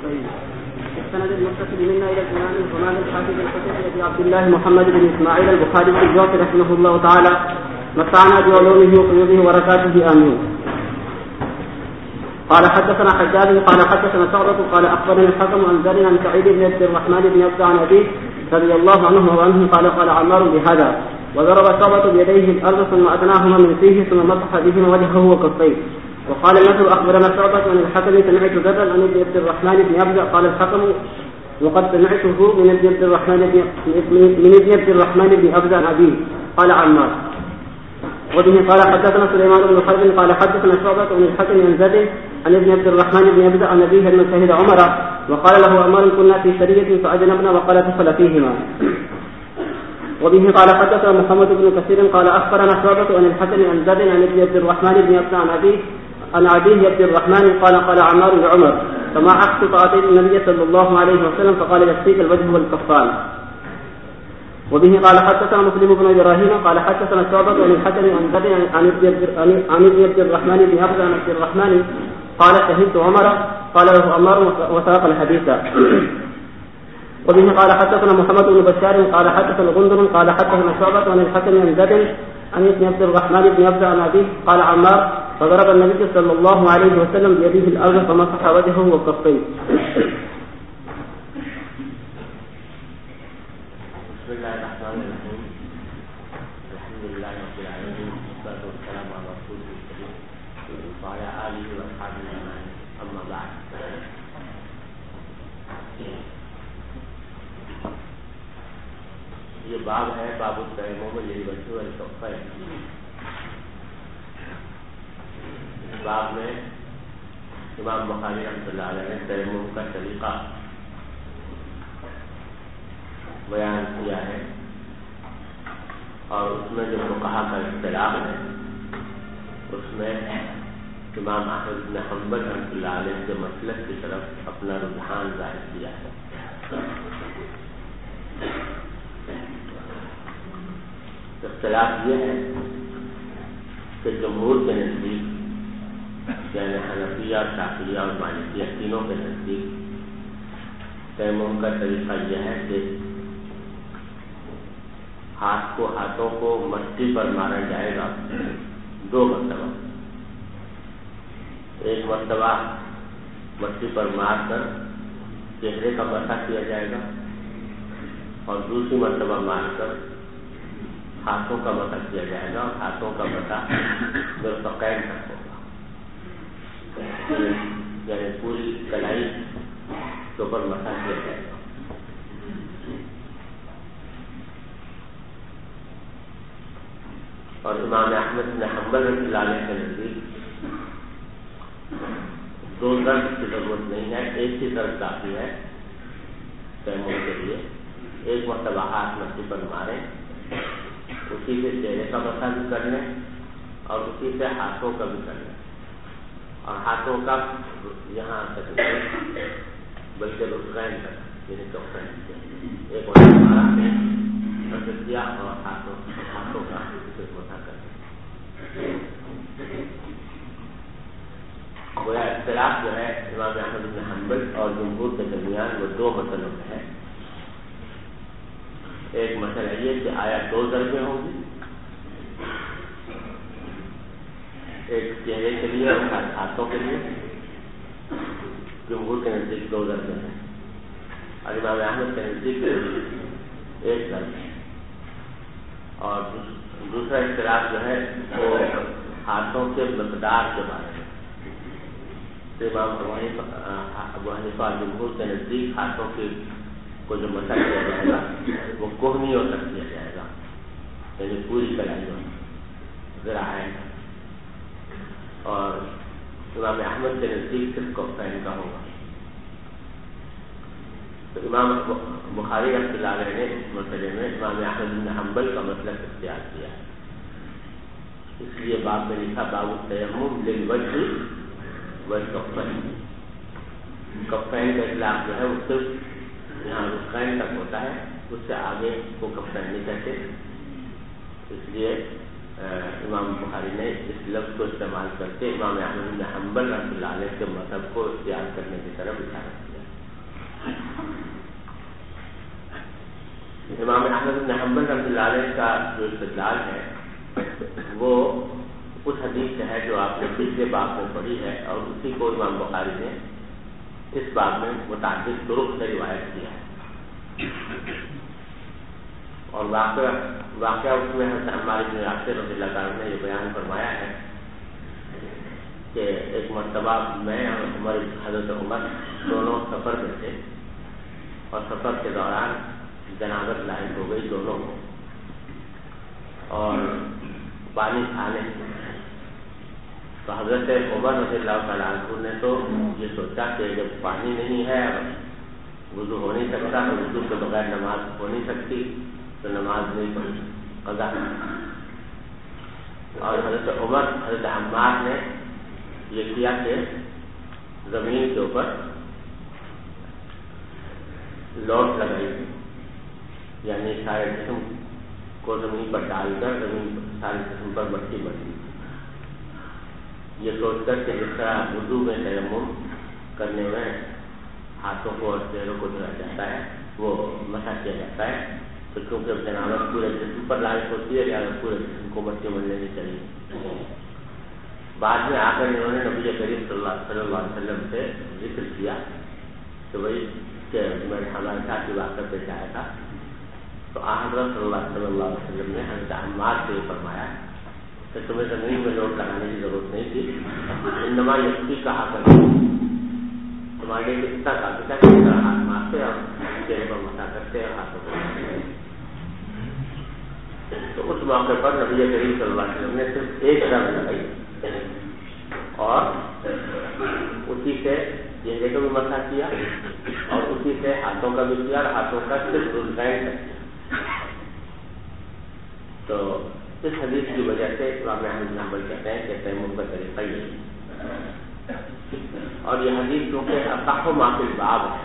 الكفين. السند المتصل منا الى الامام الحافظ الحسين ابي عبد الله محمد بن اسماعيل البخاري الجوفي رحمه الله تعالى متعنا بعلومه وقيوده وبركاته امين. قال حدثنا حجاج قال حدثنا شعبة قال اخبرنا الحكم عن زر عن سعيد بن عبد الرحمن بن عبد عن ابيه رضي الله عنه وعنه قال عمار بهذا وضرب شعبة بيديه الارض ثم اتناهما من فيه ثم مسح بهما وجهه وكفيه. وقال النذر اخبرنا شعبة عن الحكم سمعت زرا عن ابن عبد الرحمن بن عبد قال الحكم وقد سمعته من ابن عبد الرحمن بن عبد عن ابيه قال عمار. وبه قال حدثنا سليمان بن حرب قال حدثنا شعبة عن الحكم عن زر عن ابن عبد الرحمن بن عبد عن ابيه انه شهد عمر وقال له عمار كنا في سرية فاجنبنا وقال تفل فيهما. وبه قال حدثنا محمد بن كثير قال اخبرنا شعبة عن الحكم عن زر عن ابن عبد الرحمن بن عبد عن ابيه عبد الرحمن قال عمار لعمر فما عقت فاتيت النبي صلى الله عليه وسلم فقال يكفيك الوجه والكفان. وبه قال حدثنا مسلم بن ابراهيم قال حدثنا شعبة عن الحكم عن زر عن ابن عبد الرحمن بن عبد عن عبد الرحمن قال شهدت عمر قال له عمار وساق الحديث. وبه قال حدثنا محمد بن بشار قال حدثنا غندر قال حدثنا شعبة عن الحكم عن زر عن ابن عبد الرحمن بن عبد عن ابيه قال عمار فضرب النبي صلى الله عليه وسلم بيده الارض فمسح وجهه وكفيه. بسم الله الرحمن الرحيم. الحمد لله رب العالمين والصلاة والسلام على رسوله الكريم وعلى آله وأصحابه أجمعين. أما بعد یہ باب ہے باب التیمم للوجه والکفین. اس باب میں امام بخاری رحمۃ اللہ علیہ نے تیمم کا طریقہ بیان کیا ہے اور اس میں جو فقہا کا اختلاف ہے اس میں امام احمد بن حنبل رحمۃ اللہ علیہ کے مسلک کی طرف اپنا رجحان ظاہر کیا ہے. اختلاف یہ ہے کہ جمہور کے نزدیک یعنی حنفیہ شافعیہ اور مالکیہ تینوں کے نزدیک تیمم کا طریقہ یہ ہے کہ ہاتھوں کو مٹی پر مارا جائے گا 2 مرتبہ. ایک مرتبہ مٹی پر مار کر چہرے کا مسح کیا جائے گا اور دوسری مرتبہ مار کر ہاتھوں کا مسح کیا جائے گا اور ہاتھوں کا مسح مرفقین تک ہوگا. یعنی پوری کلائی کے اوپر مسح کیا جائے گا. اور امام احمد بن حنبل رحمۃ اللہ علیہ کے نزدیک 2 درد کی ضرورت نہیں ہے, ایک ہی درد کافی ہے تیمم کے لیے. ایک مرتبہ ہاتھ مٹی پر ماریں, اسی سے چہرے کا مسح بھی کر لیں اور اسی سے ہاتھوں کا بھی کر لیں اور ہاتھوں کا یہاں تک نہیں بلکہ رکن تک یعنی کفن ایک مرتبہ مارا کیا اور ہاتھوں کا مسح کر لیں. گویا اختلاف جو ہے امام احمد بن حنبل اور جمہور کے درمیان وہ 2 مسئلوں میں ہے. ایک مسئلہ یہ کہ آیا 2 ضربیں ہوں گی, ایک چہرے کے لیے اور ہاتھوں کے لیے. جمہور کے نزدیک 2 ضربیں ہیں اور امام احمد کے نزدیک 1 ضرب ہے. اور دوسرا اختلاف جو ہے وہ ہاتھوں کے مقدار کے بارے میں. امام ابو حنیفہ جمہور کے نزدیک ہاتھوں کے کو جو مسح کیا جائے گا وہ کوہنیوں تک کیا جائے گا, یعنی پوری کلائیوں ذراعین. اور امام احمد کے نزدیک صرف کفین کا ہوگا. تو امام بخاری رحمۃ اللہ علیہ نے اس مسئلے میں امام احمد بن حنبل کا مسلک اختیار کیا ہے. اس لیے باب میں لکھا باب التیمم للوجه والکفین. کفین کا اطلاق جو ہے وہ صرف یہاں رکن تک ہوتا ہے, اس سے آگے کو کفن نہیں کہتے. اس لیے امام بخاری نے اس لفظ کو استعمال کرتے امام احمد بن حنبل رحمۃ اللہ علیہ کے مذہب کو اختیار کرنے کی طرف اشارہ کیا. ابن حنبل رحمۃ اللہ علیہ کا جو استدلال ہے وہ اس حدیث سے ہے جو آپ نے پچھلے باب میں پڑھی ہے، اور اسی کو امام بخاری نے اس باب میں متعدد طرق سے روایت کیا ہے، اور واقعہ اس میں حضرت عمار بن یاسر رضی اللہ تعالیٰ نے یہ بیان فرمایا ہے کہ ایک مرتبہ میں اور حضرت عمر دونوں سفر میں تھے، اور سفر کے دوران جنابت لاحق ہو گئی دونوں کو، اور پانی کھانے تو حضرت عمر رضی اللہ تعالیٰ عنہ نے تو یہ سوچا کہ جب پانی نہیں ہے وضو ہو نہیں سکتا تو وضو کے بغیر نماز ہو نہیں سکتی، تو نماز نہیں پڑھی قضا، اور حضرت عمر حضرت عمار نے یہ کیا کہ زمین کے اوپر لوٹ لگائی، یعنی سارے جسم کو زمین پر ڈال کر سارے جسم پر مٹی بڑھی، یہ سوچ کر کہ جس طرح وضو میں تیمم کرنے میں ہاتھوں کو اور چہروں کو دھویا جاتا ہے وہ مسح کیا جاتا ہے، تو کیونکہ جنابت پورے جسم پر لاحق ہوتی ہے لہٰذا پورے جسم کو مٹی مل لینی چاہیے۔ بعد میں آ کر انہوں نے نبی کریم صلی اللہ علیہ وسلم سے ذکر کیا کہ بھائی کہ میں نے ہمارے ساتھ واقعہ پیش آیا تھا، تو حضرت صلی اللہ علیہ وسلم نے حضرت عمار سے یہ فرمایا کہ تمہیں زمین میں لوٹ لگانے کی ضرورت نہیں تھی، انما یکفی کہا کرتے تمہارے لیے اتنا کافی تھا کہ ہاتھ مارتے اور چہرے پر مسا کرتے اور ہاتھوں کو، تو اس موقع پر نبی کریم صلی اللہ علیہ وسلم نے صرف ایک رنگ لگائی اور اسی سے چہرے کو بھی مسا کیا اور اسی سے ہاتھوں کا بھی کیا اور ہاتھوں کا صرف رجحان کیا۔ تو اس حدیث کی وجہ سے امام احمد بن حنبل کہتے ہیں کہ تیمم کا طریقہ یہ، اور یہ حدیث کیونکہ اصح ما فی الباب ہے،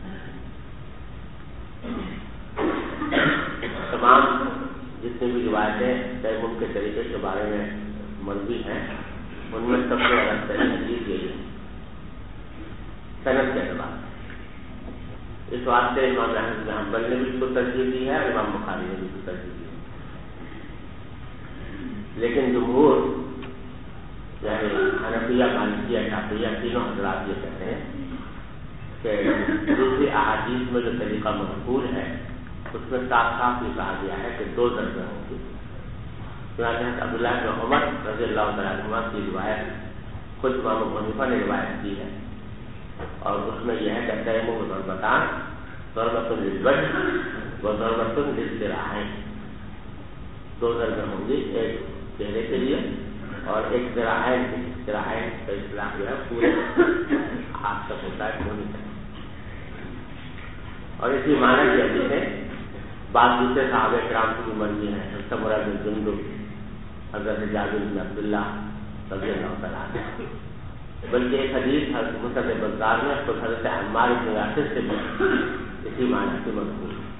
تمام جتنی بھی روایتیں تیمم کے طریقے کے بارے میں مروی ہیں ان میں سب سے الگ ترین حدیث یہی ہے سند کے اعتبار، اس واسطے امام احمد بن حنبل نے بھی اس کو ترجیح دی ہے اور امام بخاری نے بھی اس کو ترجیح دی ہے۔ لیکن جمہور یعنی حنفیہ مالکیہ شافعیہ تینوں حضرات یہ کہتے ہیں کہ دوسری احادیث میں جو طریقہ مذکور ہے اس میں صاف صاف یہ کہا گیا ہے کہ 2 درجے ہوں گے۔ چنانچہ عبداللہ بن عمر رضی اللہ تعالیٰ عنہ کی روایت خود امام ابو حنیفہ نے روایت کی ہے، اور اس میں یہ ہے کہ تیمم ضربتان، ضربۃ للوجہ و ضربۃ للذراعین، 2 ضربیں ہوں گی، ایک چہرے کے لیے اور ایک ذراعین کے لیے۔ ذراعین کا اصطلاح جو ہے پورے ہاتھ تک ہوتا ہے دھونے تک، اور اسی معنی کی حدیث ہے بعض دوسرے صحابہ کرام کی بھی مرضی ہے، حضرت سمرہ بن جندب، حضرت جابر بن عبداللہ رضی اللہ تعالیٰ عنہ، بلکہ ایک حدیث حضرت مصعب بزار میں خود حضرت عمار بن یاسر سے بھی اسی معنی کی مذکور ہے۔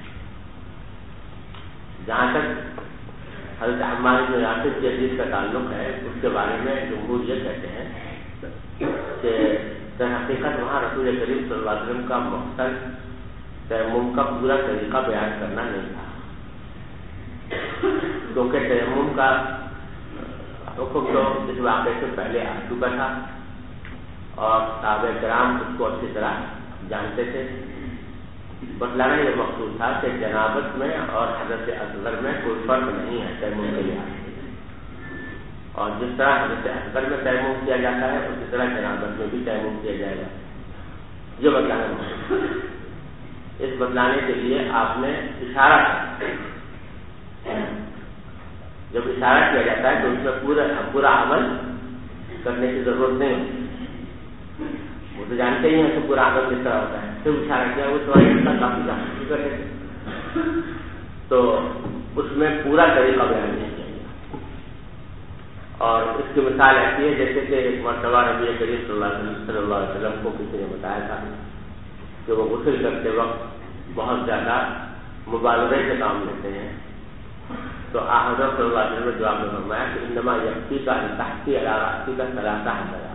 جہاں تک حضرت عمار بن یاسر کی حدیث کا تعلق ہے اس کے بارے میں جمہور یہ کہتے ہیں کہ در حقیقت وہاں رسول کریم صلی اللہ علیہ وسلم کا مقصد تیمم کا پورا طریقہ بیان کرنا نہیں تھا، کیونکہ تیمم کا حکم تو اس واقعے سے پہلے آ چکا تھا اور صحابہ کرام اس کو اچھی طرح جانتے تھے۔ بتلانا یہ مقصود تھا کہ جنابت میں اور حدث اصغر میں کوئی فرق نہیں ہے تیمم کے لحاظ سے، اور جس طرح حدث اصغر میں تیمم کیا جاتا ہے اسی طرح جنابت میں بھی تیمم کیا جائے گا، یہ بتلانا مقصود ہے۔ اس بتلانے کے لیے آپ نے اشارہ کیا، جب اشارہ کیا جاتا ہے تو اس میں پورا عمل کرنے کی ضرورت نہیں ہوتی، وہ تو جانتے ہی ہیں کہ پورا عمل کس طرح ہوتا ہے، صرف اشارہ کیا وہ تھوڑا کافی جانتے کرتے، تو اس میں پورا طریقہ بیان نہیں کیا گیا۔ اور اس کی مثال ایسی ہے جیسے کہ ایک مرتبہ نبی کریم صلی اللہ علیہ وسلم کو کسی نے بتایا تھا کہ وہ غسل کرتے وقت بہت زیادہ مبالغے سے کام لیتے ہیں، تو حضرت صلی اللہ علیہ وسلم نے جواب میں فرمایا کہ انما یکفی کا تحتی علی رأسی کا 3,000،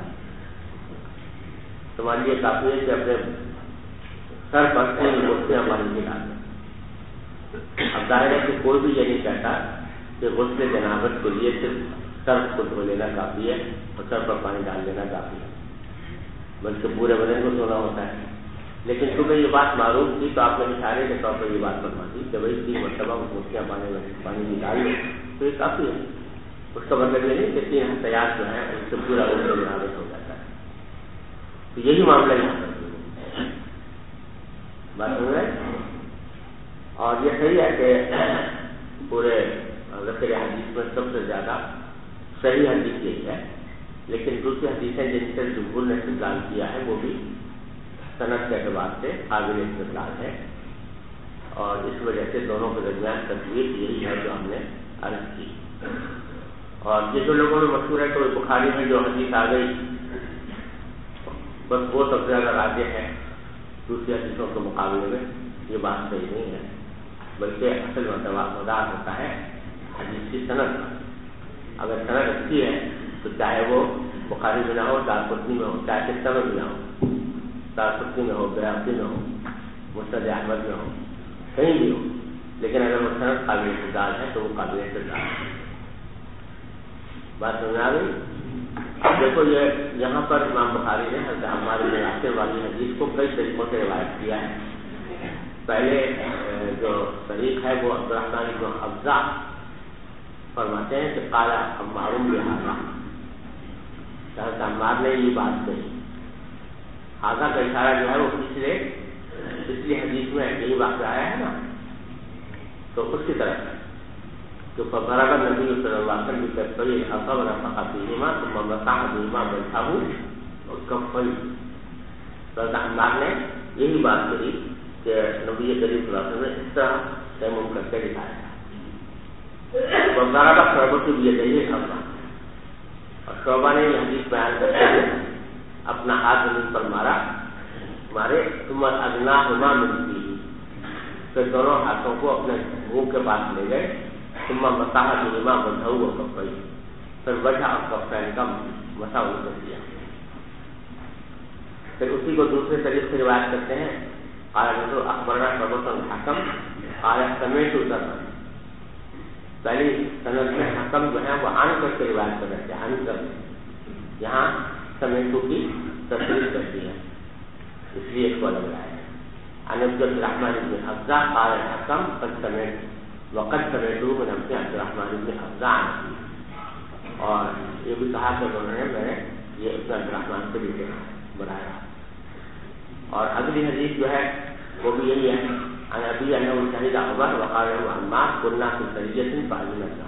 تمہارے لیے کافی ہے کہ اپنے سر پر 3 مٹھیاں پانی کی ڈال دیں، اب ظاہر ہے کہ کوئی بھی یہ نہیں کہتا کہ غسل جنابت کے لیے صرف سر کو دھو لینا کافی ہے اور سر پر پانی ڈال لینا کافی ہے، بلکہ پورے بدن کو دھونا ہوتا ہے۔ لیکن چونکہ یہ بات معروف تھی تو آپ نے اشارے کے طور پر یہ بات فرما دی کہ بھائی 3 مرتبہ مٹکیاں پانی نکال لیں تو یہ کافی ہے۔ اس کا مطلب یہ نہیں کہ 3 احتیاط جو ہے اس سے پورا غسل جنابت ہو جاتا ہے۔ تو یہی معاملہ یہاں پر بات ہو رہا ہے، اور یہ صحیح ہے کہ پورے ذکر حدیث میں سب سے زیادہ صحیح حدیث یہی ہے، لیکن دوسری حدیثیں جن سے جمہور نے استدلال کیا ہے وہ بھی صنعت کے اعتبار سے قابل استدلال ہے، اور اس وجہ سے دونوں کے درمیان تصویر یہی ہے جو ہم نے عرض کی۔ اور یہ جو لوگوں میں مشہور ہے تو بخاری میں جو حدیث آ گئی بس وہ سب سے زیادہ راجح ہے دوسری حدیثوں کے مقابلے میں، یہ بات صحیح نہیں ہے، بلکہ اصل مدار ہوتا ہے حدیث کی صنعت۔ اگر صنعت اچھی ہے تو چاہے وہ بخاری میں نہ ہو، دارقطنی میں ہو، چاہے کتنا میں بھی نہ ہو، دارقطنی میں ہو، بیہقی میں ہو، مسند احمد میں ہو، کہیں بھی ہو، لیکن اگر وہ صنعت قابل استدلال ہے تو وہ قابل استدلال ہے۔ بات سمجھ آ گئی؟ اب دیکھو یہ یہاں پر امام بخاری نے حضرت عمار بن یاسر والی حدیث کو کئی طریقوں سے روایت کیا ہے۔ پہلے جو طریق ہے وہ عبدالرحمن بن حفصہ فرماتے ہیں کہ قال عمار بهذا، حضرت عمار نے یہ بات کہی۔ حاضہ کا اشارہ جو ہے وہ پچھلی حدیث میں یہی واقعہ آیا ہے نا، تو اس کی طرف کہ فضرب النبی صلی اللہ علیہ وسلم بکفیہ الحصى ونفخ فیہما ثم مسح بہما وجهه وکفیہ۔ حضرت عمار نے یہی بات کہی کہ نبی کریم صلی اللہ علیہ وسلم نے اس طرح تیمم کر کے دکھایا ہے۔ وضرب شعبۃ بیدیہ الحصى، اور شعبہ نے یہ حدیث بیان کرتے ہوئے اپنا ہاتھ زمین پر مارے ثم ادناہما من فیہ، پھر دونوں ہاتھوں کو اپنے منہ کے پاس لے گئے، ثم مسح بہما وجهه وکفیہ، پھر وجہ اور کفین کا مسح کر دیا۔ پھر اسی کو دوسرے طریقے سے روایت کرتے ہیں، قال رسول اخبرنا شعبۃ الحکم قال سمعت ذرا، پہلی سند میں حکم جو ہے وہ عن کر کے روایت کر رہتے ہیں، عن کر، یہاں سمعت کی تصریح کرتی ہے اس لیے اس کو لگ رہا ہے۔ عن عبد الرحمن بن حفصہ قال الحکم قد سمعت وقد سمعت من عبد الرحمن بن حفصہ، اور یہ بھی کہا کہ انہوں نے میں یہ ابن عبد الرحمن سے بھی بنایا۔ اور اگلی حدیث جو ہے وہ بھی یہی ہے، عن ابی انہ شہد عمر وقال له عمار كنا في سریۃ فعلمنا،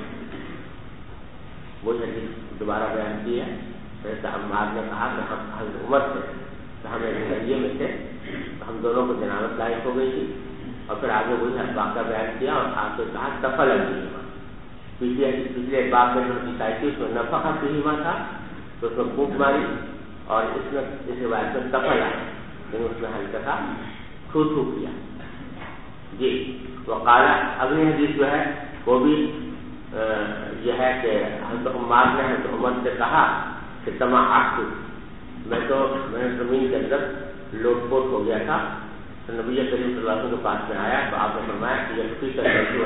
وہی حدیث دوبارہ بیان کی ہے۔ حضرت عمار نے کہا کہ حضرت عمر سے کہ ہمیں سریے میں تھے، ہم دونوں کو جنابت لاحق ہو گئی تھی، اور پھر آگے وہی واقعہ بیان کیا اور آگے کہا تفل فیہما، پچھلے باب میں جو حدیث آئی تھی اس میں نفخ فیہما تھا تو اس میں پھونک ماری، اور اس میں اس روایت میں تفل آیا لیکن اس میں ہلکا تھا تھو کیا جی۔ وقال اگلی حدیث جو ہے وہ بھی یہ ہے کہ حضرت عمار نے حضرت عمر سے کہا کہ تمعت، میں نے زمین کے اندر لوٹ پوٹ ہو گیا تھا، تو نبی کریم صلی اللہ علیہ وسلم کے پاس میں آیا تو آپ نے فرمایا کہ یہ فی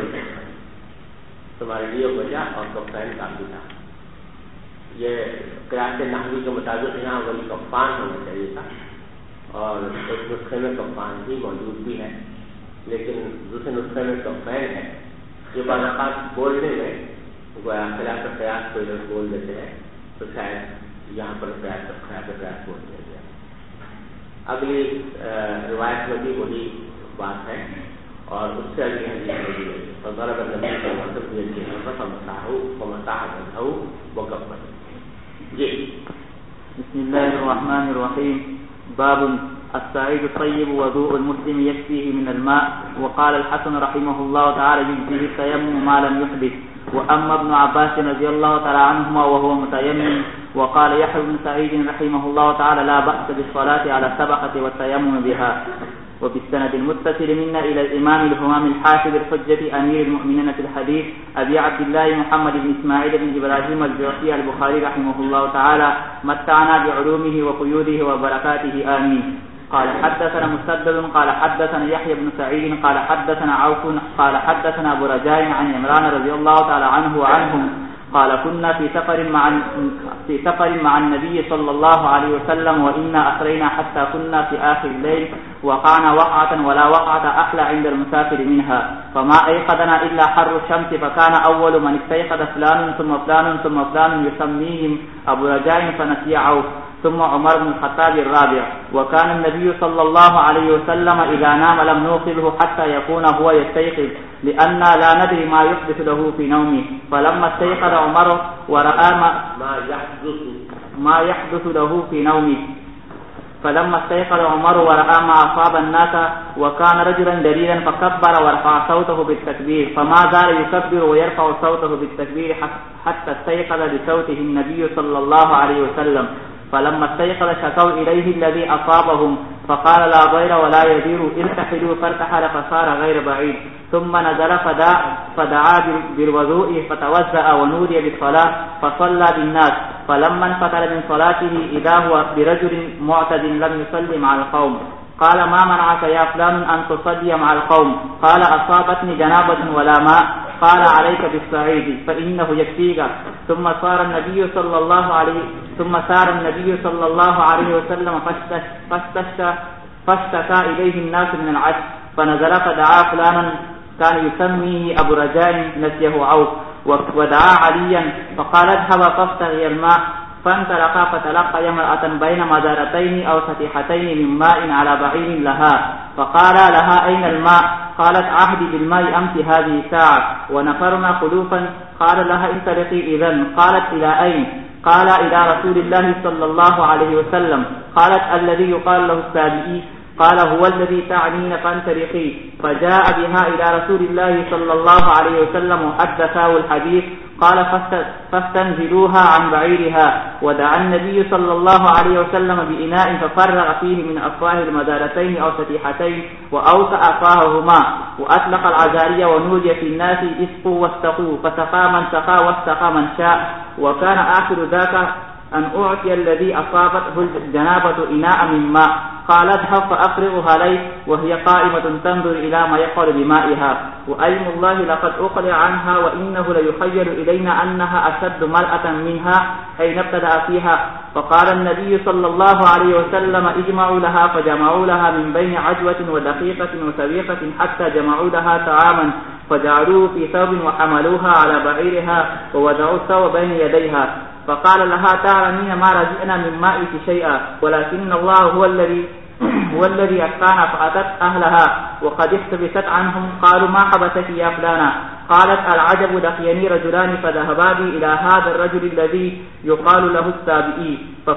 تمہارے لیے وجہ اور کفین کافی تھا۔ یہ قیاس نحوی کے مطابق یہاں ولی کفان ہونا چاہیے تھا، اور ایک نسخے میں کفان بھی موجود بھی ہے، لیکن دوسرے نسخے میں کفین ہے۔ یہ بعض اوقات بولنے میں خلاف قیاس کو ادھر بول دیتے ہیں، تو شاید یہاں پر خلاف قیاس بول دیا گیا۔ اگلی روایت میں بھی وہی بات ہے، اور اس سے اگلی حدیث میں بھی ہے فضرب النبی صلی اللہ علیہ وسلم فمسح وجهه وكفيه۔ جی بسم الله الرحمن الرحيم۔ باب الصعيد الطيب وضوء المسلم يكفيه من الماء، وقال الحسن رحمه الله تعالى يجزيه التيمم ما لم يحدث، واما ابن عباس رضي الله تعالى عنهما وهو متيمم، وقال يحيى بن سعيد رحمه الله تعالى لا بأس بالصلاة على السبخة والتيمم بها، وبالسند المتصل منا إلى الإمام الهمام الحافظ الحجة أمير المؤمنين في الحديث أبي عبد الله محمد بن إسماعيل بن إبراهيم الجعفي البخاري رحمه الله تعالى متعنا بعلومه وقيوده وبركاته آمين۔ قال حدثنا مسدد قال حدثنا يحيى بن سعيد قال حدثنا عوف قال حدثنا أبو رجاء عن عمران رضي الله تعالى عنه وعنهم قال كنا في سفر مع النبي صلى الله عليه وسلم وإنا أسرينا حتى كنا في آخر الليل وقعنا وقعة ولا وقعة أحلى عند المسافر منها فما أيقظنا إلا حر الشمس فكان أول من استيقظ فلان ثم فلان ثم فلان يسميهم أبو رجاء فنسي عوف ثم عمر بن الخطاب الرابع وكان النبي صلى الله عليه وسلم إذا نام لم نوقظه حتى يكون هو يستيقظ لأننا لا ندري ما يحدث له في نومه فلما استيقظ عمر ورأى ما يحدث له في نومه فلما استيقظ عمر ورأى ما أصاب الناس وكان رجلا دليلا فكبر ورفع صوته بالتكبير فما زال يكبر ويرفع صوته بالتكبير حتى استيقظ بصوته النبي صلى الله عليه وسلم فلما استيقظ شكوا إليه الذي أصابهم فقال لا ضير ولا يدير ارتحلوا فارتحل فصار غير بعيد ثم نزل فدعا بالوضوء فتوزأ ونودي بالصلاة فصلى بالناس فلما انفتل من صلاته إذا هو برجل معتد لم يصلي مع القوم قال ما منعك يا فلان أن تصلي مع القوم قال أصابتني جنابة ولا ماء قال عليك بالصعيد فإنه يكفيك ثم سار النبي صلى الله عليه وسلم فاشتكى إليه الناس من العجز فنزل فدعا فلانا كان يسميه أبو رجاء نسيه عوف ودعا عليا فقال اذهب فافتغي الماء فانطلقا فتلقى امرأة بين مزارتين أو ستيحتين من ماء على بعير لها فقال لها أين الماء قالت عهدي بالماء أمس هذه ساعة ونفرنا خلوفا قال لها انطلقي إذن قالت إلى أين قال إلى رسول الله صلى الله عليه وسلم قالت الذي يقال له السابئي قال هو الذي تعنين فانطلقي فجاء بها إلى رسول الله صلى الله عليه وسلم وحدثاه الحديث قال فاستنزلوها عن بعيرها ودعا النبي صلى الله عليه وسلم بإناء ففرغ فيه من أفواه المدارتين أو ستيحتين وأوسع أفواههما وأطلق العزارية ونودي في الناس اسقوا واستقوا فسقى من سقى واستقى من شاء وكان آخر ذاك أن أعطي الذي أصابته الجنابة إناء من ماء قال اذهب فأفرغها لي وهي قائمة تنظر إلى ما يقال بمائها وأيم الله لقد أقلع عنها وإنه ليخيل إلينا أنها أشد مرأة منها حين ابتدأ فيها فقال النبي صلى الله عليه وسلم اجمعوا لها فجمعوا لها من بين عجوة ودقيقة وسويقة حتى جمعوا لها طعاما فجعلوه في ثوب وحملوها على بعيرها ووضعوا الثوب بين يديها فقال لها تعلمين ما رجعنا من مائك شيئا ولكن الله هو الذي أتقانا فأتت أهلها وقد احتبست عنهم قالوا ما حبسك يا فلانا قالت العجب لقيني رجلان فذهبا بي إلى هذا الرجل الذي يقال له السابئي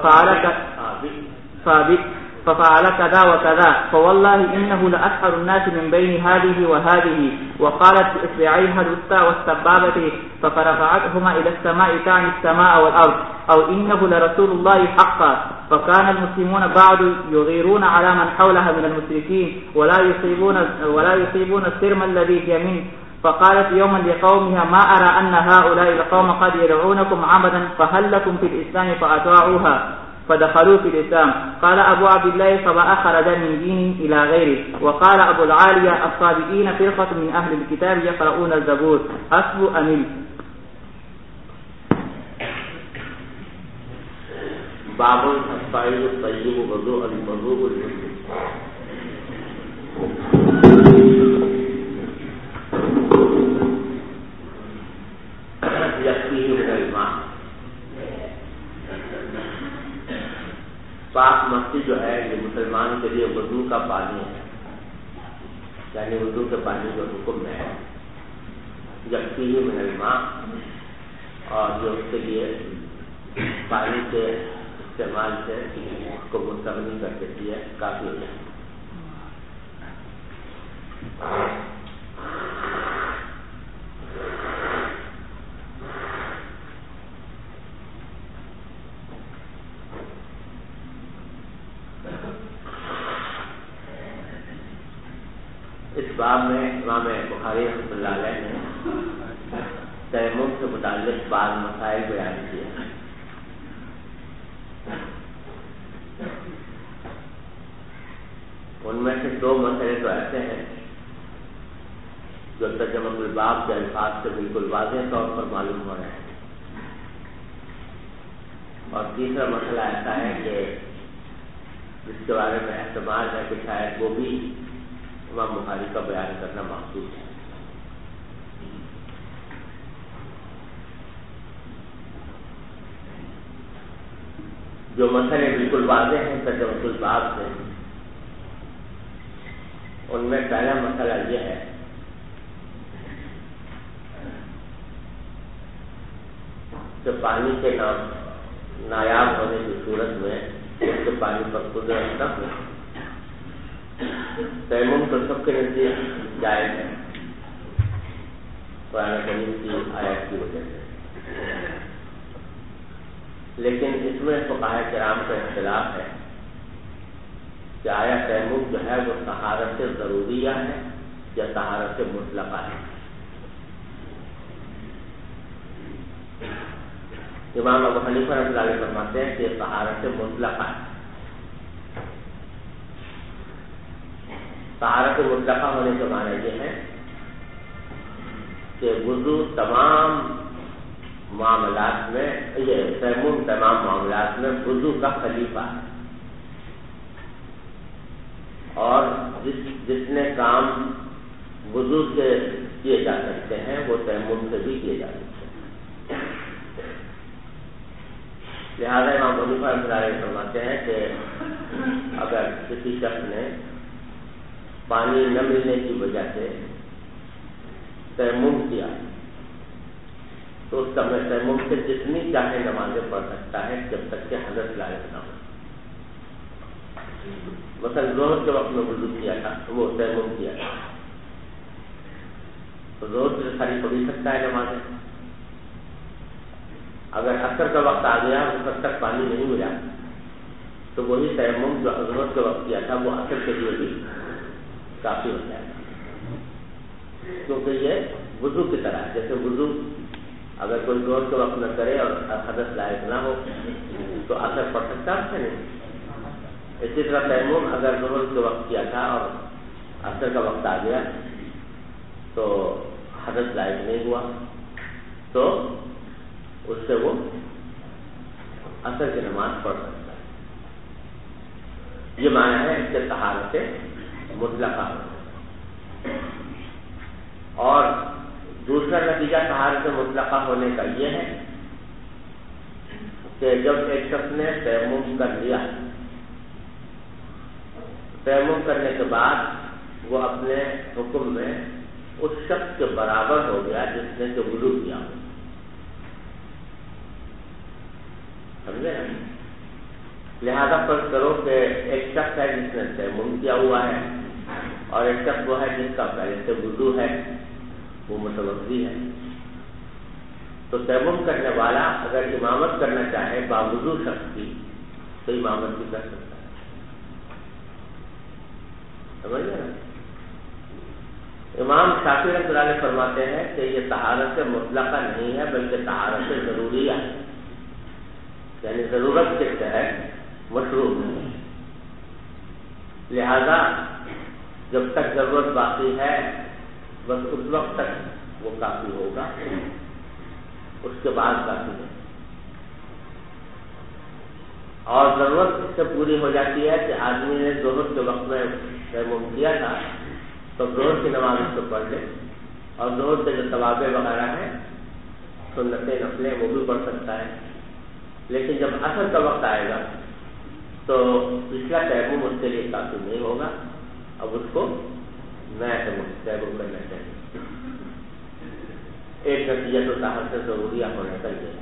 ففعل كذا وكذا فوالله إنه لأسحر الناس من بين هذه وهذه وقالت بإصبعيها الوسطى والسبابة فرفعتهما إلى السماء تعني السماء والأرض أو إنه لرسول الله حقا فكان المسلمون بعد يغيرون على من حولها من المشركين ولا يصيبون السرم الذي هي منه فقالت يوما لقومها ما أرى أن هؤلاء القوم قد يدعونكم عمدا فهل لكم في الإسلام فأطاعوها فدخلوا في الإسلام قال أبو عبد الله فما أخرج من دين إلى غيره وقال أبو العالية الصابئين فرقة من أهل الكتاب يقرؤون الزبور أسب أمين باب الصعيد الطيب وضوء الموضوع المسلم يكفيه من الماء پاک مستی جو ہے یہ مسلمان کے لیے وضو کا پانی ہے یعنی وضو کے پانی جو حکم میں ہے یکفیہ من الماء اور جو اس کے لیے پانی کے استعمال سے اس کو مستغنی کر دیتی ہے کافی ہو جائے اس باب میں امام بخاری رحمۃ اللہ علیہ نے تیمم سے متعلق بعض مسائل بیان کیے میں سے دو مسئلے تو ایسے ہیں جو ترجمہ الباب کے الفاظ سے بالکل واضح طور پر معلوم ہو رہے ہیں، اور تیسرا مسئلہ ایسا ہے کہ جس کے بارے میں احتمال ہے کہ شاید وہ بھی امام بخاری کا بیان کرنا مخصوص ہے۔ جو مسئلے بالکل واضح ہیں ترجمہ الباب سے، ان میں پہلا مسئلہ یہ ہے کہ پانی کے نایاب ہونے کی صورت میں اس کے پانی پر قدرت نہ ہو، تیمم تو سب کے نزدیک جائز ہے قرآن کریم کی آیت کی وجہ سے، لیکن اس میں فقہاء کرام کا اختلاف ہے کہ آیا تیمم جو ہے وہ طہارت ضروریہ ہے یا طہارت مطلقہ ہے۔ امام ابو حنیفہ رحمۃ اللہ علیہ فرماتے ہیں کہ یہ طہارت مطلقہ ہے۔ طہارت مطلقہ ہونے کے معنی یہ ہے کہ وضو تمام معاملات میں، یہ تیمم تمام معاملات میں وضو کا خلیفہ ہے، اور جس نے کام وضو سے کیے جا سکتے ہیں وہ تیمم سے بھی کیے جا سکتے ہیں۔ لہذا امام ابو حنیفہ رحمۃ اللہ علیہ فرماتے ہیں کہ اگر کسی شخص نے پانی نہ ملنے کی وجہ سے تیمم کیا تو اس کا تیمم سے جتنی چاہے نمازیں پڑھ سکتا ہے جب تک کہ حدث لائق نہ ہو۔ مثلا ظہر کے وقت میں وضو کیا تھا، وہ تیمم کیا تھا، تو ظہر سے ساری پڑھ ہی سکتا ہے نمازیں۔ اگر عصر کا وقت آ گیا اس وقت تک پانی نہیں ملا تو وہی تیمم جو ظہر کے وقت کیا تھا وہ عصر کے لیے بھی کافی ہو جائے گا، کیونکہ یہ وضو کی طرح ہے۔ جیسے وضو اگر کوئی ظہر کے وقت نہ کرے اور حدث لائق نہ ہو تو عصر پڑھ سکتا ہے نہیں، اسی طرح تیمم اگر ظہر کے وقت کیا تھا اور عصر کا وقت آ گیا تو حدث لائق نہیں ہوا تو اس سے وہ عصر کی نماز پڑھ سکتا ہے۔ یہ معنی ہے اس کے طہارت مطلقہ۔ اور دوسرا نتیجہ طہارت مطلقہ ہونے کا یہ ہے کہ جب ایک شخص نے تیمم کر لیا، تیمم کرنے کے بعد وہ اپنے حکم میں اس شخص کے برابر ہو گیا جس نے کہ وضو کیا، سمجھے؟ لہذا فرض کرو کہ ایک شخص ہے جس نے تیمم کیا ہوا ہے اور ایک شخص وہ ہے جس کا پہلے سے وضو ہے، وہ متوضی ہے، تو تیمم کرنے والا اگر امامت کرنا چاہے باوضو شخص کی تو امامت بھی کر سکتا ہے، سمجھے نا؟ امام شافعی رحمۃ اللہ علیہ فرماتے ہیں کہ یہ طہارت مطلقہ نہیں ہے بلکہ طہارت ضروریہ ہے، یعنی ضرورت کے تحت مشروع ہے۔ لہذا جب تک ضرورت باقی ہے بس اس وقت تک وہ کافی ہوگا، اس کے بعد کافی ہے۔ اور ضرورت اس سے پوری ہو جاتی ہے کہ آدمی نے ظہر کے وقت میں تیمم کیا تھا تو ظہر کی نماز اس کو پڑھ لے، اور ظہر کے جو ثوابیں وغیرہ ہیں سنتیں نفلیں وہ بھی پڑھ سکتا ہے، لیکن جب عصر کا وقت آئے گا تو پچھلا تیمم اس کے لیے کافی نہیں ہوگا، اب اس کو نیا تیمم کرنا چاہیے۔ ایک نتیجہ تو طہارت ضروریہ ہونے کا یہ ہے،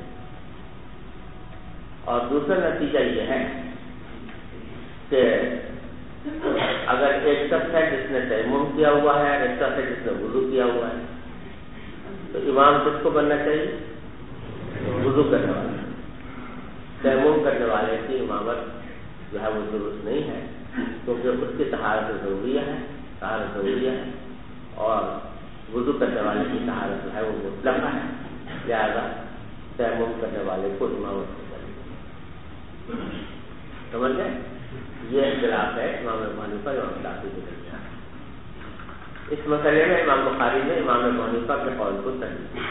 اور دوسرا نتیجہ یہ ہے کہ اگر ایک شخص ہے جس نے تیمم کیا ہوا ہے، ایک شخص ہے جس نے وضو کیا ہوا ہے، تو امام کس کو بننا چاہیے؟ وضو کرنے والا۔ تیمم کرنے والے کی امامت جو ہے وہ درست نہیں ہے، کیونکہ اس کی طہارت ضروریہ ہے، اور وضو کرنے والے کی طہارت جو ہے وہ مطلقہ ہے، لہذا تیمم کرنے والے کو امامت کرنی۔ سمجھ گئے؟ یہ اختلاف ہے امام ابو حنیفہ اور امام شافعی کے درمیان۔ اس مسئلے میں امام بخاری نے امام ابو حنیفہ کے قول کو صحیح کیا۔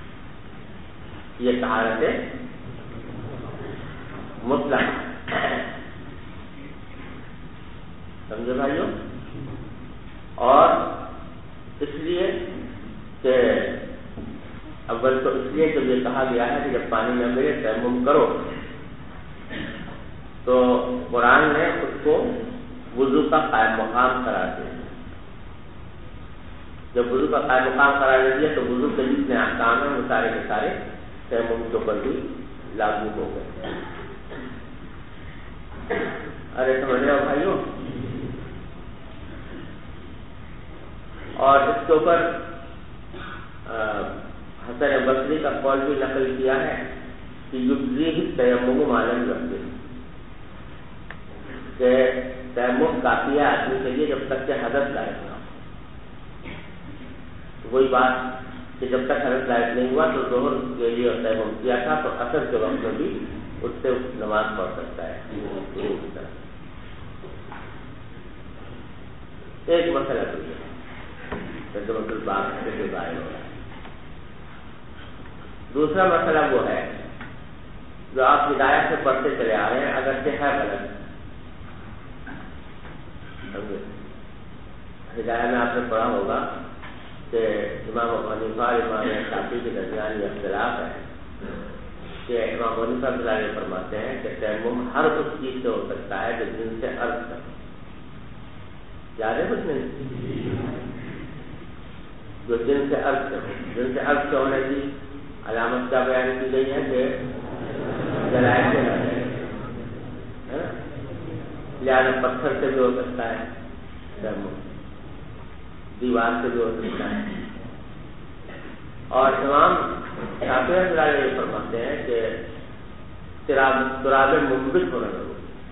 یہ طہارت مطلق، سمجھے بھائیوں؟ اور اس لیے کہ اول تو اس لیے جب یہ کہا گیا ہے کہ جب پانی نہ ملے تیمم کرو، تو قرآن نے اس کو وضو کا قائم مقام قرار دیا۔ جب وضو کا قائم مقام قرار دے دیا تو وضو کے جتنے احکام ہیں وہ سارے کے سارے تیمم کے اوپر بھی لاگو ہو گئے۔ ارے سمجھ رہے ہو بھائیوں؟ اور اس کے اوپر حسن بصری کا قول بھی نقل کیا ہے کہ یجزیہ تیمم ما لم یحدث، کہ تیمم کافی ہے آدمی کے لیے جب تک کہ حدث لائق نہ ہو۔ وہی بات کہ جب تک حدث لائق نہیں ہوا تو ظہر کے لیے تیمم کیا تھا تو عصر کے وقت میں بھی اس سے نماز پڑھ سکتا ہے۔ ایک مسئلہ تو یہ بات سے جو ظاہر ہو رہا ہے۔ دوسرا مسئلہ وہ ہے جو آپ ہدایت سے پڑھتے چلے آ رہے ہیں، اگرچہ ہے غلط۔ ہدایت میں آپ نے پڑھا ہوگا کہ امام ابو حنیفہ اور امام شافعی کے درمیان یہ اختلاف ہے کہ امام ابو حنیفہ رحمۃ اللہ علیہ فرماتے ہیں کہ تیمم ہر اس چیز سے ہو سکتا ہے جو جن سے عرض کرے۔ یاد ہے کچھ نہیں؟ جو جن سے عرض سے ہو، جن سے عرض سے ہونے کی علامت کیا بیان کی گئی ہے کہ جلائے سے نہ جائے، ہے نا؟ لہٰذا پتھر سے بھی ہو سکتا ہے تیمم، دیوار سے بھی ہو سکتا ہے۔ اور امام شافعی رحمۃ اللہ علیہ فرماتے ہیں کہ تراب منبت ہونا ضروری،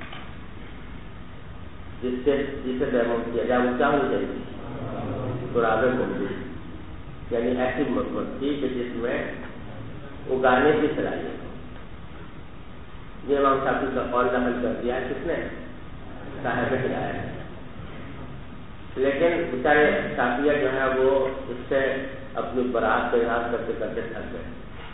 جسے تیمم کیا جائے وہ کیا ہونی چاہیے؟ تراب منبت، یعنی ایسی مٹی کہ جس میں اگانے کی صلاحیت ہو۔ یہ امام شافعی کا قول نقل کر دیا ہے کس نے؟ صاحب ہدایت۔ لیکن بیچارے شافعیہ جو ہے وہ اس سے اپنی برات کا اظہار کرتے کرتے تھک گئے،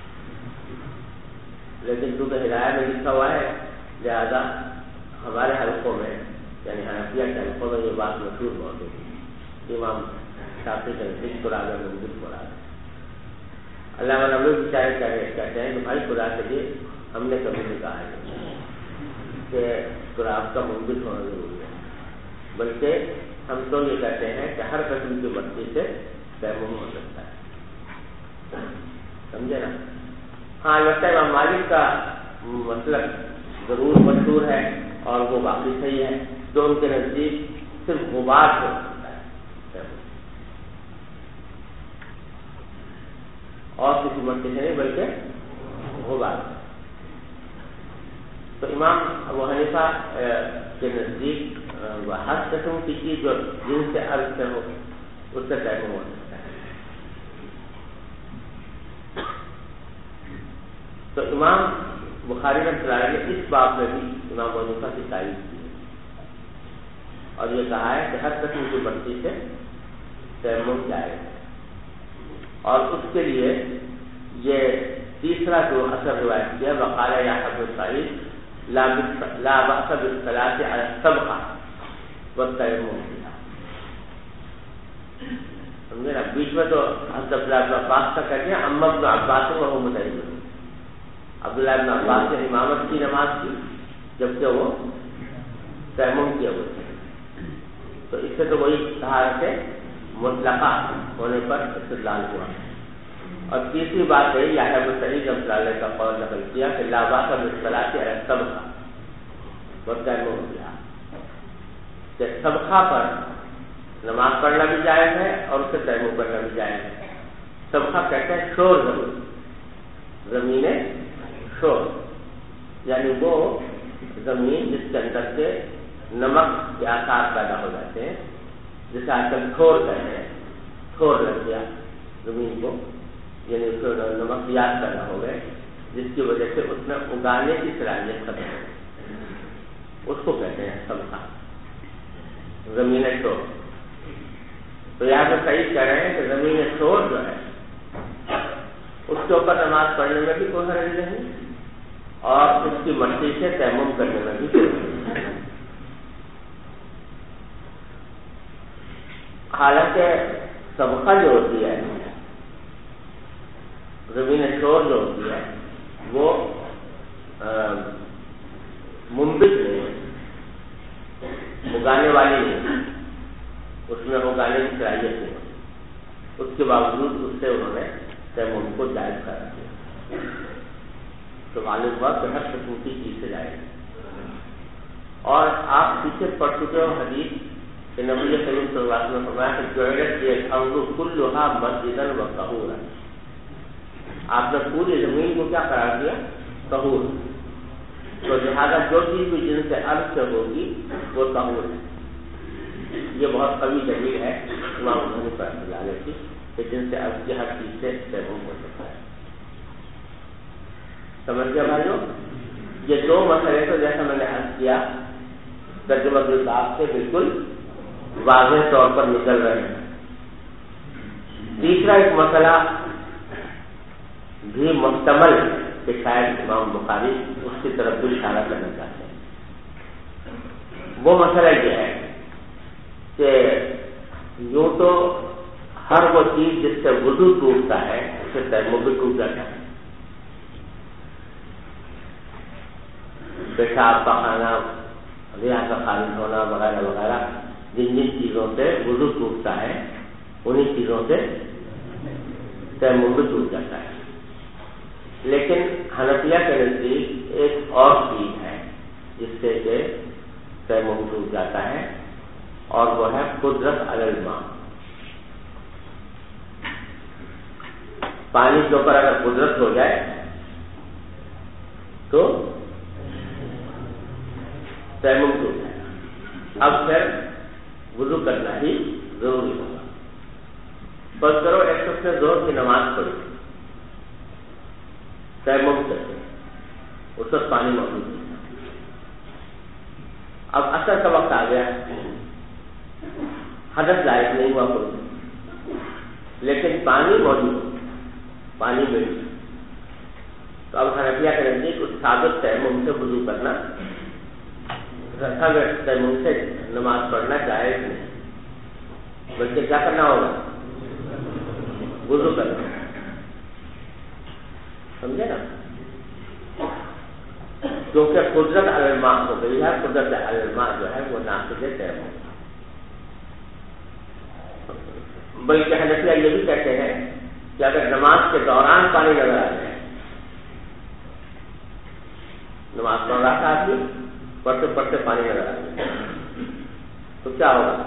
لیکن چونکہ ہدایت میں لکھا ہوا ہے لہذا ہمارے حلقوں میں یعنی حنفیہ کے حلقوں میں یہ بات مشہور بہت ہوگی۔ امام شافعی کے نزدیک قرآن میں منبت قرآن ہے۔ علامہ نووی بیچارے کہتے ہیں کہ بھائی خدا کے لیے ہم نے کبھی نہیں کہا ہے کہ قرآن کا منبت ہونا ضروری ہے، بلکہ ہم تو یہ کہتے ہیں کہ ہر قسم کی مٹی سے تیمم ہو سکتا ہے، سمجھے نا؟ ہاں لگتا ہے امام مالک کا مسلک ضرور مشہور ہے اور وہ باقی صحیح ہے، جو ان کے نزدیک صرف غبار ہو سکتا ہے اور کسی مٹی سے نہیں بلکہ غبار۔ تو امام ابو حنیفہ کے نزدیک ہر قسم کی چیز جو جن سے عرض سے ہو اس سے تیمم ہو سکتا ہے۔ تو امام بخاری رحمۃ اللہ علیہ نے اس باب میں بھی امام ابو حنیفہ کی تعریف کی ہے اور یہ کہا ہے کہ ہر قسم کی مٹی سے تیمم جائز ہے، اور اس کے لیے یہ تیسرا جو اثر روایت کیا وقال یا ابو سعید لا بأس بالصلاة على السبقة والتيمم فيها۔ سمجھے نا؟ بیچ میں تو حضرت عبداللہ بن عباس کا کہتے ہیں اما ابن عباس وهو متيمم، عبداللہ بن عباس نے امامت کی نماز کی جبکہ وہ تیمم کیے ہوئے تھے، تو اس سے تو وہی طہارت مطلقہ ہونے پر استدلال ہوا۔ اور تیسری بات ہے یحییٰ بن سعید رحمۃ اللہ علیہ کا قول نقل کیا کہ لا بأس بالصلاة على السبقة والتيمم فيها، کہ سبقہ پر نماز پڑھنا بھی جائز ہے اور اس سے تیمم کرنا بھی جائز ہے۔ سبقہ کہتے ہیں شور زمین شور، یعنی وہ زمین جس کے اندر سے نمک کے آثار پیدا ہو جاتے ہیں، جسے آج کل ٹھور کہتے ہیں، ٹھور لگ گیا زمین کو، یعنی اس کو نمکیات پیدا ہو گئے جس کی وجہ سے اس میں اگانے کی صلاحیت ختم ہو گئی۔ اس کو کہتے ہیں سبقہ، زمین شور۔ تو یہاں پہ صحیح کہہ رہے ہیں کہ زمین شور جو ہے اس کے اوپر نماز پڑھنے میں بھی کوئی حرج نہیں اور اس کی مٹی سے تیمم کرنے میں بھی کوئی حرج نہیں۔ حالانکہ سبقہ جو ہوتی ہے، زمین شور جو ہوتی ہے، وہ منبت نہیں ہے، اگانے والی نہیں، اس میں اگانے کی صلاحیت نہیں ہے، اس کے باوجود اس سے انہوں نے تیمم کو جائز کرا دیا۔ تو معلوم ہوا کہ ہر قسم کی چیز سے جائز۔ اور آپ پیچھے پڑھ چکے ہو حدیث کہ نبی کریم صلی اللہ علیہ وسلم نے فرمایا کہ جعلت الارض کلھا مسجدا وطہورا، آپ نے پوری زمین کو کیا قرار دیا؟ طہور۔ تو لہٰذا جو چیز بھی جن سے ارض سے ہوگی وہ طہور ہے۔ یہ بہت قوی دلیل ہے امام حنیفہ رحمۃ اللہ علیہ کی کہ جن سے ارض کی ہر چیز سے تیمم ہو سکتا ہے۔ سمجھ گیا بھائیو؟ یہ دو مسئلے تو جیسا میں نے عرض کیا ترجمہ الباب سے بالکل واضح طور پر نکل رہے ہیں۔ تیسرا ایک مسئلہ بھی محتمل کہ شاید امام بخاری اس کی طرف بھی اشارہ کرنا چاہتے ہیں۔ وہ مسئلہ یہ ہے کہ یوں تو ہر وہ چیز جس سے وضو ٹوٹتا ہے اس سے تیمم بھی ٹوٹ جاتا ہے۔ پیشاب پخانا، ریاح کا خارج ہونا وغیرہ وغیرہ، جن جن چیزوں سے وضو ٹوٹتا ہے انہی چیزوں سے تیمم بھی ٹوٹ جاتا ہے۔ لیکن حنفیہ کے نزدیک ایک اور چیز ہے جس سے کہ تیمم ٹوٹ جاتا ہے، اور وہ ہے قدرت علی الماء۔ پانی کے اوپر اگر قدرت ہو جائے تو تیمم ٹوٹ جائے گا۔ اب پھر وضو کرنا ہی ضروری ہوگا۔ بس کرو ایک شخص نے ظہر کی نماز پڑھی، تیمم کرتے اس وقت پانی موجود نہیں، اب اثر کا وقت آ گیا، حدث لائق نہیں ہوا کوئی، لیکن پانی موجود، پانی مل، تو اب حنفیہ کے نزدیک اس ثابت تیمم سے وضو کرنا، تیمم سے نماز پڑھنا جائز نہیں، بلکہ کیا کرنا ہوگا؟ وضو کرنا۔ سمجھے نا؟ کیونکہ قدرت علی الماء ہو گئی ہے، قدرت علی الماء جو ہے وہ ناقض تیمم۔ بلکہ حنفیہ یہ بھی کہتے ہیں کہ اگر نماز کے دوران پانی نظر آ جائے، نماز پڑھ رہا تھا آدمی، پڑھتے پڑھتے پانی نظر آ جائے تو کیا ہوگا؟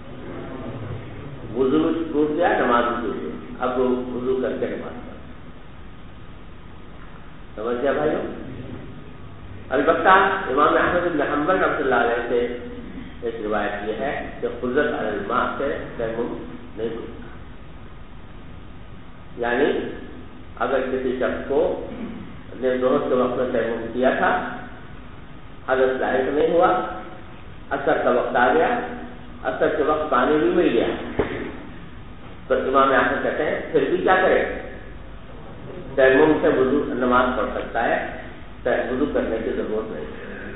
وضو ٹوٹ گیا، نماز بھی ٹوٹ گئی، اب وہ وضو کر کے نماز پڑھ۔ سمجھ گیا بھائیو؟ البتہ امام احمد بن حنبل رحمۃ اللہ علیہ سے ایک روایت یہ ہے کہ قدرت علی الماء سے تیمم نہیں ٹوٹتا، یعنی اگر کسی شخص کو نے ظہر کے وقت میں تیمم کیا تھا، حدث لاحق نہیں ہوا، اثر کا وقت آ گیا، اثر کے وقت پانی بھی مل گیا، تو امام احمد کہتے ہیں پھر بھی کیا کرے؟ تیمم سے وضو نماز پڑھ سکتا ہے، وضو کرنے کی ضرورت نہیں۔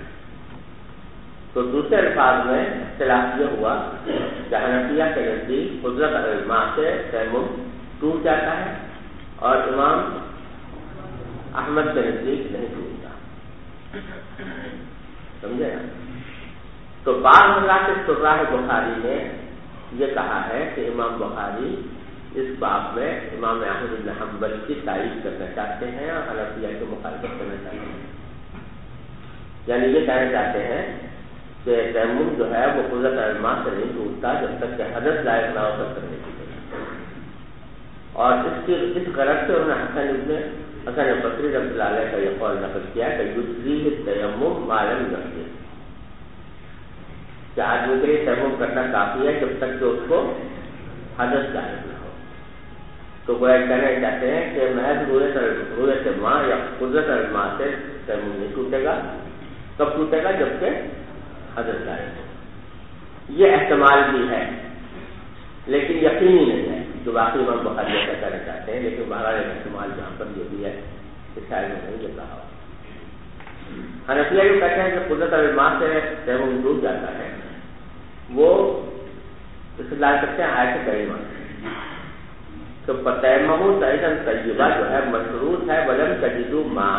تو دوسرے الفاظ میں اختلاف یہ ہوا کہ حنفیہ کے نزدیک قدرت علی الماء سے تیمم ٹوٹ جاتا ہے اور امام احمد کے نزدیک نہیں ٹوٹتا۔ سمجھے نا؟ تو بعض حضرات شراح بخاری نے یہ کہا ہے کہ امام بخاری اس باب میں امام احمد بن حنبل کی تعریف کرنا چاہتے ہیں اور حنفیہ کی مخالفت کرنا چاہتے ہیں، یعنی یہ کہنا چاہتے ہیں کہ تیمم جو ہے وہ قدرت علی الماء سے نہیں ٹوٹتا جب تک کہ حدث لائق نہ ہو کر کرنے کی ضرورت۔ اور اس غرض سے انہوں نے حسن بصری رحمۃ اللہ علیہ کا یہ قول نقل کیا کہ یجزیہ التیمم ما لم یحدث، کہ آدمی کے لیے تیمم کرنا کافی ہے جب تک کہ اس کو حدث لاحق نہ ہو۔ تو وہ کہنا چاہتے ہیں کہ محض رویت ماء یا قدرت علی الماء سے تیمم نہیں ٹوٹے گا، کب ٹوٹے گا؟ جبکہ حضرت جائے. یہ احتمال بھی ہے لیکن یقینی نہیں ہے جو واقعی امام بخاری ایسا کرنا چاہتے ہیں، لیکن بہرحال احتمال جہاں پر یہ بھی ہے کہ شاید وہ نہیں گر رہا ہو. حنفیہ جو کہتے ہیں کہ قدرت الماء سے تیمم ڈوب جاتا ہے، وہ استدلال کرتے ہیں آیت کریمہ تو تیمم صعیدا طیبا جو ہے مشروط ہے ولم تجدوا ماء.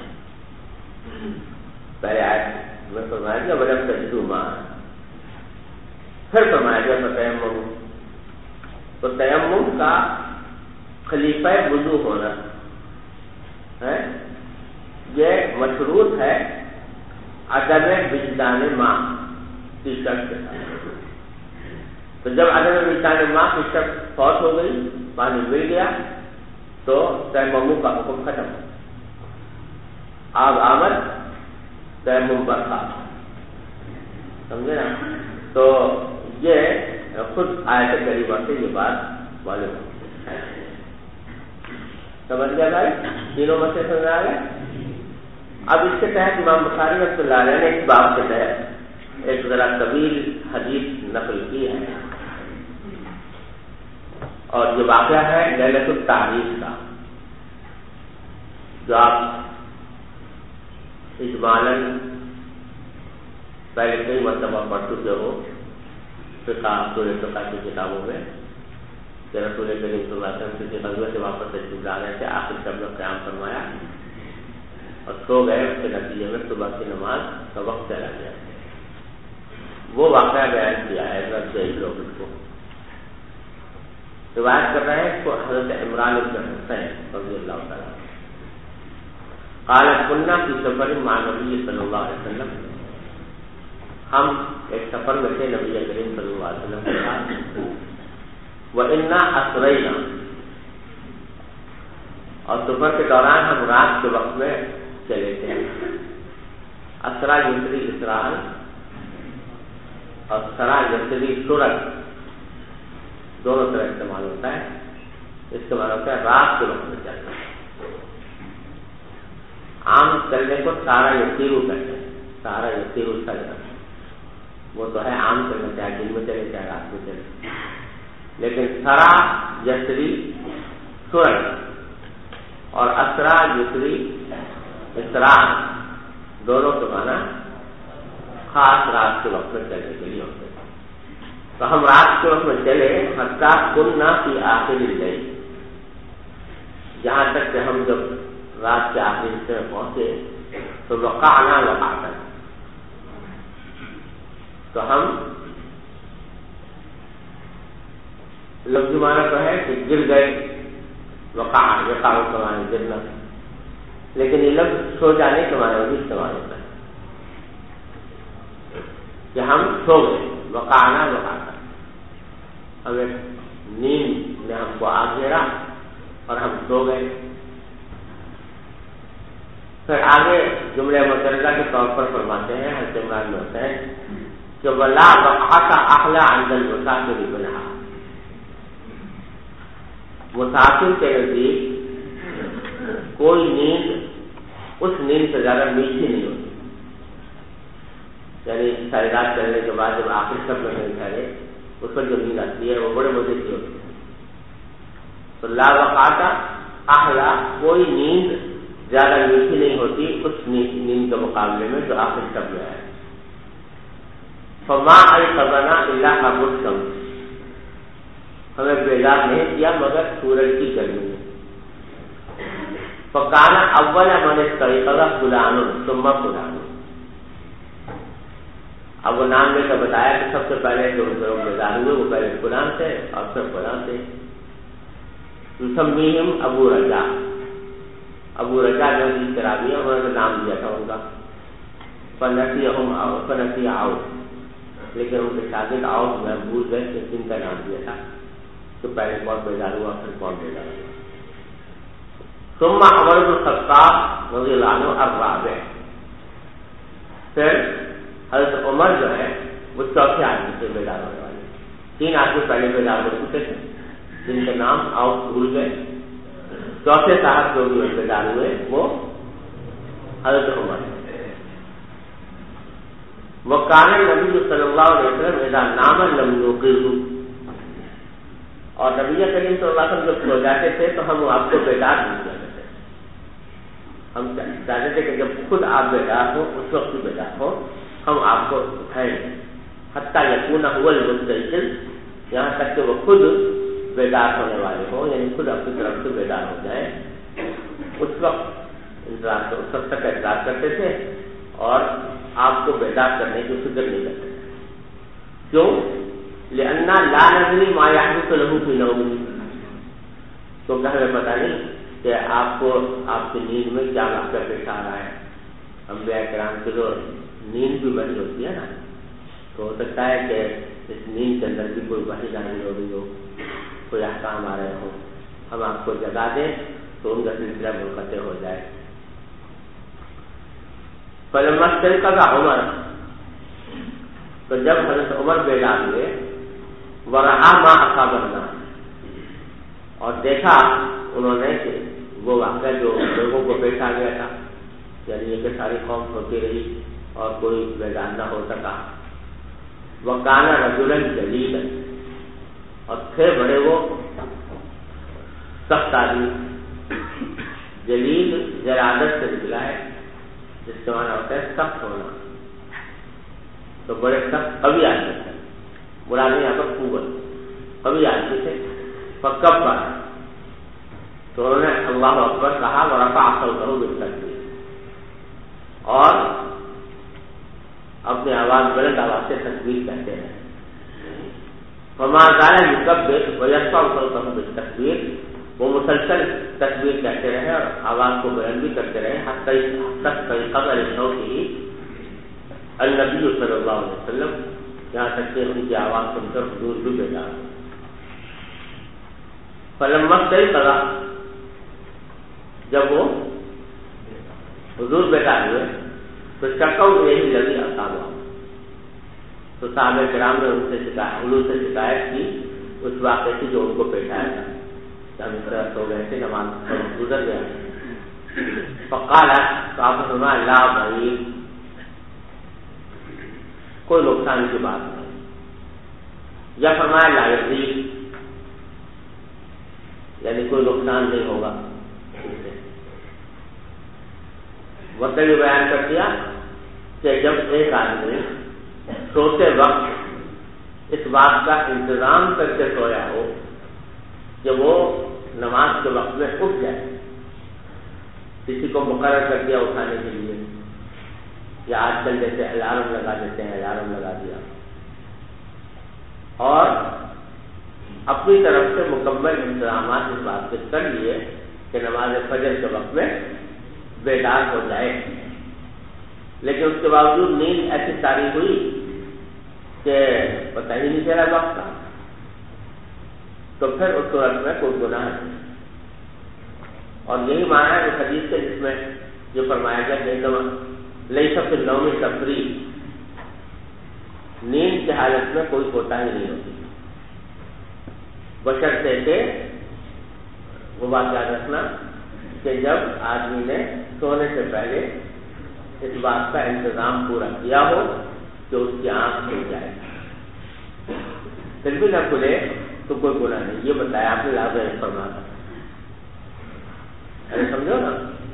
پہلے آیت میں فرمایا گیا ولم تجدوا ماء، پھر فرمایا گیا تیمم. تو تیمم کا خلیفہ وضو ہونا ہے یہ مشروط ہے عدم وجدان ماء کی شرط کے ساتھ. تو جب عدم وجدان ماء کی شرط فوت ہو گئی، پانی مل گیا، تو تیمم کا حکم ختم. آب آمد تیمم برخا، سمجھے نا؟ تو یہ خود آیت کریمہ سے یہ بات معلوم ہے. سمجھ گیا بھائی؟ تینوں مسئلے سمجھ آ گئے. اب اس کے تحت امام بخاری رحمۃ اللہ علیہ نے اس باب کے تحت ایک ذرا طویل حدیث نقل کی ہے، اور یہ واقعہ ہے لیلۃ التحریف کا، جو آپ اجمالاً پہلے کئی مرتبہ پڑھ چکے ہو فقہ کی کتابوں میں کہ رسول کریم صلی اللہ علیہ وسلم کسی غزوے سے واپس تشریف لا رہے تھے، آخر شب میں قیام فرمایا اور سو گئے. اس کے نتیجے میں صبح کی نماز کا وقت چلا گیا. وہ واقعہ بیان کیا ہے لوگ اس کو روایت کر رہے ہیں. اس کو حضرت عمران بن حسین رضی اللہ تعالیٰ قال كنا في سفر مع النبي صلی اللہ علیہ وسلم، ہم ایک سفر میں تھے نبی کریم صلی اللہ علیہ وسلم کے ساتھ. وَإِنَّا أَسْرَيْنَا، اور سفر کے دوران ہم رات کے وقت میں چلے تھے. اسرا یسری اسران اور سرا یسری سرت دونوں طرح استعمال ہوتا ہے. اس کا معنی ہوتا ہے رات کے وقت میں چلنا. عام چلنے کو سارا یسیرو کہتے ہیں، سارا یسیرو چلنا وہ تو ہے عام چلنا، چاہے دن میں چلے چاہے رات میں چلے. لیکن سرا یسری سرت اور اسرا یسری اسرا دونوں کے معنی خاص رات کے وقت میں چلنے کے لیے ہوتے ہیں. تو ہم رات کے وقت میں چلے حتیٰ كنا في آخر الليل، جہاں تک کہ ہم جب رات کے آخری حصے میں پہنچے تو وقعنا وقعتا، تو ہم لفظ معنی تو ہے کہ گر گئے. وقع کا معنی گرنا، لیکن یہ لفظ سو جانے کے معنی بھی استعمال ہوتا ہے کہ ہم سو گئے. وقعنا وقعتا، اب ایک نیند نے ہم کو آ گھیرا اور ہم سو گئے. پھر آگے جملہ مترجمہ کے طور پر فرماتے ہیں حضرت عمران میں ہوتا ہے کہ ولا وقعت احلى عند المسافر منها، مسافر کے نزدیک کوئی نیند اس نیند سے زیادہ میٹھی نہیں ہوتی. یعنی ساری رات چلنے کے بعد جب آخر سب میں نہیں ٹھہرے اس پر جو نیند آتی ہے وہ بڑے مزے کی ہوتی ہے. تو لا وقعت احلى، کوئی نیند زیادہ میٹھی نہیں ہوتی اس نیند کے مقابلے میں جو آخر سب میں ہے. فما ایقظنا الا حر الشمس، ہمیں بیدار نہیں کیا مگر سورج کی گرمی میں. فکان اول من استيقظ فلان ثم فلان، اب وہ نام لے کر بتایا کہ سب سے پہلے جو لوگ بیدار ہوئے وہ پہلے فلان تھے اور پھر فلان تھے. یسمیہم ابو رجا، ابو رجا جو شرابی انہوں نے نام دیا تھا ان کا. فنسی آؤ، لیکن ان کے شاگرد آؤ میں بھول گئے کہ جن کا نام دیا تھا تو پہلے کون بیدار ہوا پھر کون بیدار ہوا. ثم عمر بن الخطاب رضی اللہ عنہ الرابع، پھر حضرت عمر جو ہے وہ چوتھے آدمی سے بیدار ہونے والے. 3 آدمی پہلے بیدار ہو چکے تھے جن کے نام آؤ بھول گئے. چوتھے صاحب جو بھی بیدار ہوئے وہ حضرت عمر. وکان نبی صلی اللہ علیہ وسلم اذا نام لم یوقظہ، اور نبی کریم صلی اللہ علیہ وسلم جب سو جاتے تھے تو ہم آپ کو بیدار نہیں کرتے تھے. ہم چاہتے تھے کہ جب خود آپ بیدار ہو اس وقت بھی بیدار ہو ہم آپ کو اٹھائیں گے، حتیٰ یکون هو المستيقظ، یہاں تک کہ وہ خود بیدار ہونے والے ہوں، یعنی خود اپنی طرف سے بیدار ہو جائیں. اس وقت تک انتظار کرتے تھے اور آپ کو بیدار کرنے کی فکر نہیں کرتے تھے. کیوں؟ لأننا لا ندری ما يحدث له في نومه، کیونکہ ہمیں پتہ نہیں کہ آپ کو آپ کی نیند میں کیا واقعہ پیش آ رہا ہے. انبیاء کرام کی جو نیند بھی بڑی ہوتی ہے نا، تو ہو سکتا ہے کہ اس نیند کے اندر بھی کوئی وحی نازل ہو رہی ہو، کوئی احکام آ رہے ہوں، ہم آپ کو جگا دیں تو ان کا سلسلہ منقطع ہو جائے. فلما استيقظ عمر، تو جب حضرت عمر بیدار ہوئے، ورأى ما أصاب الناس، اور دیکھا انہوں نے کہ وہ واقعہ جو لوگوں کو پیش آ گیا تھا، یعنی یہ کہ ساری قوم ہوتی رہی اور کوئی بیدار نہ ہو سکا. وَكَانَ رَجُلًا جَلِيلًا، اور تھے بڑے وہ سخت آدمی. جلیل جلادت سے نکلا ہے، جس کا معنی ہوتا ہے سخت ہونا. تو بڑے سخت قوی آدمی تھے، مراد یہاں پر قوت، قوی آدمی تھے. فکبر، تو انہوں نے اللہ اکبر کہا، ورفع صوته بالتکبیر، اور اپنی آواز بلند آواز سے تکبیر کہتے ہیں. فما زال یکبر ویرفع صوته بالتکبیر، وہ مسلسل تکبیر کہتے رہے اور آواز کو بلند بھی کرتے رہے حتی قبل صوته النبی صلی اللہ علیہ وسلم، یہاں تک کہ ان کی آواز سن کر حضور بھی بیدار ہو. فلما استيقظ، جب وہ حضور بیدار ہوئے تو شکوا الیہ الذی اصابہ، تو صحابہ کرام نے ان سے حضور سے شکایت کی اس واقعے کی جو ان کو پیش آیا تھا. جب اس طرح سو گئے تھے، نماز گزر گیا. فقال، تو آپ نے فرمایا لا بھائی، کوئی نقصان کی بات نہیں. یا فرمایا لا یضیق، یعنی کوئی نقصان نہیں ہوگا. وقت یہ بیان کر دیا کہ جب ایک آدمی سوتے وقت اس بات کا انتظام کر کے سویا ہو کہ وہ نماز کے وقت میں اٹھ جائے، کسی کو مقرر کر دیا اٹھانے کے لیے، یا آج کل جیسے الارم لگا دیتے ہیں، الارم لگا دیا، اور اپنی طرف سے مکمل انتظامات اس بات کے کر لیے کہ نماز فجر کے وقت میں بیدار ہو جائے، لیکن اس کے باوجود نیند ایسی تاریخ ہوئی کہ پتہ ہی نہیں چلا وقت کا، تو پھر اس وقت میں کوئی گناہ نہیں. اور یہی معنی ہے اس حدیث سے جس میں یہ فرمایا گیا کہ لیس فی النوم تفریط، نیند کی حالت میں کوئی کوتاہی نہیں ہوتی، بشرطے کہ وہ بات یاد رکھنا کہ جب آدمی نے سونے سے پہلے اس بات کا انتظام پورا کیا ہو کہ اس کی آنکھ کھل جائے. پھر بھی نہ کھلے تو کوئی گناہ نہیں. یہ بتایا آپ نے لازم فرمایا، سمجھو نا.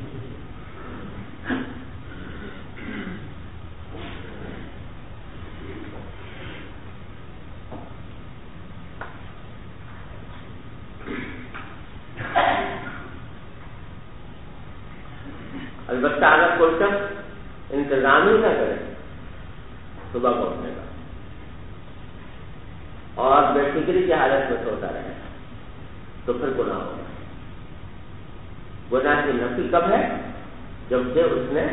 البتہ اگر کوئی شخص انتظام ہی نہ کرے صبح کو اٹھنے کا اور بے فکری کی حالت میں سوتا رہے تو پھر گناہ ہوگا. گناہ کی نفی کب ہے؟ جبکہ اس نے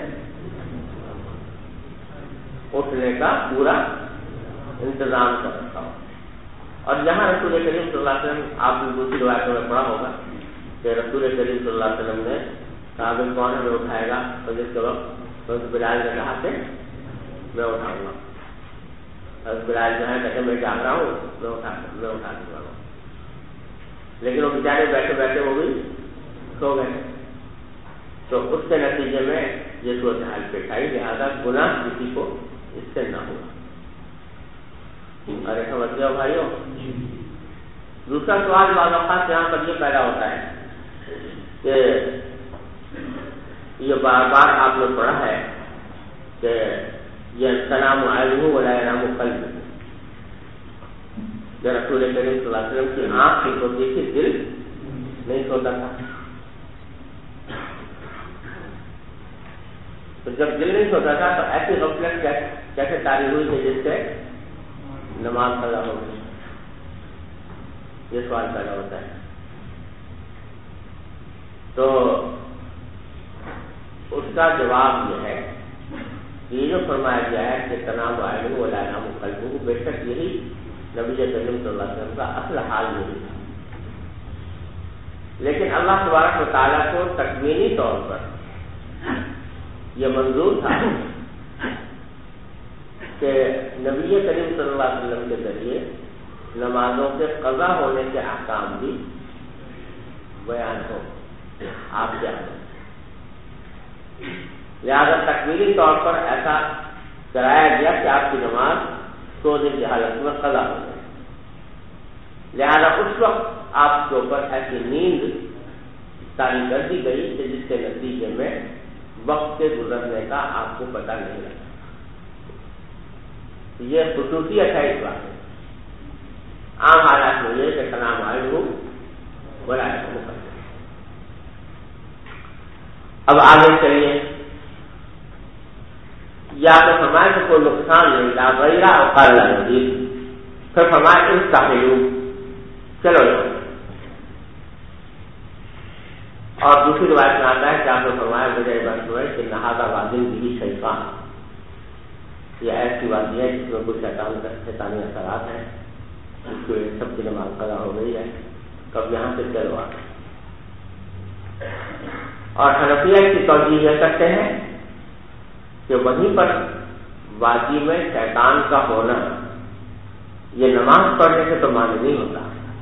اٹھنے کا پورا انتظام کر رکھا ہو. اور یہاں رسول کریم صلی اللہ علیہ وسلم، آپ نے دوسری روایتوں میں پڑھا ہوگا کہ رسول کریم صلی اللہ علیہ وسلم نے کہا کہ کون ہمیں اٹھائے گا، تو جس کے وقت بلال نے کہا کہ میں اٹھاؤں گا. بلال جو ہے کہتے میں جاگ رہا ہوں، میں اٹھا دوں گا. لیکن وہ بیچارے بیٹھے بیٹھے وہ بھی سو گئے. تو اس کے نتیجے میں یہ صورتحال پیش آئی. لہٰذا گناہ کسی کو اس سے نہ ہوا. ارے سمجھ گیا بھائیوں. دوسرا سوال بعض اوقات یہاں پر یہ پیدا ہوتا ہے کہ یہ بار بار آپ نے پڑھا ہے کہ یہ تنام عینہ ولا ینام قلب. رسول کریم صلی اللہ علیہ وسلم کی آنکھ کی ہوتی تھی، دل نہیں سوتا تھا. تو جب دل نہیں سوتا تھا تو ایسی غفلت کیسے طاری ہوئی کہ جس سے نماز قضا ہو گئی؟ یہ سوال پیدا ہوتا ہے. تو اس کا جواب یہ ہے کہ یہ جو فرمایا گیا ہے کہ تنام عینہ ولا ینام قلب، بے شک یہی نبی کریم صلی اللہ علیہ وسلم کا اصل حال نہیں تھا. لیکن اللہ تبارک و تعالیٰ کو تکوینی طور پر یہ منظور تھا کہ نبی کریم صلی اللہ علیہ وسلم کے ذریعے نمازوں کے قضا ہونے کے احکام بھی بیان ہو آپ کے آگے. لہذا تکوینی طور پر ایسا کرایا گیا کہ آپ کی نماز سونے کی حالت میں قضا ہو گئی. لہذا اس وقت آپ کے اوپر ایسی نیند طاری کر دی گئی کہ جس کے نتیجے میں وقت کے گزرنے کا آپ کو پتہ نہیں لگا. یہ خصوصیت ہے اس بات میں. عام حالات میں یہ کہ تنام عینہ ولا ینام قلب. اب آگے چلیے. یا تو فرمائے کہ کوئی نقصان نہیں تھا غیرہ اوقات لگی، پھر فرمائے اس کا حلو چلو. اور دوسری روایت میں آتا ہے کہ آپ نے فرمایا مجھے بات ہوئے کہ نہادہ وادن بھی شیطان، یہ ایسی وادی ہے جس میں کچھ شیطانی اثرات ہیں، اس کو سب کی نماز قضا ہو گئی ہے، کب یہاں سے چلو آ. اور حنفیہ کی توجیہ یہ کرتے ہیں کہ وہیں پر وادی میں شیطان کا ہونا یہ نماز پڑھنے سے تو معنی نہیں ہوتا،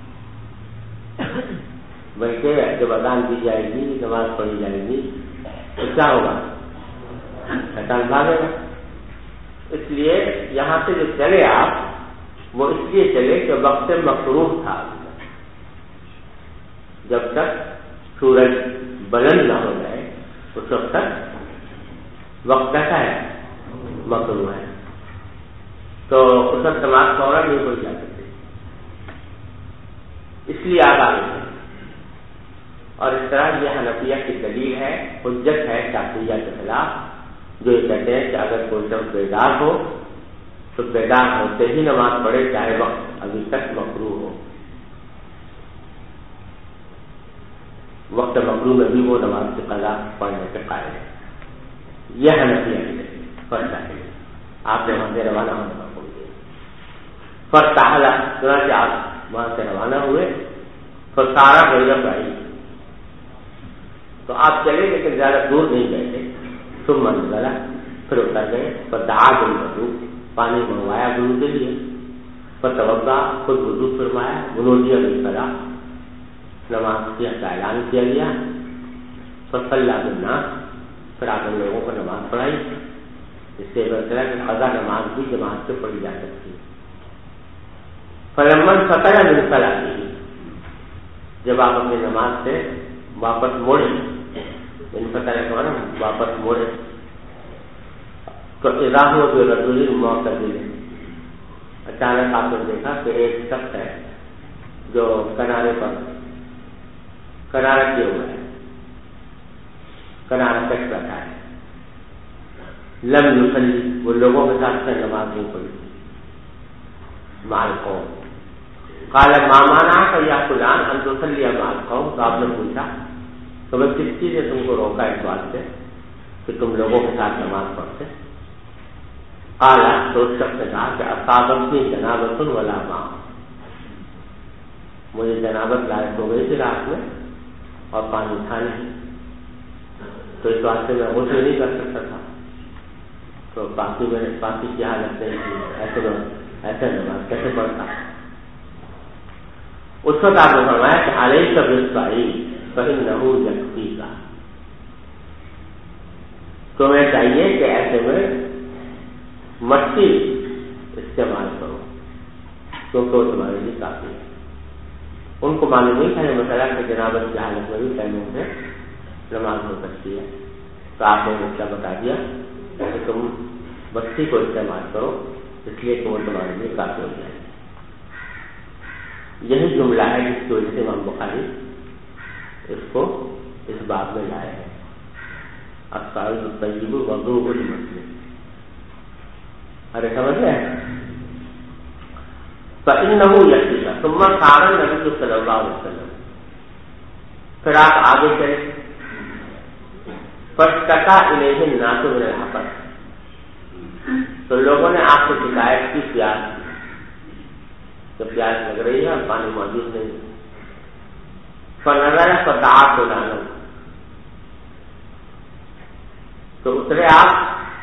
بلکہ جب اذان دی جائے گی نماز پڑھی جائے گی تو کیا ہوگا؟ شیطان بھاگے گا. اس لیے یہاں سے جو چلے آپ وہ اس لیے چلے کہ وقت مکروہ تھا. جب تک سورج بلند نہ ہو جائے اس وقت تک وقت کیسا ہے؟ مکروہ ہے. تو اس وقت نماز فوراً نہیں پڑھ جا سکتے، اس لیے آپ آگے ہیں. اور اس طرح یہ حنفیہ کی دلیل ہے، حجت ہے شافعیہ کے خلاف، جو یہ کہتے ہیں کہ اگر کوئی شخص بیدار ہو تو بیدار ہوتے ہی نماز پڑھے چاہے وقت ابھی تک مکروہ ہو. وقت مکروہ میں بھی وہ نماز کی قضا پڑھنے کے قائل ہے. یہ حنفیہ کی دلیل فرض ہے. آپ نے وہاں سے روانہ ہونے کا بول دیا فرض تعالیٰ چنانچہ آپ وہاں سے روانہ ہوئے تو سارا غیرت آئی تو آپ چلے لیکن زیادہ دور نہیں گئے تھے. ثم نزل، پھر اتر گئے. فدعا بالوضوء، پانی منگوایا وضو کے لیے. فتوضا، خود وضو فرمایا. ونودی بالصلاۃ، نماز کا اعلان کیا گیا. فصلی بالناس، پھر آپ نے لوگوں کو نماز پڑھائی. اس سے بہتر ہے کہ قضا نماز بھی جماعت سے پڑھی جا سکتی ہے. فلما انفتح من صلاته، جب آپ اپنی نماز سے واپس موڑے، انفتح کا مطلب واپس موڑے، تو اذا هو برجل معتدل، اچانک آپ نے دیکھا کہ ایک شخص ہے جو کنارے پر کنارہ کیے ہوئے ہے، کنارہ کٹ رکھا ہے. لم یصلی، وہ لوگوں کے ساتھ نماز نہیں پڑھی مع القوم. قال ما منعك یا فلان ان تصلی مع القوم، تو آپ نے پوچھا تو میں کس چیز نے تم کو روکا اس بات سے کہ تم لوگوں کے ساتھ نماز پڑھتے؟ قال، تو اس شخص نے کہا کہ اصابتنی جنابۃ ولا ماء، مجھے جنابت لاحق ہو گئی تھی رات میں اور پانی تھا نہیں، تو اس بات سے میں غسل نہیں کر سکتا تھا، تو باقی میں باقی کی حالت نہیں تھی، ایسے نماز کیسے پڑھتا؟ اس وقت آپ نے فرمایا کہ علیک بالصعید فإنہ یکفیک، تمہیں چاہیے کہ ایسے میں مٹی استعمال کرو کیونکہ وہ تمہارے لیے کافی ہے. ان کو معلوم نہیں تھا مسئلہ کہ جنابت کی حالت میں بھی تیمم سے نماز ہو سکتی ہے. تو آپ نے مسئلہ بتا دیا کہ تم بستی کو استعمال کرو اس لیے کہ وہ تمہارے لیے کافی ہو جائے. یہی جملہ ہے جس کی وجہ سے امام بخاری اس کو اس باب میں لائے ہیں. الصائد الطیب وضوء المسلم. ارے سمجھ گئے؟ فإنه يكفيك. ثم قال النبي صلی اللہ علیہ وسلم. پھر آپ آگے چلے. فاشتكى إليه الناس من الحفر. تو لوگوں نے آپ سے شکایت کی پیاس کی کہ پیاس لگ رہی ہے اور پانی موجود نہیں. فنظر فدعا فلانا. تو اترے آپ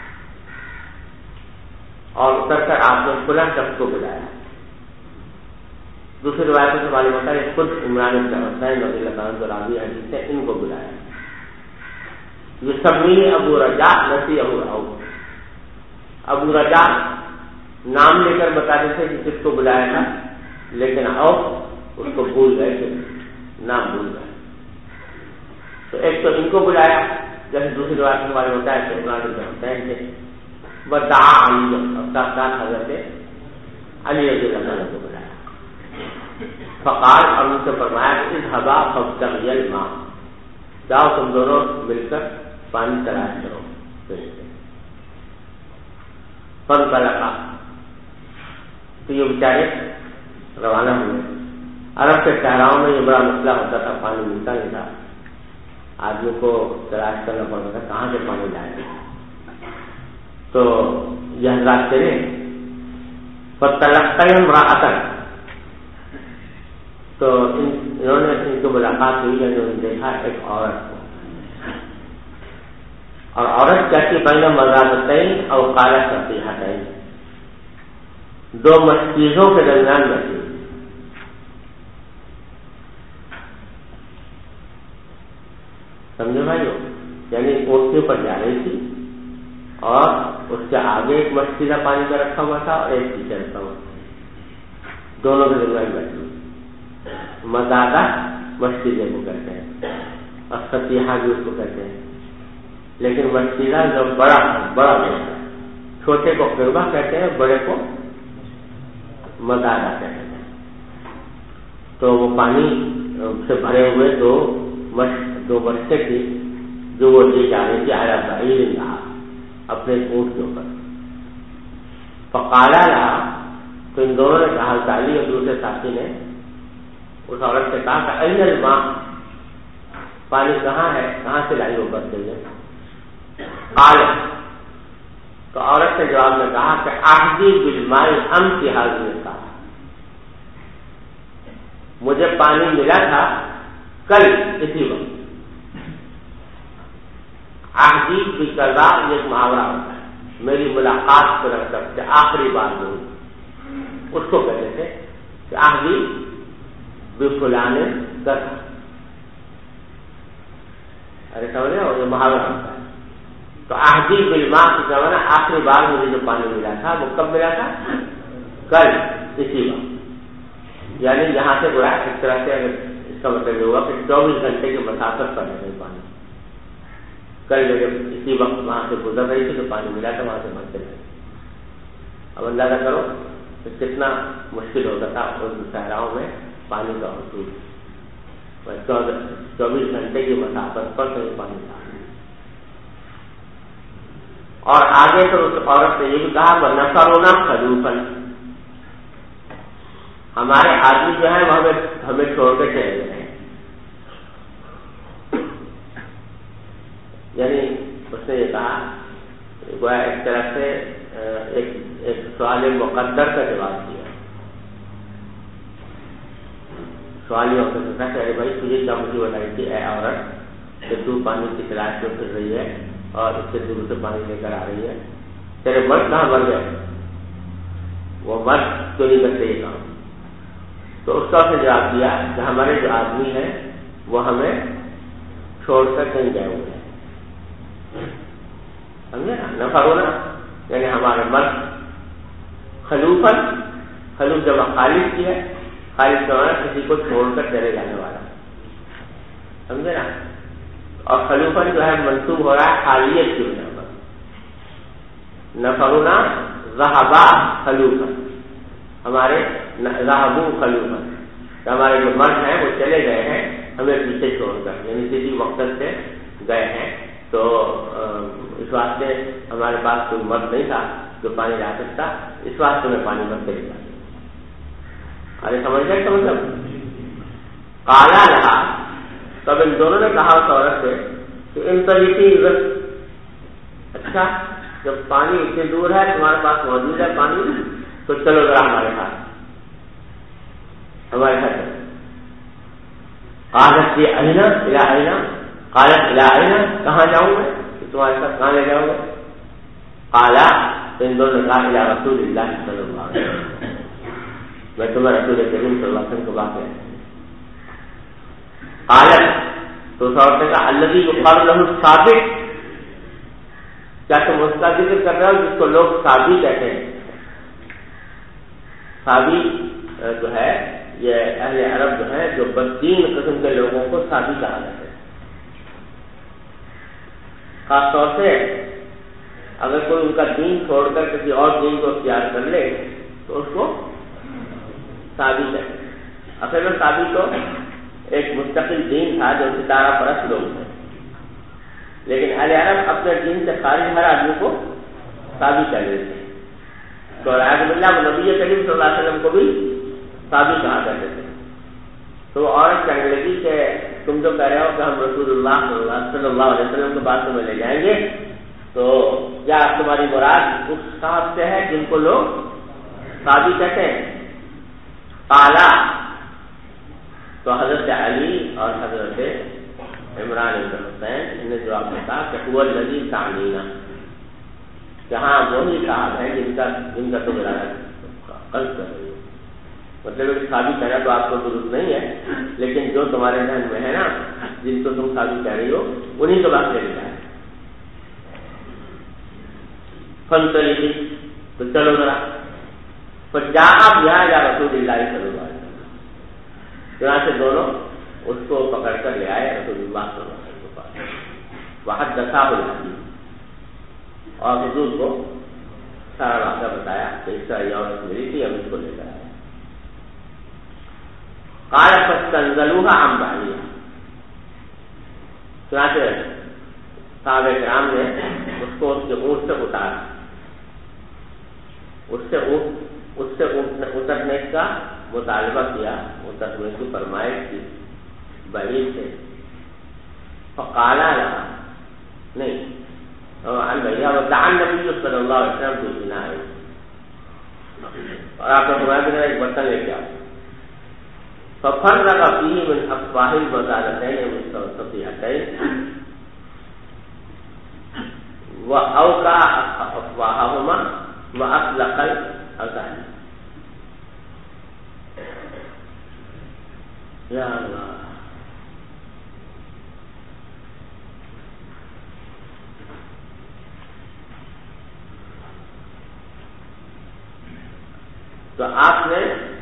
اور اتر کر آپ نے فلاں شخص کو بلایا. دوسری روایتوں سے معلوم ہوتا ہے خود عمران بن حسین رضی اللہ عنہ جو راوی حدیث سے ان کو بلایا. یسمی ابو رجاء نسی ابو عوف. ابو رجاء نام لے کر بتاتے تھے کہ کس کو بلایا تھا لیکن عوف اس کو بھول گئے کہ نام بھول گئے. تو ایک تو ان کو بلایا جیسے دوسری روایت سے معلوم ہوتا ہے کہ عمران بن حسین تھے. ودعا علی ساتھ حضرت علی رضی اللہ عنہ کو بلایا. فقال اور ان سے فرمایا اذهبا فابتغيا الماء. جاؤ تم دونوں مل کر پانی تلاش کرو. فانطلقا. تو یہ بیچارے روانہ ہوئے. عرب کے صحراؤں میں یہ بڑا مسئلہ ہوتا تھا, پانی ملتا نہیں تھا. آدمی کو تلاش کرنا پڑتا تھا کہاں سے پانی لائے. تو یہ حضرات چلے. فطلقا امرأة. تو انہوں نے ان کو ملاقات ہوئی ہے. انہوں نے دیکھا ایک عورت کو, اور عورت کیسی بین مزادتین او قالت صفیحتین. دو مشکیزوں کے درمیان بیٹھی. سمجھے بھائیو؟ یعنی اونٹ کے اوپر جا رہی تھی اور اس کے آگے ایک مشکیزہ پانی کا رکھا ہوا تھا اور ایک پیچھے رکھا ہوا تھا. دونوں کے درمیان بیٹھی. مزادہ مشکیزے کو کہتے ہیں اور صفیحہ بھی اس کو کہتے ہیں. لیکن مشکیزہ جو بڑا ہوتا ہے, چھوٹے کو قربہ کہتے ہیں, بڑے کو مزادہ کہتے ہیں. تو وہ پانی سے بھرے ہوئے دو بچے تھی جو وہ لے جا رہی تھی آیا بعیر لہا اپنے اونٹ کے اوپر. فقالا لہا. تو ان دونوں نے کہا, تعلی اور دوسرے ساتھی نے اس عورت سے کہا کہ این الماء. پانی کہاں ہے, کہاں سے لائی وہ کرتے ہوئے. قال. تو عورت نے جواب میں کہا کہ عہدی بالماء امس حاضر تھا. مجھے پانی ملا تھا کل اسی وقت. عہدی بکذا یہ ایک محاورہ ہوتا ہے. میری ملاقات کو رکھ سکتے آخری بار میں اس کو کہتے تھے کہ عہدی بفلانے کر. ارے سمجھ رہے ہو, یہ محاورہ ہوتا ہے. تو عہدی بالماء کی زمانہ آخری بار مجھے جو پانی ملا تھا وہ کب ملا تھا؟ کل اسی وقت. یعنی یہاں سے برا اس طرح سے اگر اس کا مطلب یہ ہوگا کہ 24 گھنٹے کی مسافت پر ہے پانی. کل جب اسی وقت وہاں سے گزر رہی تھی تو پانی ملا تھا, وہاں سے بھرتے رہے. اب اندازہ کرو کہ کتنا مشکل ہوتا تھا ان صحراؤں میں پانی کا حصول. 24 گھنٹے کی مسافت پر کہیں پانی تھا. اور آگے تو اس عورت نے یہ بھی کہا وَنَفَرُنَا خَلُوفًا. ہمارے آدمی جو ہے وہ ہمیں چھوڑ کے چلے گئے ہیں. یعنی اس نے یہ کہا ایک طرح سے ایک سوال مقدر کا جواب دیا. سوال یہ ہوتا تھا کہ بھائی تجھے کیا مجھے بتائی تھی اے عورت کہ تو پانی کی تلاش میں پھر رہی ہے اور اس سے دور سے پانی لے کر آ رہی ہے, تیرے مرد کہاں مر گئے؟ وہ مرد کیوں نہیں کرتے یہ کام؟ تو اس کا اس نے جواب دیا کہ ہمارے جو آدمی ہیں وہ ہمیں چھوڑ کر کہیں گئے ہوئے ہیں. سمجھے نا؟ نفر ہونا یعنی ہمارے مرد خلوفن، خلوف جب خالص کی ہے، خالص کا معنی کسی کو چھوڑ کر چلے جانے والا، سمجھے نا؟ اور خلوفن جو ہے منسوب ہو رہا ہے حالیت کی وجہ پر، نفرنا ذہبا خلوفن، ہمارے ذہبو خلوفن، ہمارے جو مرد ہیں وہ چلے گئے ہیں ہمیں پیچھے چھوڑ کر، یعنی کسی مقصد سے گئے ہیں، تو اس واسطے ہمارے پاس کوئی مرد نہیں تھا جو پانی لا سکتا، اس واسطے میں پانی بھر کے لے جاتا۔ ارے سمجھ گئے کہ مطلب کالا رہا، تب ان دونوں نے کہا اس عورت سے کہ ان طریقی اچھا جب پانی اتنی دور ہے تمہارے پاس موجود ہے پانی، تو چلو ذرا ہمارے ساتھ قالت کی اہنا الہنا، قالت الہنا کہاں جاؤں میں، تمہارے ساتھ کہاں لے جاؤں گے؟ قالا تو ان دونوں نے کہا الى رسول اللہ صلی اللہ علیہ وسلم، میں تمہیں رسول کریم صلی اللہ علیہ وسلم کو بات ہے۔ قالت تو عورت نے کہا الذی یقال له الصابئ، کیا تم اس کا ذکر کر رہے ہو جس کو لوگ صابی کہتے ہیں؟ صابی جو ہے یہ اہل عرب جو ہے جو بددین قسم کے لوگوں کو صابی کہا جاتا ہے، خاص طور سے اگر کوئی ان کا دین چھوڑ کر کسی اور دین کو اختیار کر لے تو اس کو صابی کہتے ہیں۔ اصل میں صابی تو ایک مستقل دین تھا جو ستارہ پرست لوگ تھے، لیکن اہل عرب اپنے دین سے خارج ہر آدمی کو صابی کہہ لیتے ہیں، تو اعوذ باللہ نبی کریم صلی اللہ علیہ وسلم کو بھی صابی کہا کرتے تھے۔ تو وہ عورت کہنے لگی کہ تم جو کہہ رہے ہو کہ ہم رسول اللہ صلی اللہ علیہ وسلم کے بعد تمہیں لے جائیں گے، تو کیا تمہاری مراد اس صاحب سے ہے جن کو لوگ صابی کہتے ہیں؟ قالا تو حضرت علی اور حضرت عمران بن حسین نے جواب میں کہا کہ هو الذی تعنینا، جہاں وہی صاحب ہیں جن کا تم قصد کر رہی ہو، مطلب صابی کہنا تو آپ کو درست نہیں ہے، لیکن جو تمہارے ذہن میں ہے نا جن کو تم صابی کہہ رہی ہو انہیں کے بات لے لیا ہے۔ فن طریقی تو چلو ذرا جا بہا یا رسول اللہ صلی اللہ علیہ وسلم، یہاں سے دونوں اس کو پکڑ کر لے آئے رسول اللہ صلی اللہ علیہ وسلم کے پاس، وحدثہ الحدیث، اور حضور کو سارا واقعہ بتایا کہ اس طرح یہ عورت ملی تھی، ہم اس کو لے کر آئے۔ قال فاستنزلوها عن بعيرها، چنانچہ صحابہ کرام نے اس کو اس کے اونٹ سے اتارا، اس سے اترنے کا مطالبہ کیا، اترنے کی فرمائش کی بعیر سے، فقال لها نہیں ودعا النبی صلی اللہ علیہ وسلم بالإناء، اور آپ نے فرمایا کہ ایک برتن لے کے آؤ، ففرغ فيه من أفواه البزالتين المستوسطتين وأوقع أفواههما وأطلق الأذان۔ یا اللہ، تو آپ نے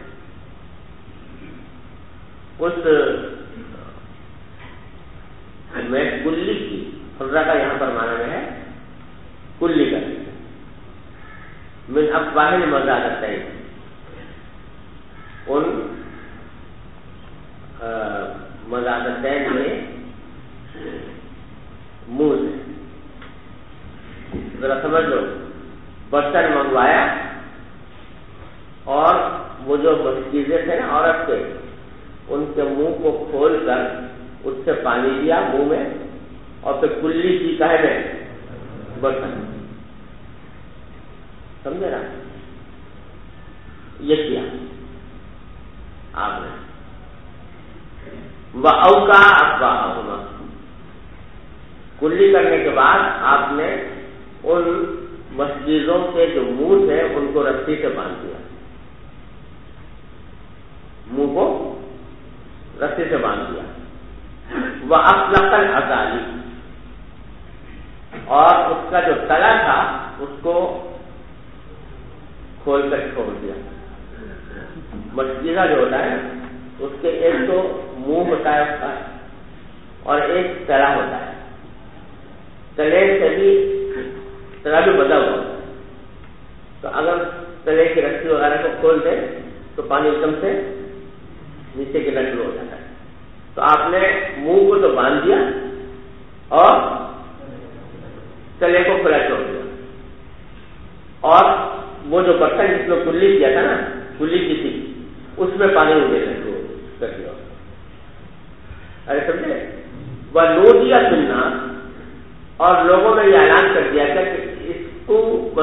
اس میں کلی کی، حرہ کا یہاں پر معنی میں ہے کلی کا، من افواہ المزادتین، ان مزادتین میں منہ سے، ذرا سمجھ لو، برتن منگوایا اور وہ جو چیزیں تھے نا عورت کے، ان کے منہ کو کھول کر اس سے پانی دیا منہ میں، اور پھر کلی کی کہہ میں برتن، سمجھے نا؟ یہ کیا آپ نے، وَأَوْقَعَ أَفْوَاهَهُمَا، کلی کرنے کے بعد آپ نے ان مسجدوں کے جو منہ تھے ان کو رسی سے باندھ دیا، منہ کو رسی سے باندھ دیا، وَأَطْلَقَ الْأَذَانِ، اور اس کا جو تلا تھا اس کو کھول کر چھوڑ دیا. مشکیزہ جو ہوتا ہے اس کے ایک تو منہ ہوتا ہے اس کا اور ایک تلا ہوتا ہے. تلے سے بھی تلا بھی بدا ہوا, تو اگر تلے کی رسی وغیرہ کو کھول دے تو پانی ایک دم سے نیچے گرنا شروع ہو جاتا ہے. تو آپ نے منہ کو تو باندھ دیا اور تلے کو کھلا چھوڑ دیا, اور وہ جو برتن جس میں کلی کیا تھا نا, کلی کی تھی, اس میں پانی اڑنے شروع کر دیا. ارے سمجھے, وہ لو دیا سننا, اور لوگوں نے یہ اعلان کر دیا کہ اس کو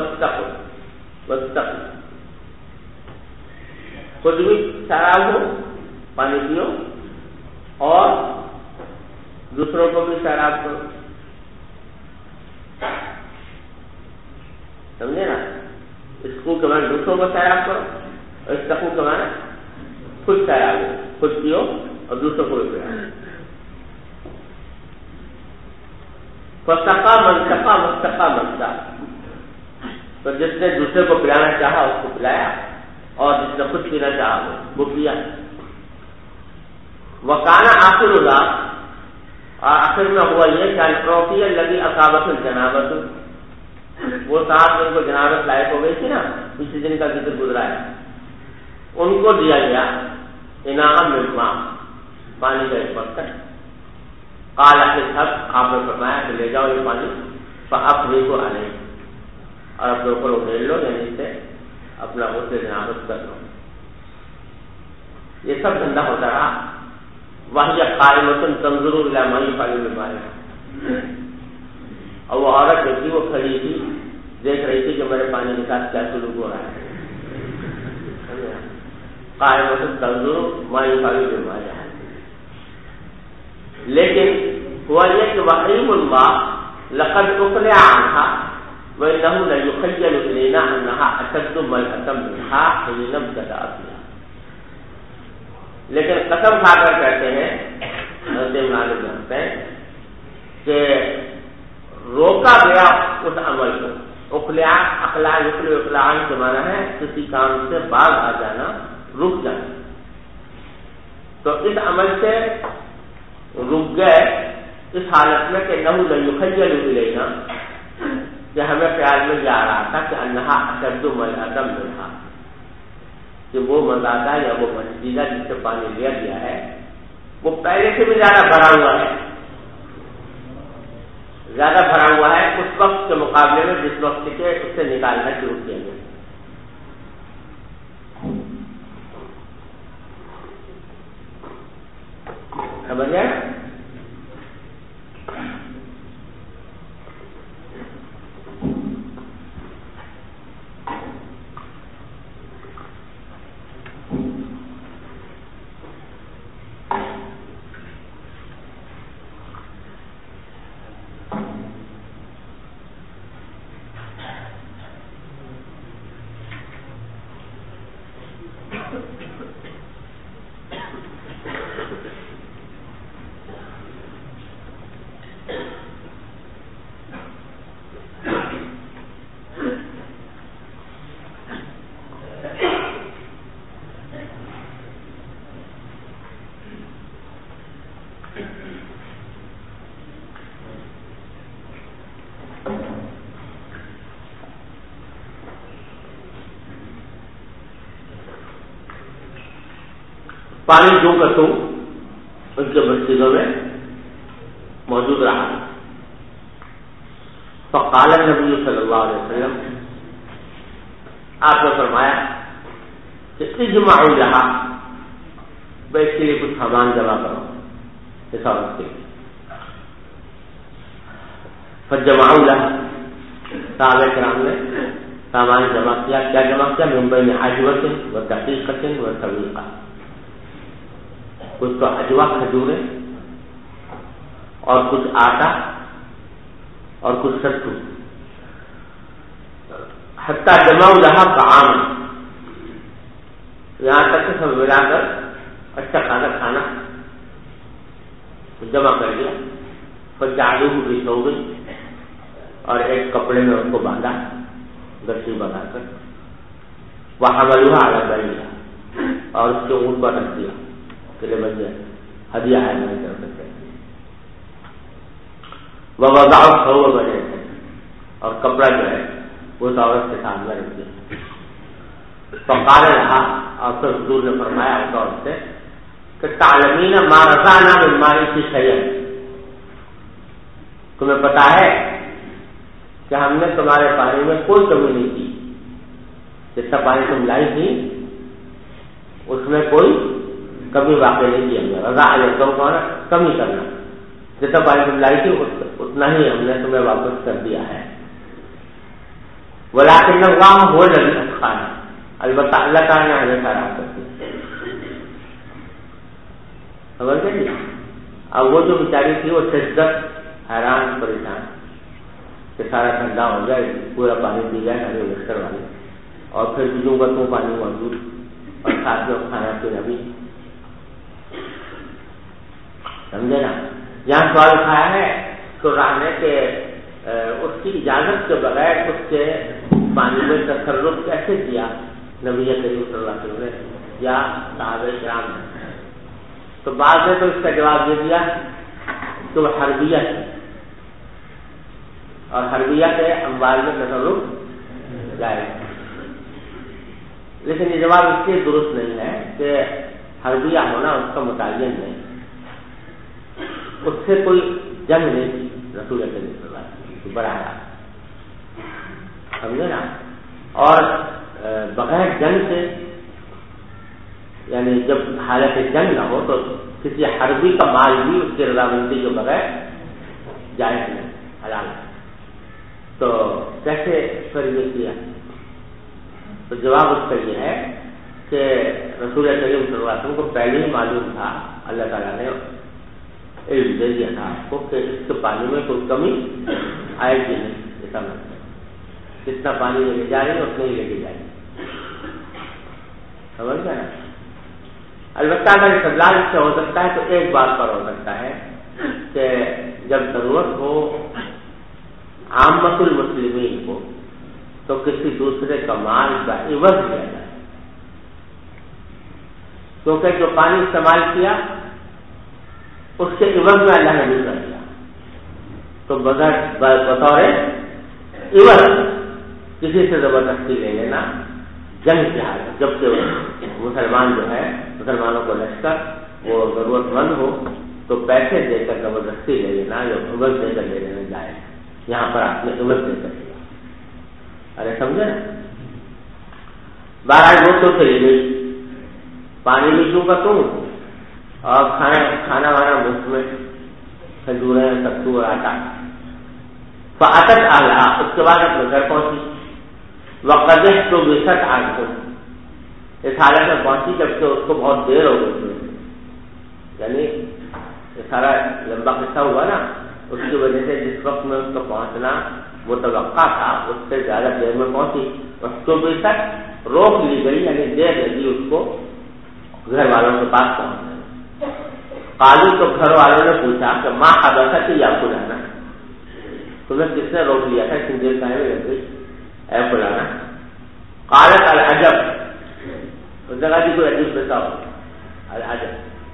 وسطق خود بھی شراب ہو, پانی پیو, اور دوسروں کو بھی شراب کرو. سمجھے نا, اس کو کے معنی دوسروں کو شراب کرو, اور اس تقو کے معنی خود شراب ہو, خود پیو اور دوسروں کو بھی پلاؤ. فسقا منسقا مستقا منسا, تو جس نے دوسرے کو پلانا چاہا اس کو پلایا, اور جس نے خود پینا چاہا وہ پیا. وکانا آخر ہوگا, اور آخر میں ہوا یہ کہ الفروفی الذی اصابت الجنابت, وہ صاحب جن کو جنابت لائق ہو گئی تھی نا, پچھلے دن کا ذکر گزرا ہے, ان کو دیا گیا انعام من ماء, پانی کا ایک برتن. قال اذهب, آپ نے فرمایا کہ لے جاؤ یہ پانی, فافرغوا علیہ, اور اپنے اوپر اڈیل لو, یعنی اس سے اپنا غسل جنابت کر لو. یہ سب دھندا ہوتا رہا. وہی قائمۃ تنظر الی ما یفعل بمائها, اور وہ عورت جو تھی وہ کھڑی تھی, دیکھ رہی تھی کہ میرے پانی کے ساتھ کیا سلوک ہو رہا ہے. قائمۃ تنظر ما یفعل بمائها. لیکن ہوا یہ کہ وحیم اللہ لقد اقلع عنها وانه ليخيل الينا انها اشد ملأة منها حين ابتدأت بها. لیکن قسم کھا کر کہتے ہیں, جانتے ہیں کہ روکا گیا اس عمل کو. اقلاع, اقلاع یقلع, اقلاعن کے معنی ہے کسی کام سے باز آ جانا, رک جانا. تو اس عمل سے رک گئے اس حالت میں کہ انه ليخيل الينا, کہ ہمیں خیال میں جا رہا تھا کہ انها اشد ملأة منها, کہ وہ مزادہ یا وہ مشکیزہ جس سے پانی لیا گیا ہے وہ پہلے سے بھی زیادہ بھرا ہوا ہے, زیادہ بھرا ہوا ہے اس وقت کے مقابلے میں جس وقت کے اس سے نکالنا شروع کیا گیا. سمجھ گئے؟ پانی جو کا تم ان کے مسجدوں میں موجود رہا. فقال النبی صلی اللہ علیہ وسلم, آپ نے فرمایا کہ اجمعوا لها, بھائی اس کے لیے کچھ سامان جمع کرو اس عورت کے لیے. فجمعوا لها, صحابہ کرام نے سامان جمع کیا. کیا جمع کیا؟ من بین عجوۃ و دقیقۃ و سویقہ, کچھ تو اجوا کھجورے اور کچھ آٹا اور کچھ ستو. حتیٰ جمعوا لها طعاما, یہاں تک کہ سب ملا کر اچھا کھانا جمع کر لیا. فجعلوه فی ثوب, اور ایک کپڑے میں ان کو باندھا, گٹھی بنا کر. وحملوها على بعيرها، اور اس کے اونٹ پر رکھ دیا کہ لے بن جائے، ہدیہ ہے میری طرف سے. ووضعوا الثوب بين يديه، اور کپڑا جو ہے وہ عورت کے سامنے رکھ دیا. فقال لها، اور پھر حضور نے فرمایا اس عورت سے کہ تعلمین ما رضعنا من مالك شيئا، تمہیں پتا ہے کہ ہم نے تمہارے پانی میں کوئی کمی نہیں کی، جتنا پانی تم لائی تھی اس میں کوئی کمی واقع نہیں کی. ہم نے رضا کو کمی کرنا، جتنا پانی تم لائی تھی اتنا ہی ہم نے تمہیں واپس کر دیا ہے. ولكن الله هو الذي أتقانا، البتہ اللہ تعالیٰ نے ہمیں خراب کر دیا. خبر گئی. اب وہ جو بیچاری تھی وہ شدت حیران پریشان کہ سارا ٹھنڈا ہو جائے، پورا پانی پی جائے سارے لشکر والے، اور پھر بیجوں کا تو پانی موجود اور ساتھ میں کھانا پینا بھی. سمجھے نا. یہاں سوال اٹھایا ہے تو رہنے کے اس کی اجازت کے بغیر اس کے پانی میں تصرف کیسے کیا نبی کریم صلی اللہ علیہ وسلم نے یا صحابہ کرام نے؟ تو بعد میں تو اس کا جواب دے دیا کہ وہ حربیہ ہے، اور حربیہ کے اموال میں تصرف جائز. لیکن یہ جواب اس لیے درست نہیں ہے کہ حربیہ ہونا اس کا متعین نہیں، اس سے کوئی جنگ نہیں تھی رسول اللہ صلی اللہ علیہ وسلم براہ راست. سمجھے نا. اور بغیر جنگ سے یعنی جب حالت جنگ نہ ہو تو کسی حربی کا مال بھی اس کی رضامندی کے بغیر جائز نہیں، حلال. تو کیسے پھر یہ کیا؟ تو جواب اس کا یہ ہے کہ رسول کریم صلی اللہ علیہ وسلم کو پہلے ہی معلوم تھا، اللہ تعالیٰ نے علم دے دیا تھا آپ کو کہ اس کے پانی میں کوئی کمی آئے گی نہیں. ایسا مطلب جتنا پانی لے کے جا رہے ہیں اتنے ہی لے کے جائیں گے. سمجھ گیا نا. البتہ اگر استدلال اس سے ہو سکتا ہے تو ایک بات پر ہو سکتا ہے کہ جب ضرورت ہو عامت المسلمین کو تو کسی دوسرے کا مال کا عوض دیا جائے، کیونکہ جو پانی استعمال کیا اس کے عوض میں اللہ نے نہیں کر دیا، تو بطور عوض کسی سے زبردستی لے لینا جنگ کی حالت، جبکہ مسلمان جو ہے مسلمانوں کو لشکر وہ ضرورت مند ہو تو پیسے دے کر زبردستی لے لینا یا عوض دے کر لے لینا جائے. یہاں پر آپ نے عوض دے کر دیا. ارے سمجھے نا. 12 وہ تو چلی گئی، پانی بھی کیوں کا تم اور کھانا وانا مفت میں، کھجوریں ستو اور آٹا. فاتت اعلیٰ، اس کے بعد اپنے گھر پہنچی. وقت تو بسٹ آج کو اس حالت میں پہنچی جبکہ اس کو بہت دیر ہو گئی، یعنی یہ سارا لمبا قصہ ہوا نا، اس کی وجہ سے جس وقت میں اس کو پہنچنا متوقع تھا اس سے زیادہ دیر میں پہنچی. اس کو بھی تک روک لی گئی، یعنی دیر لگی اس کو گھر والوں کے پاس پہنچنے. قالو، تو گھر والوں نے پوچھا کہ ماں حدث کی یا فلانا، تمہیں کس نے روک لیا تھا، اتنی دیر کہنے لگ گئی اے فلانا؟ قالت العجب، اس جگہ جی کوئی عجیب بتا ہو. العجب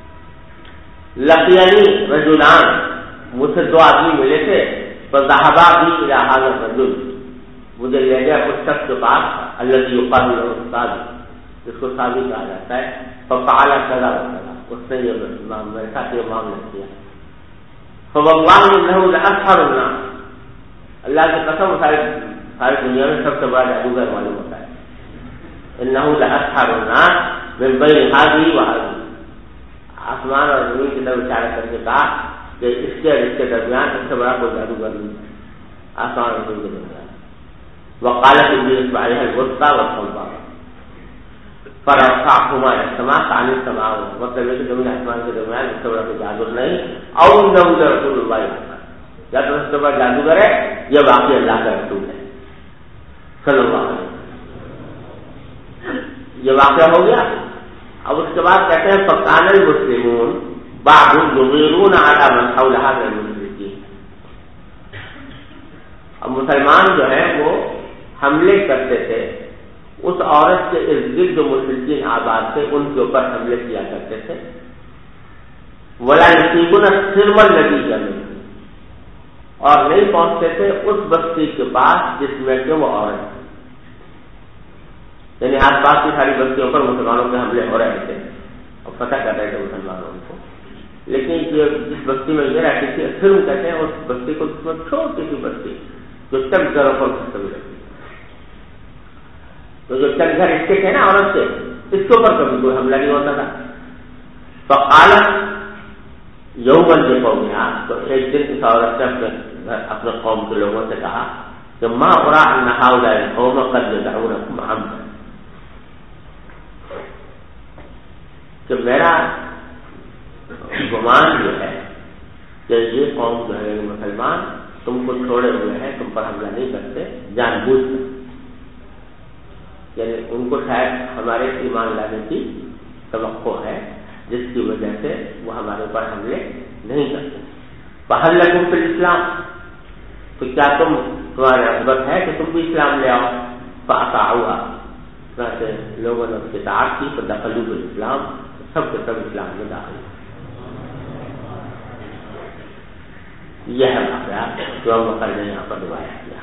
لقینی رجلان، مجھ سے 2 آدمی ملے تھے، فذهبا بی الی ھذا الرجل، مجھے لے گیا اس شخص کے پاس الذی یقال له استاد، جس کو سابق کہا جاتا ہے. ففعل كذا وكذا، اس نے یہ میرے ساتھ یہ معاملہ کیا. فوالله انه لاسحر الناس، اللہ کی قسم ساری دنیا میں سب سے بڑا جادوگر معلوم ہوتا ہے. انه لاسحر الناس من بين هذه وهذه، آسمان اور زمین کی طرف اشارہ کر کے کہا کہ اس کے اور اس کے درمیان سب سے بڑا کوئی جادوگر نہیں، آسمان اور زمین کے درمیان. وقالت ابلیس علیہ الوسطى والصلبہ فرفعهما الى السماء عن السماء، مطلب ہے کہ زمین آسمان کے درمیان اس سے بڑا کوئی جادوگر نہیں. او انه رسول اللہ، یا تو اس سے بڑا جادوگر ہے یہ واقعی اللہ کا رسول ہے صلی اللہ علیہ وسلم. یہ واقعہ ہو گیا. اب اس کے بعد کہتے ہیں فکان المسلمون بعض یغیرون علی من حولها من المشرکین، اب مسلمان جو ہیں وہ حملے کرتے تھے اس عورت کے ارد گرد جو مشرکین آباد تھے ان کے اوپر حملے کیا کرتے تھے. ولا یصیبون السرم الذی جمع، اور نہیں پہنچتے تھے اس بستی کے پاس جس میں کہ وہ عورت، یعنی آس پاس کی ساری بستیوں پر مسلمانوں کے حملے ہو رہے تھے اور فتح کر رہے تھے مسلمانوں کو. لیکن جس بستی میں یہ رہتی تھی سرم کہتے ہیں اس بستی کو، چھوٹی سی بستی جو چند گھروں پر مشتمل رہتی، تو جو چند گھر اس کے تھے نا عورت سے، اس کے اوپر کبھی کوئی حملہ نہیں ہوتا تھا. فقالت یوماً بقومہا، تو ایک دن اس عورت نے اپنے قوم کے لوگوں سے کہا کہ ما ارى ان هؤلاء القوم قد يدعونكم عمدا، کہ میرا گمان یہ ہے کہ یہ قوم جو ہے مسلمان تم کو چھوڑے ہوئے ہیں، تم پر حملہ نہیں کرتے جان بوجھ کر، یعنی ان کو شاید ہمارے ایمان لانے کی توقع ہے جس کی وجہ سے وہ ہمارے اوپر حملے نہیں کرتے. فہل لکم فی الاسلام، تو کیا تمہارے رغبت ہے کہ تم بھی اسلام لے آؤ؟ فاطاعوها، لوگوں نے اس کی اطاعت کی، فدخلوا بالاسلام، سب کے سب اسلام میں داخل ہوئے. یہ ہے واقعات جو ہم بخاری نے یہاں پر روایت کیا.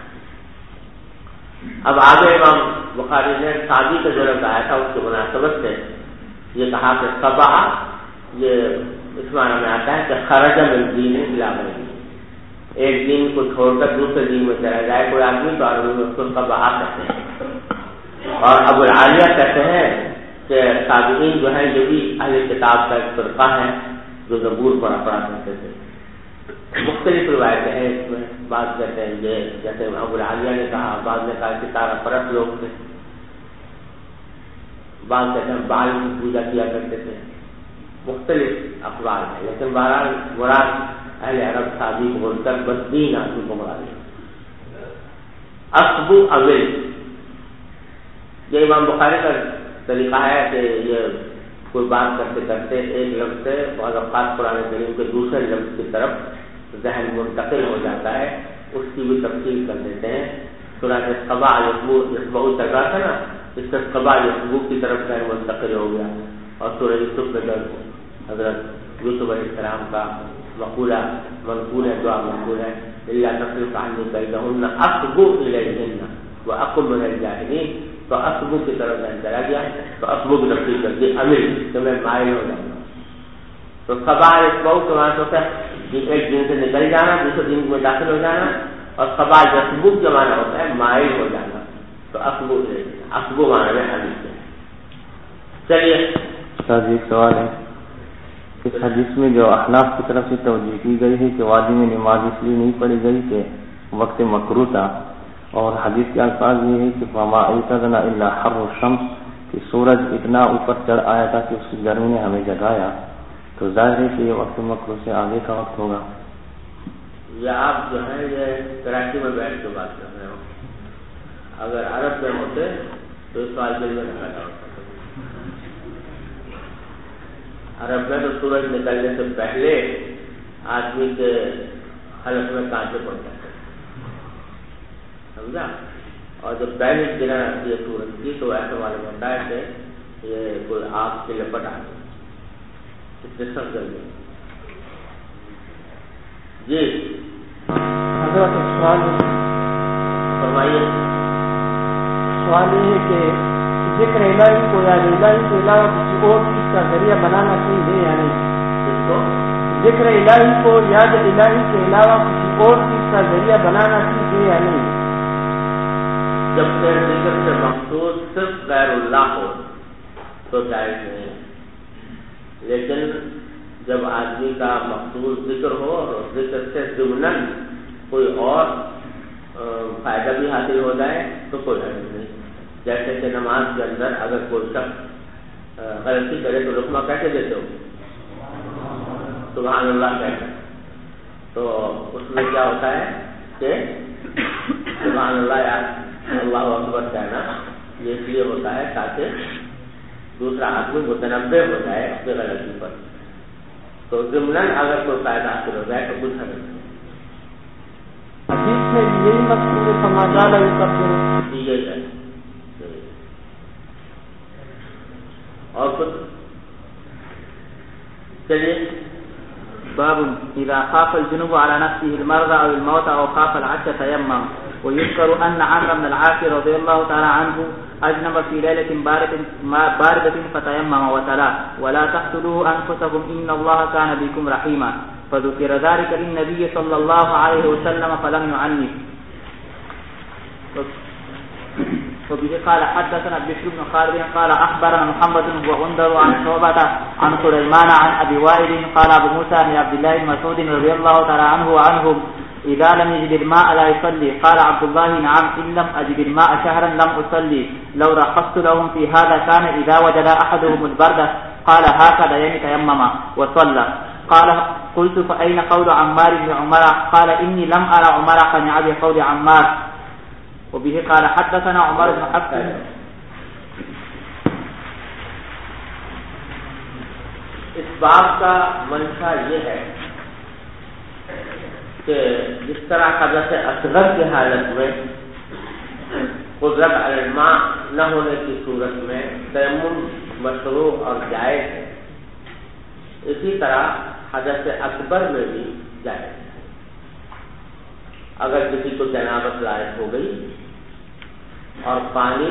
اب آگے امام بخاری نے شادی کا جو لفظ آیا تھا اس کی مناسبت سے یہ کہا کہ صبا، یہ اس معنی میں آتا ہے کہ خرج من دین الی غیرہ، ایک دین کو چھوڑ کر دوسرے دین میں چلا جائے کوئی آدمی تو عربی میں اس کو صبا کہتے ہیں. اور ابو العالیہ کہتے ہیں کہ صابئین جو ہے یہ بھی اہل کتاب کا ایک فرقہ ہے جو زبور پڑھا کرتے تھے. مختلف روایتیں ہیں اس میں، بعض کہتے ہیں یہ جیسے ابو العالیہ نے کہا، بعض نے کہا ستارہ پرست لوگ تھے، بعض کہتے ہیں بال کی پوجا کیا کرتے تھے. مختلف اقوال ہیں، لیکن بہرحال مراد اہل عرب شادی کو بول کر بس دین آدمی کو مراد ہے. اصبو اول، یہ امام بخاری کا طریقہ ہے کہ یہ کوئی بات کرتے کرتے ایک لفظ سے بعض اوقات قرآن کریم کے دوسرے لفظ کی طرف ذہن منتقل ہو جاتا ہے، اس کی بھی تفصیل کر دیتے ہیں. سورہ قبا یسبع چل رہا تھا نا، اس سے قبا یسبع کی طرف ذہن منتقل ہو گیا. اور سورہ یوسف میں جب حضرت یوسف علیہ السلام کا مقولہ منقول ہے، دعا منقول ہے، الا تصرف عنی کیدہن اصب الیہن واکن من الجاہلین، تو اصبو کی طرف ذہن چلا گیا، تو اصبو کی تفصیل کر دی امیر کہ میں مائل ہو جاؤں گا. تو قبا یسبع کے معنی ہوتا ہے ایک دن سے نکل جانا دوسرے دن میں داخل ہو جانا، اور قبا یسبع کا معنی ہوتا ہے مائل ہو جانا. تو اصبو معنی میں حدیث ہے. چلیے استاد ایک سوال ہے، اس حدیث میں جو احناف کی طرف سے توجہ کی گئی ہے کہ وادی میں نماز اس لیے نہیں پڑھی گئی کہ وقت مکروہ تھا، اور حدیث کے الفاظ یہ ہے کہ فما ایقظنا الا حر الشمس، کہ سورج اتنا اوپر چڑھ آیا تھا کہ اس کی گرمی نے ہمیں جگایا، تو ظاہر ہے کہ یہ وقت مکروہ سے آگے کا وقت ہوگا. یہ آپ جو ہے یہ کراچی میں بیٹھ کے بات کر رہے ہو، اگر عرب میں ہوتے تو اس سوال کے لیے رکھا جاتا. عرب میں تو سورج نکلنے سے پہلے آدمی کے حلق میں کانٹے پڑ جاتے، سمجھا؟ اور جب پہلے گرن آتی ہے سورج کی تو ایسا معلوم ہوتا ہے کہ یہ کوئی آگ کی لپٹ آ گئی، اتنے سب جل گئے. جی حضرت سوال فرمائیے. سوال یہ ہے کہ ذکر الہی کو یا الہی کے علاوہ کسی اور چیز کا ذریعہ بنانا صحیح ہے یا نہیں؟ اس کو ذکر الہی کو یاد الہی کے علاوہ کسی اور چیز کا ذریعہ بنانا ٹھیک ہے یا نہیں؟ جب سے ذکر سے مقصود صرف غیر اللہ ہو تو جائز نہیں، لیکن جب آدمی کا مقصود ذکر ہو اور ذکر سے ضمناً کوئی اور فائدہ بھی حاصل ہو جائے تو کوئی حرج نہیں. جیسے کہ نماز کے اندر اگر کوئی شخص غلطی کرے تو رکمہ کیسے دیتے ہو؟ سبحان اللہ کہتے، تو اس میں کیا ہوتا ہے کہ سبحان اللہ یا اللہ اکبر کہنا یہ اس لیے ہوتا ہے تاکہ دوسرا آدمی متنبع ہو جائے اپنی غلطی پر. تو ضمناً اگر کوئی فائدہ حاصل ہو جائے تو کچھ حرج نہیں. حدیث میں یہی مقصود سماجال ہے، یہی ہے اور کچھ چلیے. باب إذا خاف الجنوب على نفسه المرض أو الموت أو خاف العطش تيمم. ويذكر أن عمرو بن العاص رضي الله تعالى عنه أجنب في ليلة باردة فتيمم وتلا ولا تقتلوا أنفسكم إن الله كان بكم رحيما. فذكر ذلك للنبي صلى الله عليه وسلم فلم يعنف. وبه قال حدثنا بشر بن خالد قال أخبرنا محمد بن غندر عن شعبة عن سليمان عن أبي وائل قال أبو موسى عن عبد الله بن مسعود رضي الله تعالى عنه وعنهم إذا لم يجد الماء لا يصلي. قال عبد الله نعم إن لم أجد الماء شهرا لم أصلي. لو رخصت لهم في هذا كان إذا وجد أحدهم البرد قال هكذا تيمم وصلى. قال قلت فأين قول عمار بن عمر؟ قال إني لم أرى عمر قنع بقول عمار. وبه قال حدثنا عمر بن حفص. اس باب کا منشا یہ ہے کہ جس طرح حدث اصغر کی حالت میں قدرت علی الماء نہ ہونے کی صورت میں تیمم مشروع اور جائز ہے، اسی طرح حدث اکبر میں بھی جائز ہے. اگر کسی کو جنابت لاحق ہو گئی اور پانی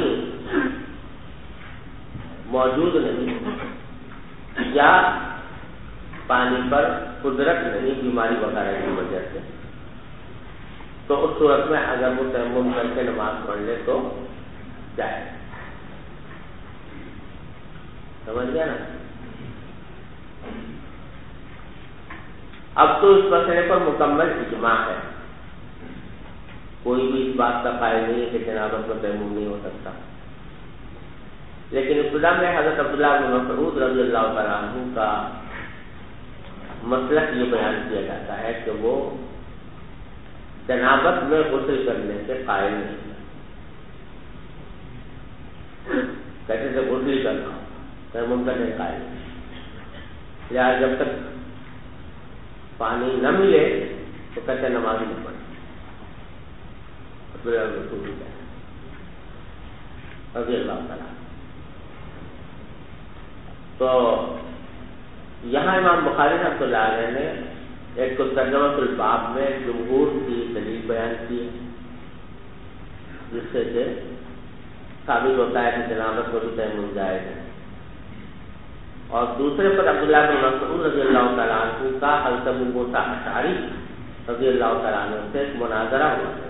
موجود نہیں یا پانی پر قدرت نہیں بیماری وغیرہ کی وجہ سے، تو اس صورت میں اگر وہ تیمم کر کے نماز پڑھ لے تو جائے. سمجھ گیا نا؟ اب تو اس مسئلے پر مکمل اجماع ہے، کوئی بھی اس بات کا قائل نہیں ہے کہ جنابت میں تیمم نہیں ہو سکتا. لیکن ابتدا میں حضرت عبداللہ بن مسعود رضی اللہ تعالیٰ عنہ کا مسلک یہ بیان کیا جاتا ہے کہ وہ جنابت میں غسل کرنے سے قائل نہیں ہے. کہتے تھے غسل کرنا تیمم کرنے قائل نہیں، لہٰذا جب تک پانی نہ ملے تو کہتے نماز نہیں پڑھیں. رضی اللہ تعالیٰ. تو یہاں امام بخاری رحمۃ اللہ علیہ نے ایک تو ترجمۃ الباب میں جمہور کی دلیل بیان کی ہے، جس سے ثابت ہوتا ہے کہ جنابت کو بھی تیمم جائز ہے. اور دوسرے پر عبداللہ بن مسعود رضی اللہ تعالیٰ عنہ کا حضرت ابو موسیٰ اشعری رضی اللہ تعالیٰ عنہ سے ایک مناظرہ ہوا ہے.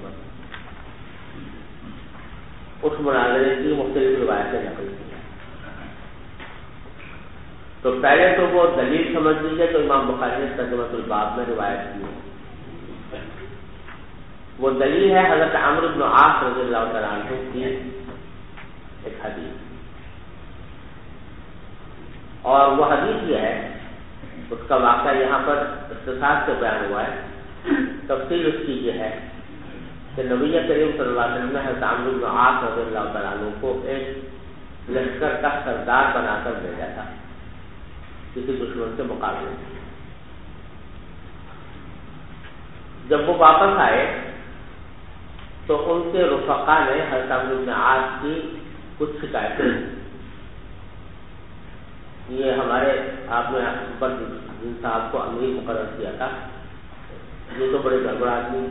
اس مناظرے کی مختلف روایتیں نقل کی. تو پہلے تو وہ دلیل سمجھ لیجیے تو امام بخاری نے ترجمۃ الباب میں روایت کی ہے. وہ دلیل ہے حضرت عمرو بن عاص رضی اللہ تعالیٰ عنہ کی ایک حدیث، اور وہ حدیث یہ ہے، اس کا واقعہ یہاں پر اختصار سے بیان ہوا ہے. تفصیل اس کی یہ ہے کہ نبی کریم صلی اللہ علیہ وسلم نے حضرت عمرو بن عاص رضی اللہ تعالیٰ عنہ کو ایک لشکر کا سردار بنا کر بھیجا تھا کسی دشمن سے مقابلے میں. جب وہ واپس آئے تو ان کے رفقا نے حضرت عمرو بن عاص کی کچھ شکایتیں، یہ ہمارے آپ نے جن صاحب کو امیر مقرر کیا تھا، یہ تو بڑے گڑبڑ آدمی.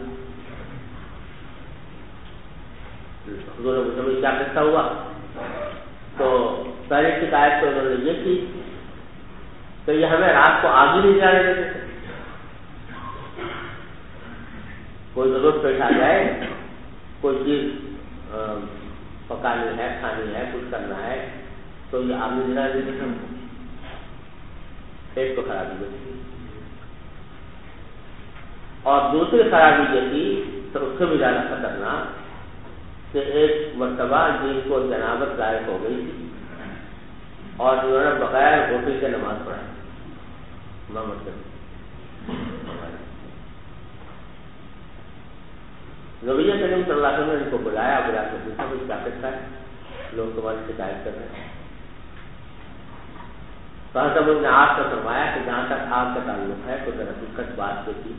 حضور نے پوچھا کیا قصہ ہوا؟ تو پہلی شکایت تو انہوں نے یہ کی کہ یہ ہمیں رات کو آگ ہی نہیں جانے دیتے تھے. کوئی ضرورت پیش آ جائے، کوئی چیز پکانی ہے، کھانی ہے، کچھ کرنا ہے تو یہ آگ نہیں جلانے دیتے تھے. ایک تو خرابی یہ تھی، اور دوسری خرابی یہ تھی تو اس سے بھی زیادہ خطرناک کہ ایک مرتبہ جن کو جنابت لاحق ہو گئی تھی اور انہوں نے بغیر غسل کے نماز پڑھائی. نبی کریم صلی اللہ علیہ وسلم نے ان کو بلا کے پوچھا کچھ کیا قصہ ہے، لوگ تمہاری شکایت کر رہے ہیں. تو حضرت عمرو بن عاص نے فرمایا کہ جہاں تک آگ کا تعلق ہے تو درحقیقت بات یہ تھی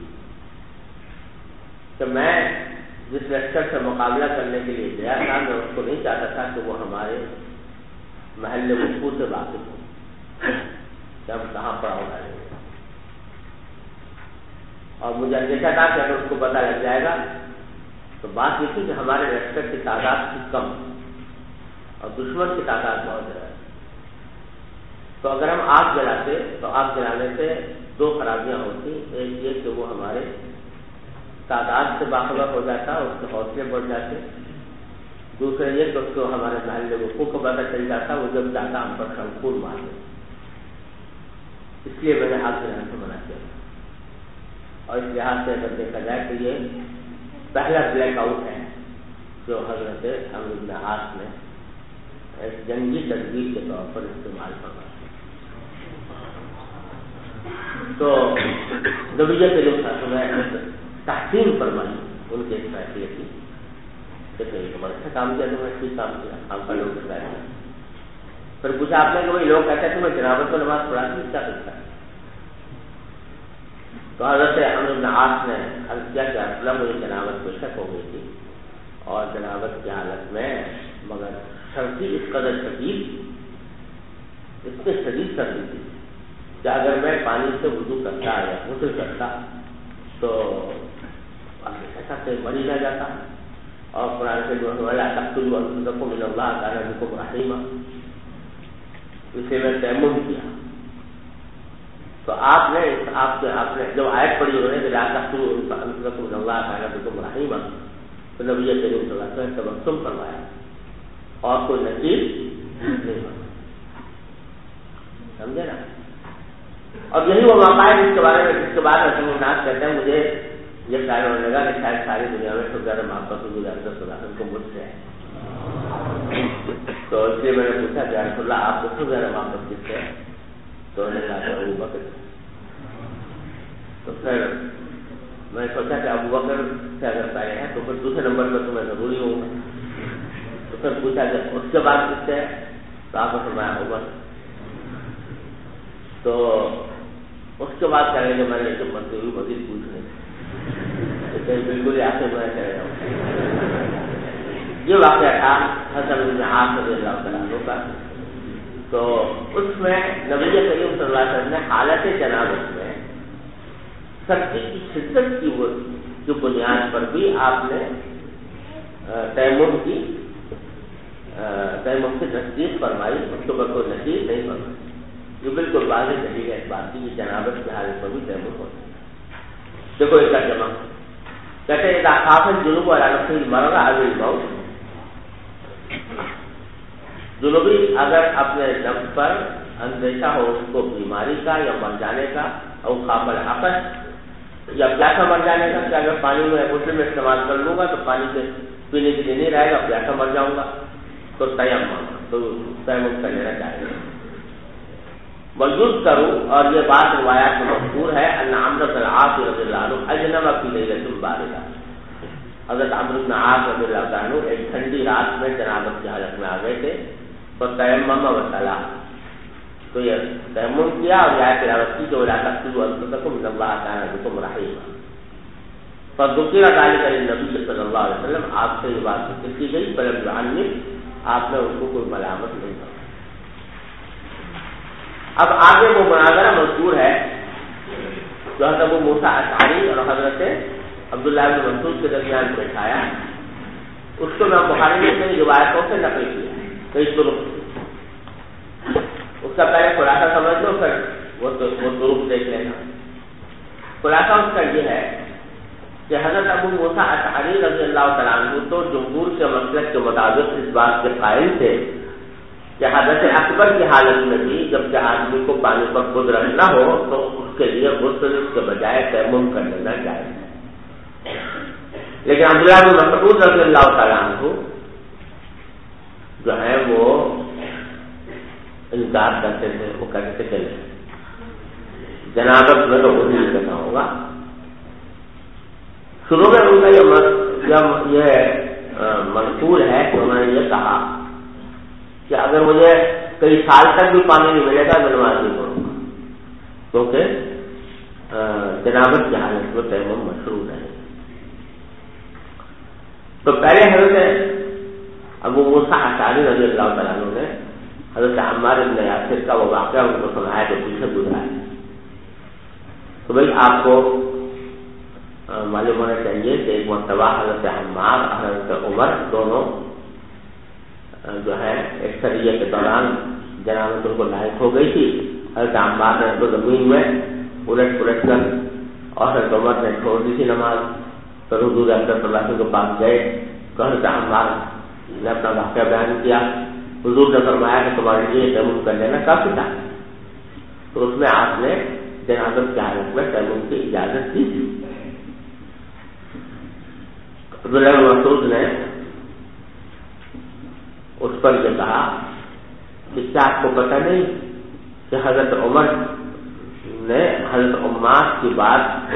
کہ میں جس لشکر سے مقابلہ کرنے کے لیے گیا تھا میں اس کو نہیں چاہتا تھا کہ وہ ہمارے محل وقوع سے واقف ہوں کہ ہم کہاں پڑاؤ ڈالیں گے. اور مجھے اندیشہ تھا کہ اگر اس کو پتہ لگ جائے گا تو بات یہ تھی کہ ہمارے لشکر کی تعداد کی کم اور دشمن کی تعداد بہت زیادہ. تو اگر ہم آگ جلاتے تو آگ جلانے سے دو خرابیاں ہوتی. ایک یہ کہ وہ ہمارے تعداد سے باخبر ہو جاتا، اس کے حوصلے بڑھ جاتے. دوسرا یہ کہ اس کو ہمارے محل وقوع کو پتہ چل جاتا، وہ جب جاتا ہم پر شمکور مار دیتا. اس لیے میں نے آگ جلانے سے منع کیا. اور اس لحاظ سے اگر دیکھا جائے تو یہ پہلا بلیک آؤٹ ہے جو حضرت عمرو بن عاص نے ایک جنگی تدبیر کے طور پر استعمال کرنا. تو نبی کریم صلی اللہ علیہ وسلم نے تحسین فرمائی ان کے اس فیصلے کی کہ بڑا اچھا کام کیا، تم نے ٹھیک کام کیا، ہم کا لوگ بتایا. پھر پوچھا آپ نے کہ بھائی لوگ کہتے ہیں تمہیں جنابت کو نماز پڑھاتی کیا کرتا ہے؟ تو حضرت عمرو بن عاص نے عرض کیا کہ اصلا مجھے جنابت کو شک ہو گئی تھی اور جنابت کی حالت میں مگر سردی اس قدر شدید، اتنی شدید سردی تھی کہ اگر میں پانی سے وضو کرتا یا غسل کرتا تو ایسا کہ مر ہی نہ جاتا. اور قرآن کے جو ہے تقتلوا انفسکم ان اللہ کان بکم رحیما، اسے میں تیمم کیا. تو آپ نے جب آیت پڑھی انہوں نے کہ لا تقتلوا انفسکم ان اللہ کان بکم رحیما، تو نبی کریم صلی اللہ علیہ وسلم نے تبسم فرمایا اور کوئی نتیج نہیں بنا. سمجھے نا؟ اور یہی وہ موقع ہے جس کے بارے میں جس کے بعد رسول اللہ کہتے ہیں مجھے یہ خیال ہونے لگا کہ شاید ساری دنیا میں سب زیادہ محبت حضور صلی اللہ علیہ وسلم کو مجھ سے ہے. تو اس لیے میں نے پوچھا کہ رسول اللہ آپ کو سب زیادہ محبت کس سے ہے؟ تو انہوں نے کہا کہ ابو بکر. تو پھر میں نے سوچا کہ ابو بکر سے اگر پہلے ہیں تو پھر دوسرے نمبر پر تو میں ضروری ہوں گا. تو پھر پوچھا کہ اس کے بعد کس سے ہے؟ تو آپ نے فرمایا عمر. تو اس کے بعد کہنے کہ میں نے جو منظوری ہوئی مزید پوچھنے بالکل ہی آتے میں کہہ رہا ہوں. یہ واقعہ تھا حضرت بن عاص رضی اللہ تعالیٰ عنہ کا. تو اس میں نبی کریم صلی اللہ علیہ وسلم نے حالت جنابت میں سردی کی شدت کی بنیاد پر بھی آپ نے تیمم کی تصدیق فرمائی، اس کے اوپر کوئی نتیج نہیں فرمائی. یہ بالکل واضح دلیل ہے اس بات کی کہ جنابت کی حالت پر بھی تیمم ہوتا ہے. دیکھو اس کا جمع کہتے ہیں اذا خاف الجنوب علی نفسه المرض او الموت. جنوبی اگر اپنے نفس پر اندیشہ ہو اس کو بیماری کا یا مر جانے کا، او خاف العطش یا پیاسا مر جانے کا کہ اگر پانی میں غسل میں استعمال کر لوں گا تو پانی سے پینے کے لیے نہیں رہے گا، پیاسا مر جاؤں گا، تو تیمم کر لینا چاہیے. موجود کروں اور یہ بات روایات میں مشہور ہے ان عمرو بن العاص رضی اللہ عنہ اجنب فی لیلۃ باردہ. حضرت عمرو بن العاص رضی اللہ عنہ ایک ٹھنڈی رات میں جنابت کی حالت میں آ گئے تھے. تو تیمم وصلا، تو یہ تیمم کیا اور یہ تلاوت کی کہ ولا تقتلوا انفسکم ان اللہ کان بکم رحیما. فذکر ذلک للنبی صلی اللہ علیہ وسلم، آپ سے یہ بات ذکر کی گئی، فلم یعنف، آپ نے ان کو کوئی ملامت نہیں کی. اب آگے وہ مناظرہ مذکور ہے جو حضرت ابو موسیٰ اشعری اور حضرت عبداللہ بن مسعود کے درمیان بیٹھایا. اس کو میں بخاری نے کئی روایتوں سے نقل کیا کئی طرق. اس کا پہلے خلاصہ سمجھ لو، پھر وہ طرق دیکھ لینا. خلاصہ اس کا یہ ہے کہ حضرت ابو موسیٰ اشعری رضی اللہ تعالیٰ عنہ تو جمہور کے مسلک کے مطابق اس بات کے قائل تھے کہ حدث اکبر کی حالت میں بھی جب کہ آدمی کو پانی پر قدرت نہ ہو تو اس کے لیے غسل کے بجائے تیمم کر لینا چاہیے. لیکن عبداللہ بن مسعود رضی اللہ تعالیٰ عنہ جو ہے وہ انکار کرتے تھے. وہ کہتے تھے کہ جنابت میں تو غسل کرنا ہوگا. شروع میں ان کا یہ منصور ہے کہ انہوں نے یہ کہا کہ اگر مجھے کئی سال تک بھی پانی نہیں ملے گا میں نماز نہیں پڑھوں گا، کیونکہ جنابت کی حالت میں تیمم مشروع ہے. تو پہلے حضرت ابو موسیٰ اشعری رضی اللہ تعالیٰ عنہ نے حضرت عمار بن یاسر کا وہ واقعہ ان کو سنایا جو پیچھے گزرا ہے. تو بھائی آپ کو معلوم ہونا چاہیے کہ ایک مرتبہ حضرت عمار اور حضرت عمر دونوں جو ہے ایک سریے کے دوران جنازت ان کو لاحق ہو گئی تھی. حضرت عمار نے تو زمین میں الٹ پلٹ کر اور حضرت عمر نے چھوڑ دی تھی نماز. تو حضور اکرم صلی اللہ علیہ وسلم کے پاس گئے تو حضرت عمار نے اپنا واقعہ بیان کیا. حضور نے فرمایا کہ تمہارے لیے تیمم کر لینا کافی تھا. تو اس میں آپ نے جنازت کی حالت میں تیمم کی اجازت دی تھی. عبداللہ بن مسعود نے اس پر یہ کہا کہ کیا آپ کو پتہ نہیں کہ حضرت عمر نے حضرت عمار کی بات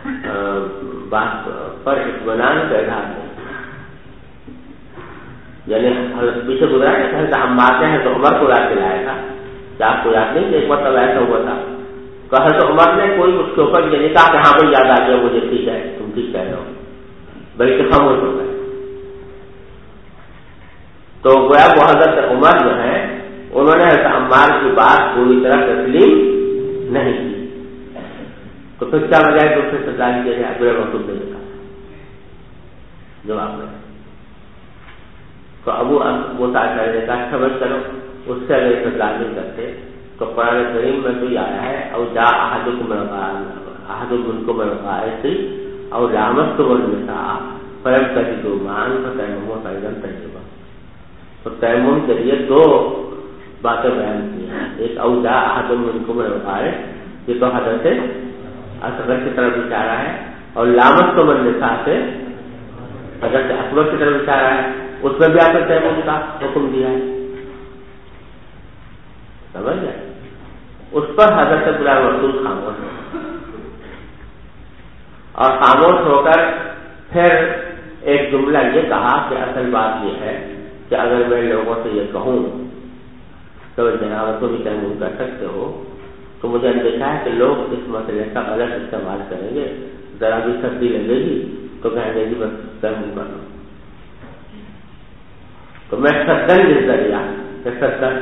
پر اطمینان کا اظہار کیا. یعنی حضرت پیچھے گزرا کہ حضرت عمار نے حضرت عمر کو یاد دلایا تھا. کیا آپ کو یاد نہیں کہ ایک مرتبہ ایسا ہوا تھا کہ حضرت عمر نے کوئی اس کے اوپر یہ نہیں کہا کہ ہاں کوئی یاد آ گیا مجھے, ٹھیک ہے تم ٹھیک کہہ رہے ہو, بلکہ خاموش ہو گئے. تو گویا وہ حضرت عمر جو ہے انہوں نے حضرت عمار کی بات پوری طرح تسلیم نہیں کی. تو پھر کیا وجہ ہے دوسرے استدلال کے لیے عبداللہ مسعود نے کہا جواب میں. تو ابو موسیٰ نے کہا اچھا بس چلو اس سے اگر استدلال نہیں کرتے تو قرآن کریم میں تو یہ آیا ہے او جا احدکم منکم الغائط او لامستم النساء فلم تجدوا ماء فتیمموا صعیدا طیبا. تو تیمم کے لیے دو باتیں بیان کی ہیں. ایک او جا احدکم منکم الغائط یہ تو حضرت اصغر کی طرف اشارہ ہے, اور لامستم النساء سے حضرت اکبر کی طرف اشارہ ہے. اس میں بھی آپ نے تیمم کا حکم دیا ہے. سمجھ گئے؟ اس پر حضرت عبداللہ مسعود خاموش ہو اور خاموش ہو کر پھر ایک جملہ یہ کہا کہ اصل بات یہ ہے کہ اگر میں لوگوں سے یہ کہوں تو جنابت کو بھی تیمم کر سکتے ہو تو مجھے اندیشہ ہے کہ لوگ اس مسئلے کا غلط استعمال کریں گے. ذرا بھی سردی لگے گی تو کہیں گے جی بس تیمم کر لو. تو میں سردن لے ذریعہ کہ سردن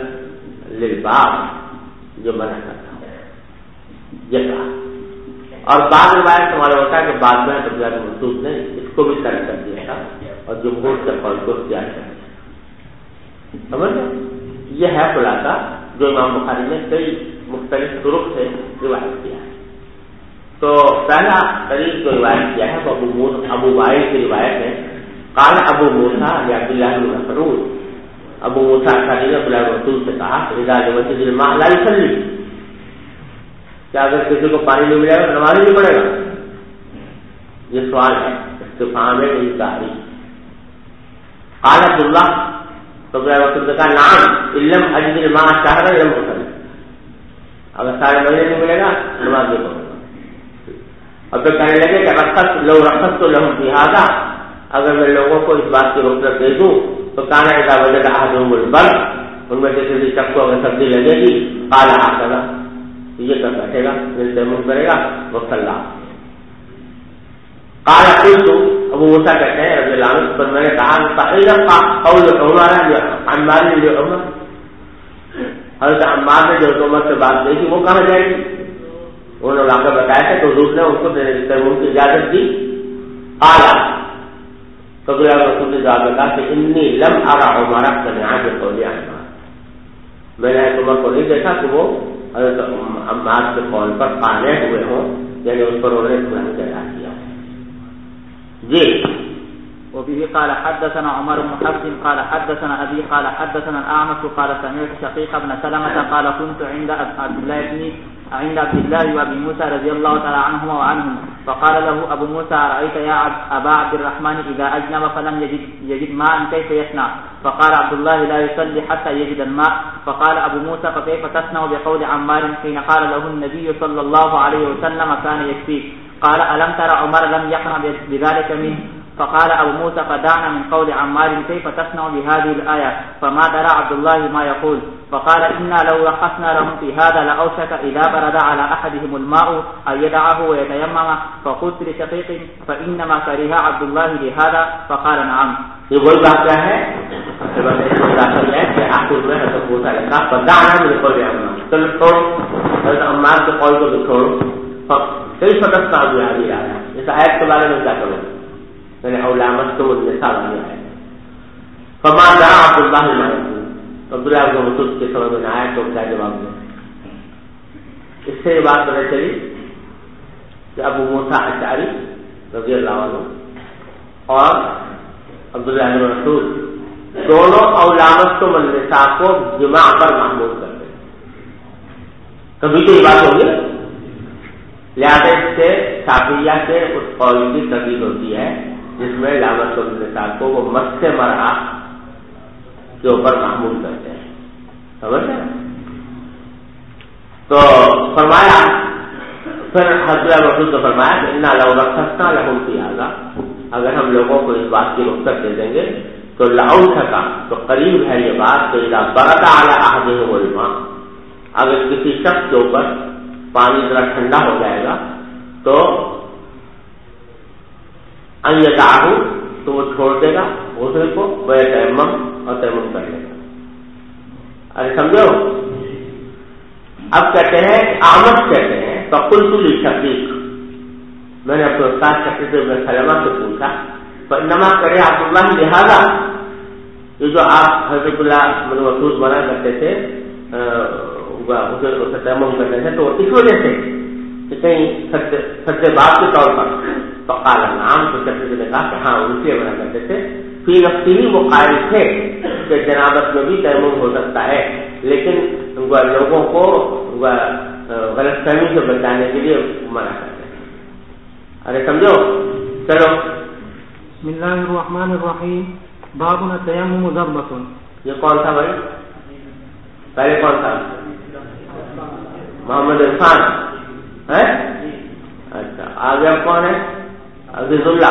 للباب جو منع کرتا ہوں یہ کہا. اور بعد روایت ہمارا ہوتا ہے کہ بعد میں عبداللہ بن مسعود نے اس کو بھی ترک کر دیا تھا اور جمہور کے قول کو اختیار کر دیا. سمجھ یہ ہے خلاصہ جو امام بخاری نے کئی مختلف طرق سے روایت کیا ہے. تو پہلا طریق جو روایت کیا ہے وہ ابو وائل کی روایت ہے. قال ابو موسیٰ عبداللہ بن مسعود, ابو موسیٰ نے عبداللہ بن مسعود سے کہا اذا لم الماء لا يصلي, کیا اگر کسی کو پانی نہیں ملے گا نماز نہیں پڑے گا؟ یہ سوال ہے, استفہام انکاری. قال عبداللہ, تو عبداللہ بن مسعود نے کہا نعم ان لم اجد الماء شهرا لم اصلي, اگر سارے مہینے نہیں ملے گا نماز نہیں پڑھوں گا. اور پھر کہنے لگے کہ لو رخصت لهم في هذا, اگر میں لوگوں کو اس بات کی رخصت دے دوں تو کانا اذا وجد احدهم البرد, ان میں سے کسی شخص کو اگر سردی لگے گی قال هكذا, یہ کر بیٹھے گا پھر تیمم کرے گا وصلی. قال قلت, ابو موسیٰ کہتے ہیں رضی اللہ عنہ, پر میں نے کہا تقریبا قول عمر عمار بن عمر, حضرت عمار نے جو عمر سے بات کی تھی وہ کہاں جائے گی؟ انہوں نے واقعہ بتایا تھا کہ حضور نے اس کو تیمم کی اجازت دی. قال, تو رسول نے جواب کہا کہ انی لم ارى عمر سمع بقول عمار, میں نے عمر کو نہیں دیکھا کہ وہ حضرت عمار کے قول پر قانع ہوئے ہوں, یعنی اس پر انہوں نے اطمینان پیدا کیا. جی. وبه قال حدثنا عمر بن حفص قال حدثنا ابي قال حدثنا الاعمش قال سمعت شقيق بن سلمة قال كنت عند عبد الله وابي موسى رضي الله تعالى عنهما وعنهم, فقال له ابو موسى رايت يا ابا عبد الرحمن اذا اجنب فلم يجد ماء كيف يصنع؟ فقال عبد الله لا يصلي حتى يجد الماء. فقال ابو موسى فكيف تصنع بقول عمار حين قال له النبي صلى الله عليه وسلم كان يكفيك؟ قال الم ترى عمر لم يقنع بذلك منه؟ فقال ابو موسى فدعنا من قول عمار كيف تصنع بهذه الايه؟ فما درى عبد الله ما يقول. فقال انا لو رخصنا لهم في هذا لاوشك اذا برد على احدهم الماء ان يدعه ويتيمم. فقلت لشقيق فانما كره عبد الله لهذا؟ فقال نعم. یہ وہی واقعہ ہے کہ آخر میں حضرت موسیٰ علیہ السلام بدانا میرے قول عمار، چلو چھوڑو حضرت عمار کے قول کو بھی چھوڑو، کئی فتح کا بھی آ رہا ہے اس آیت کے بارے میں کیا کروں میں نے اولامت تو النساء والی آیت فما دعا عبداللہ عبداللہ کو مسعود کے سمجھ میں آیا تو کیا جواب دیں؟ اس سے یہ بات پتہ چلی کہ ابو موسیٰ اشعری رضی اللہ عنہ اور عبداللہ بن مسعود دونوں اولامت تو النساء کو جماع پر محمول کرتے ہیں. کبھی تو یہ بات ہوگی لہٰذا اس سے شافعیہ کے اس قول کی تردید ہوتی ہے جس میں لامت النساء کو وہ مس مرأہ کے اوپر محمول کرتے ہیں. سمجھتے ہیں؟ تو فرمایا پھر حضرت رسول نے فرمایا کہ انا لو رخصنا لهم فی ھذا، اگر ہم لوگوں کو اس بات کی رخصت دے دیں گے تو لأوشک، تو قریب ہے یہ بات کہ اذا برد علی احدهم الماء، اگر کسی شخص کے اوپر پانی ذرا ٹھنڈا ہو جائے گا تو ان یدعہ، تو وہ چھوڑ دے گا غسل کو، ویتیمم، اور تیمم کر لے گا. ارے سمجھو، اب کہتے ہیں اعمش کہتے ہیں فقلت لشقیق، میں نے اپنے استاد شقیق بن سلمہ سے پوچھا فانما کرے عبداللہ لہذا، یہ جو آپ حضرت اللہ بن مسعود منع کرتے تھے اسے تیمم کرنے سے، تو اس وجہ سے کہ کہیں سچے باپ کے طور پر فقال نعم، تو شقیق نے کہا کہ ہاں ان سے منع کرتے تھے. فی نفسی وہ قائل تھے کہ جنابت میں بھی تیمم ہو سکتا ہے، لیکن لوگوں کو غلط فہمی سے بچانے کے لیے منع کرتے ہیں. ارے سمجھو، چلو. بسم اللہ الرحمن الرحیم. باب التیمم ضربۃ. یہ کون تھا بھائی؟ پہلے کون تھا؟ محمد عرفان ہے. اچھا، آگے اب کون ہے؟ عزیز اللہ.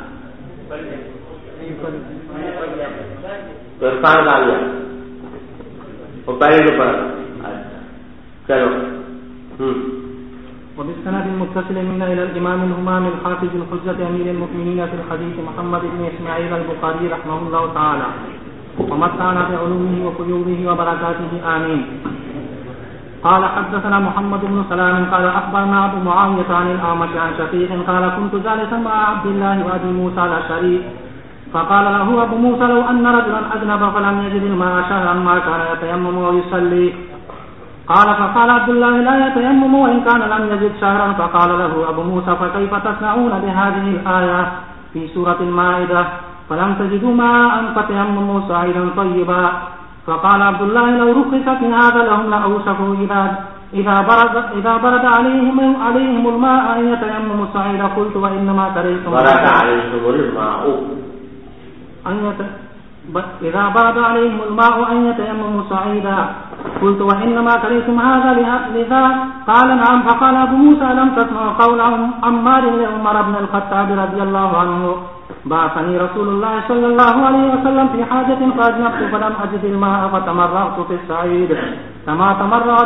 تو عرفان کا آگیا وہ پہلے جو پڑھا. اچھا چلو. وبالسند المتصل منا الى الامام الهمام الحافظ الحجة امير المؤمنين في الحديث محمد بن اسماعيل البخاري رحمه الله تعالى ومتعنا بعلومه وفيوضه وبركاته آمين. قال حدثنا محمد بن سلام قال اخبرنا ابو معاوية عن الاعمش عن شقيق قال كنت جالسا مع عبد الله وابي موسى الاشعري فقال له ابو موسى لو ان رجلا اذنب فلم يجد الماء شهرا ما كان يتيمم ويصلي. قال فقال عبد الله لا يتيمم وان كان لم يجد شهرا. فقال له ابو موسى فكيف تصنعون بهذه الآية في سورة المائدة فلم تجدوا ماء فتيمموا صعيدا طيبا. فقال عبد الله لو رخص في هذا لهم لأوشكوا إذا برد عليهم الماء أن يتيمموا صعيدا. قلت وإنما كرهتم برد عليهم الماء إذا برد عليهم الماء أن يتيمموا صعيدا. قلت وإنما كرهتم هذا لذا. قال نعم. فقال أبو موسى لم تسمع قول عمار لعمر بن الخطاب رضي الله عنه بعثني رسول الله صلى الله عليه وسلم في حاجة فأجنبت فلم أجد الماء فتمرغت في الصعيد كما تمرغ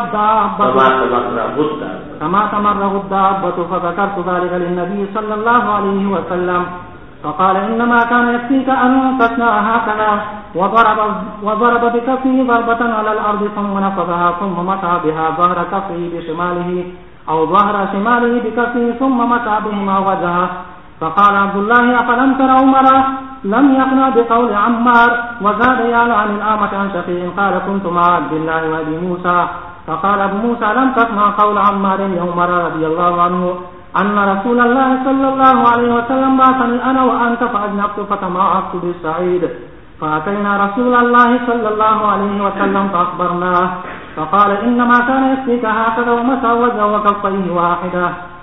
الدابة فذكرت ذلك للنبي صلى الله عليه وسلم فقال إنما كان يكفيك أن تصنع هكذا وضرب بكفه ضربة على الأرض ثم نفضها ثم مسح بها ظهر كفه بشماله أو ظهر شماله بكفه ثم مسح بهما وجهه. فقال عبد الله أفلم تر عمر لم يقنع بقول عمار. وزاد يعلى عن الأعمش عن شقيق قال كنت مع عبد الله وأبي موسى. فقال أبو موسى لم تسمع قول عمار لعمر رضي الله عنه أن رسول الله صلى الله عليه وسلم بعثني أنا وأنت فأجنبت فتمعقت بالصعيد فأتينا رسول الله صلى الله عليه وسلم فأخبرناه فقال إنما كان يكفيك هكذا ومسح وجهه وكفيه واحدة.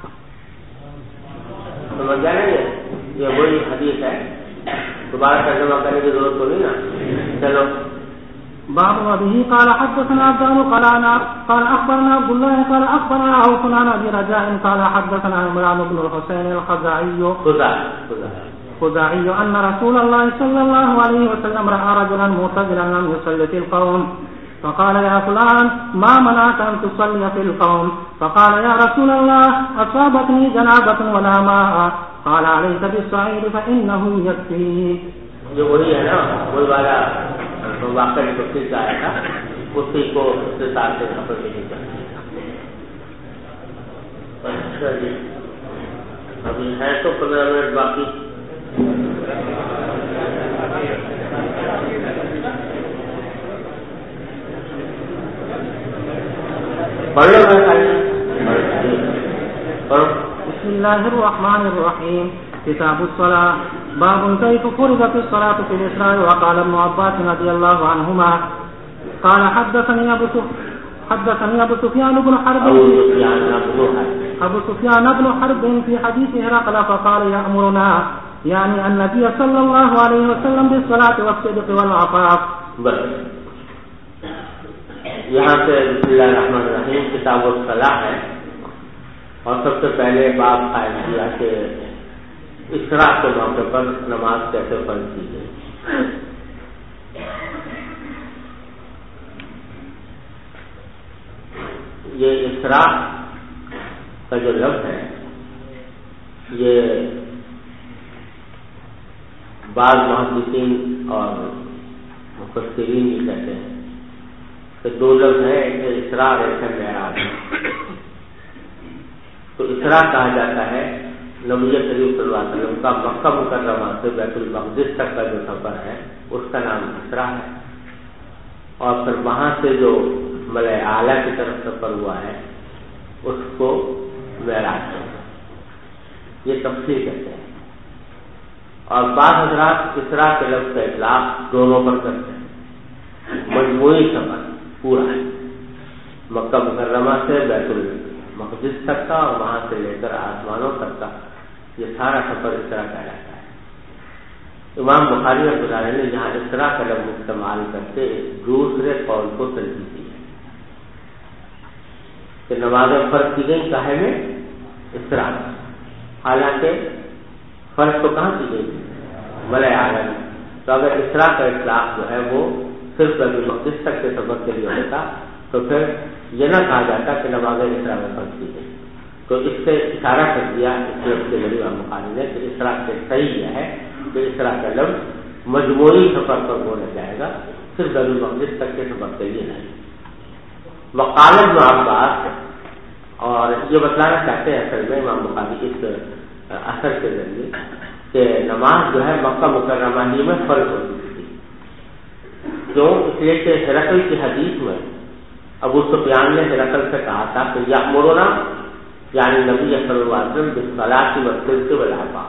سمجھ جانا یہ وہی حدیث ہے، دوبارہ ترجمہ کرنے کی ضرورت تو نہیں نا. چلو. باب وبه قال حدثنا عبدان قال أخبرنا عبد الله قال أخبرنا عوف عن أبي رجاء قال حدثنا عمران بن الحسين الخزاعي أن رسول الله صلى الله عليه وسلم رأى رجلا معتزلا لم يصلي في القوم فقال يا فلان ما منعك أن تصلي في القوم؟ فقال يا رسول الله أصابتني جنابة ولا ماء. قال عليك بالصعيد فإنه يكفيه. یہ وہی ہے نا، وہی والا واقعہ جو تفصیل کا آیا تھا، اسی کو اختصار سے یہاں پر نہیں کرتے. اچھا جی، ابھی ہے تو 15 منٹ باقی. بسم الله الرحمن الرحيم. كتاب الصلاة. باب كيف فرضت الصلاة في الإسراء. وقال ابن عباس رضي الله عنهما قال حدثني أبو سفيان بن حرب في حديث هرقل فقال يأمرنا يعني النبي صلى الله عليه وسلم بالصلاة والصدق والعفاف. یہاں سے بسم اللہ الرحمن الرحیم کتاب الصلاۃ ہے، اور سب سے پہلے باب قائم کیا کہ اسراء کے موقع پر نماز کیسے فرض کی گئی. یہ اسراء کا جو لفظ ہے یہ بعض محدثین اور مفسرین بھی کہتے ہیں کہ دو لفظ ہیں، ایک ہے اسراء اور ایک ہے معراج. تو اسراء کہا جاتا ہے نبی کریم صلی اللہ علیہ وسلم کا مکہ مکرمہ سے بیت المقدس تک کا جو سفر ہے اس کا نام اسراء ہے، اور پھر وہاں سے جو ملائے اعلیٰ کی طرف سفر ہوا ہے اس کو معراج کہتے ہیں. یہ تفصیل کہتے ہیں. اور بعض حضرات اسراء کے لفظ کا اطلاق دونوں پر کرتے ہیں. مجموعی سفر پورا ہے، مکہ مکرمہ سے بیت المقدس تک کا اور وہاں سے لے کر آسمانوں تک کا یہ سارا سفر اسراء کہلاتا ہے. امام بخاری رحمۃ اللہ علیہ نے جہاں اسراء کا لفظ استعمال کرتے دوسرے قول کو ترجیح دی ہے کہ نمازیں فرض کی گئی کہے میں اسراء، حالانکہ فرض تو کہاں کی گئی ملائے اعلیٰ میں. تو اگر اسراء کا اطلاق جو ہے وہ صرف بیت المقدس تک کے سفر کے لیے ہوتا تو پھر یہ نہ کہا جاتا کہ نماز اسراء میں فرض کی گئی. تو اس سے اشارہ کر دیا اس کے ذریعے امام بخاری نے کہ اسراء سے صحیح یہ ہے کہ اسراء کا لفظ مجموعی سفر پر بولا جائے گا، صرف بیت المقدس تک کے سفر کے لیے نہیں. وقال ابن عباس، اور یہ بتلانا چاہتے ہیں اصل میں امام بخاری اس اثر کے ذریعے کہ نماز جو ہے مکہ مکرمہ ہی میں فرض ہوتی تھی. کیوں؟ اس لیے کہ ہرقل کی حدیث میں ابو سفیان نے ہرقل سے کہا تھا کہ یأمرنا یعنی نبی صلی اللہ علیہ وسلم بالصلاۃ والصدق والعفاف.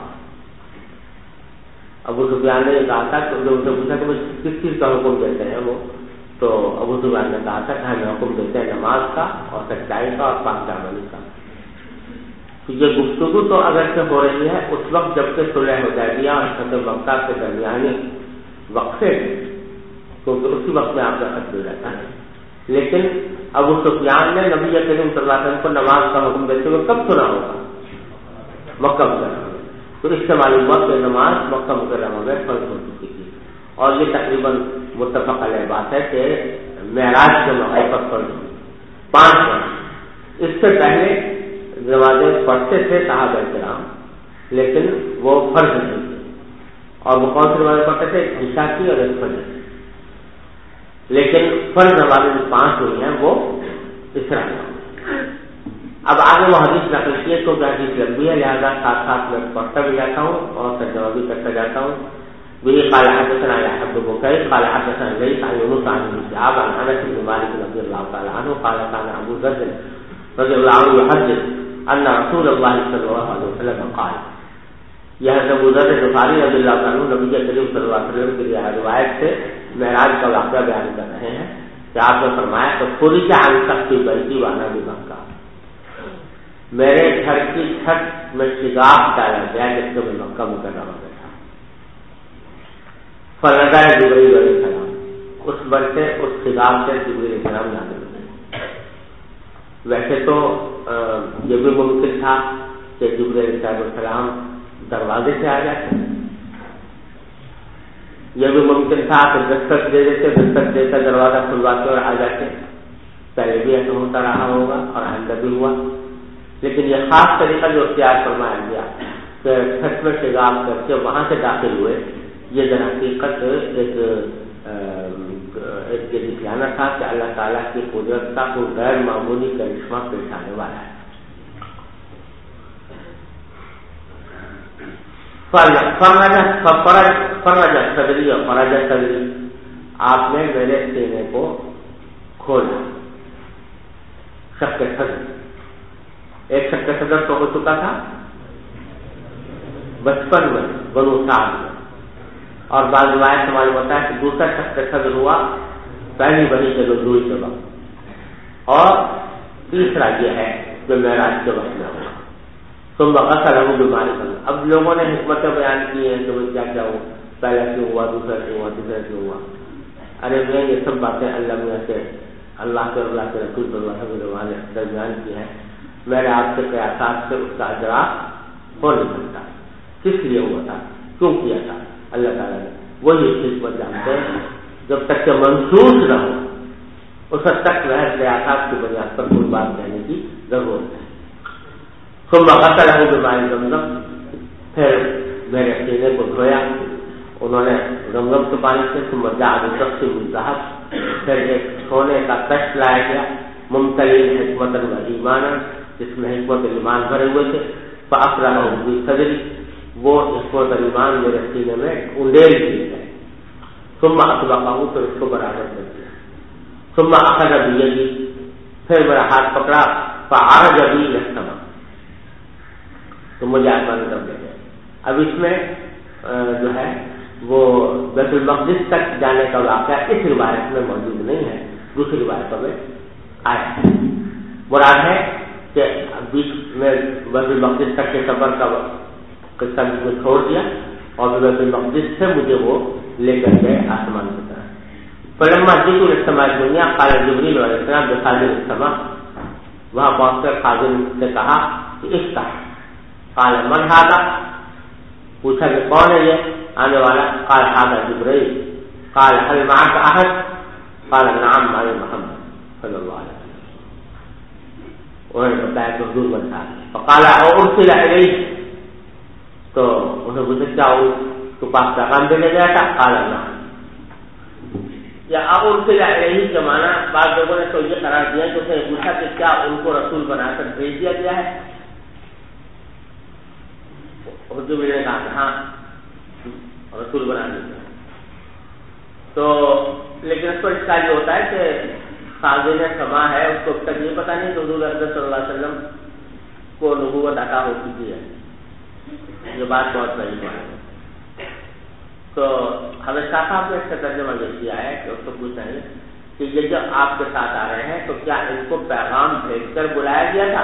ابو سفیان نے یہ کہا تھا کہ ان سے پوچھا کہ وہ کس چیز کا حکم دیتے ہیں وہ، تو ابو سفیان نے کہا تھا کہ ہمیں حکم دیتے ہیں نماز کا اور سچائی کا اور پاک دامنی کا. تو یہ گفتگو تو اگر سے ہو رہی ہے اس وقت جبکہ صلح حدیبیہ اور فتح مکہ کے درمیانی وقفے میں، کیونکہ اسی وقت میں آپ کا خط مل جاتا ہے. لیکن ابو سفیان نے نبی کریم صلی اللہ علیہ وسلم کو نماز کا حکم دیتے ہوئے کب سنا ہوگا؟ مکہ مکرمہ میں. تو اس سے معلوم ہوا کہ نماز مکہ مکرمہ میں فرض ہو چکی تھی، اور یہ تقریباً متفق علیہ بات ہے کہ معراج کے موقع پر فرض ہوئی 5 سال. اس سے پہلے نمازیں پڑھتے تھے صحابہ کرام لیکن وہ فرض نہیں تھے. اور وہ کون سی نمازیں پڑھتے تھے؟ عشاء کی اور ایک فجر. لیکن فرض نمازیں جو 5 ہوئی ہیں وہ اسراء. اب آگے وہ حدیث نقل کی ہے تو حدیث لمبی ہے، لہٰذا ساتھ ساتھ میں پڑھتا بھی جاتا ہوں اور ترجمہ بھی کرتا جاتا ہوں. وہی قال حدثنا يحيى بن بكير قال حدثنا ليث عن يونس عن ابن شهاب عن انس بن مالك رضي الله تعالى عنه قال كان ابو ذر رضي الله عنه يحدث ان رسول الله صلى الله عليه وسلم قال. یہ ابو ذر غفاری رضی اللہ عنہ نبی کریم صلی اللہ علیہ وسلم کی روایت سے معراج کا واقعہ بیان کر رہے ہیں کہ آپ نے فرمایا کہ فرج عن سقف بیتی وانا بمکہ، میرے گھر کی چھت میں شگاف ڈالا گیا جب کہ میں مکہ مکرمہ میں تھا. فنظر جبرائیل علیہ السلام، اس وقت سے اس شگاف سے جبرائیل علیہ السلام نازل ہوئے. ویسے تو یہ بھی ممکن تھا کہ جبرائیل علیہ السلام دروازے سے آ جاتے، یہ بھی ممکن تھا کہ دستک دے دیتے، دستک دے کر دروازہ کھلواتے اور آ جاتے. پہلے بھی ایسا ہوتا رہا ہوگا اور آئندہ بھی ہوا. لیکن یہ خاص طریقہ جو اختیار فرمایا گیا کہ چھت میں شگاف کر کے وہاں سے داخل ہوئے، یہ در حقیقت ایک دکھلانا تھا کہ اللہ تعالیٰ کی قدرت کا کوئی غیر معمولی کرشمہ پیش آنے والا ہے. فرج صدری اور فرج صدری، آپ نے میرے سینے کو کھولا. شق صدر، ایک شق صدر تو ہو چکا تھا بچپن میں بنو سعد میں، اور بعض روایت ہمارے بتایا کہ دوسرا شق صدر ہوا پہلی بنی کے نزول کے وقت، اور تیسرا یہ ہے جو معراج کے وقت میں ہوا. تم غسل ہو بیماری بن. اب لوگوں نے حکمتیں بیان کی ہیں کہ وہ کیا کیا ہو، پہلا کیوں ہوا، دوسرا کیوں ہوا، تیسرا کیوں ہوا. ارے میں یہ سب باتیں اللہ میں سے اللہ کے رسول صلی اللہ علیہ وسلم نے درمیان کی ہے. میرے آپ کے قیاسات سے اس کا اجرا ہو نہیں سکتا. کس لیے ہوا تھا، کیوں کیا تھا اللہ تعالیٰ نے، وہی حکمت جانتے ہیں. جب تک کہ منسوخ نہ ہو اس وقت تک محض قیاسات کی بنیاد پر کوئی بات کہنے کی ضرورت ہے. ثم غسله بماء زمزم، پھر میرے سینے کو دھویا انہوں نے زمزم کے پانی سے. ثم جاء بشخص من ذهب، پھر ایک سونے کا کشت لایا گیا ممتلئ حکمت و ایمانا، جس میں حکمت و ایمان بھرے ہوئے تھے. فأقرأه بصدری، وہ حکمت و ایمان میرے سینے میں انڈیل دیے گئے. ثم أطبقه، پھر اس کو برابر کر دیا. ثم أخذ بيدي، پھر میرا ہاتھ پکڑا. فعرج بي إلى السماء، تو مجھے آسمان کر دے گئے. اب اس میں جو ہے وہ بیت المقدس تک جانے کا واقعہ اس روایت میں موجود نہیں ہے، دوسری روایتوں میں آیا ہے. مراد ہے کہ بیچ میں بیت المقدس تک کے سفر کا قصہ میں چھوڑ دیا اور بیت المقدس سے مجھے وہ لے کر گئے آسمان کی طرف. فلما جئت الى السماء الدنيا قال جبريل علیہ السلام بخازن السماء، وہاں پہنچ کر خازن سے کہا کہ افتح. قال من هذا، پوچھا کہ کون ہے یہ آنے والا. قال هذا جبريل. قال هل معك احد؟ قال نعم معي محمد صلی اللہ علیہ وسلم. انہوں نے بتایا کہ حضور بتا. فقال ارسل الیہ، تو انہیں پوچھا کیا تو پاس پیغام دینے گیا تھا. قال نعم. یا ارسل الیہ کے معنی بعض لوگوں نے تو یہ قرار دیا کہ اسے پوچھا کہ کیا ان کو رسول بنا کر بھیج دیا گیا ہے. اردو میں نے کہا کہ ہاں رسول بنا دیا. تو لیکن اس پر اس کا یہ ہوتا ہے کہ خازن سما ہے، اس کو اب تک یہ پتا نہیں کہ حضور اکرم صلی اللہ علیہ وسلم کو نبوت عطا ہو چکی ہے. یہ بات بہت بڑی بات ہے. تو حضرت شاہ صاحب نے اس کا ترجمہ یہ کیا ہے کہ اس کو پوچھا ہے کہ یہ جو آپ کے ساتھ آ رہے ہیں تو کیا ان کو پیغام بھیج کر بلایا گیا تھا؟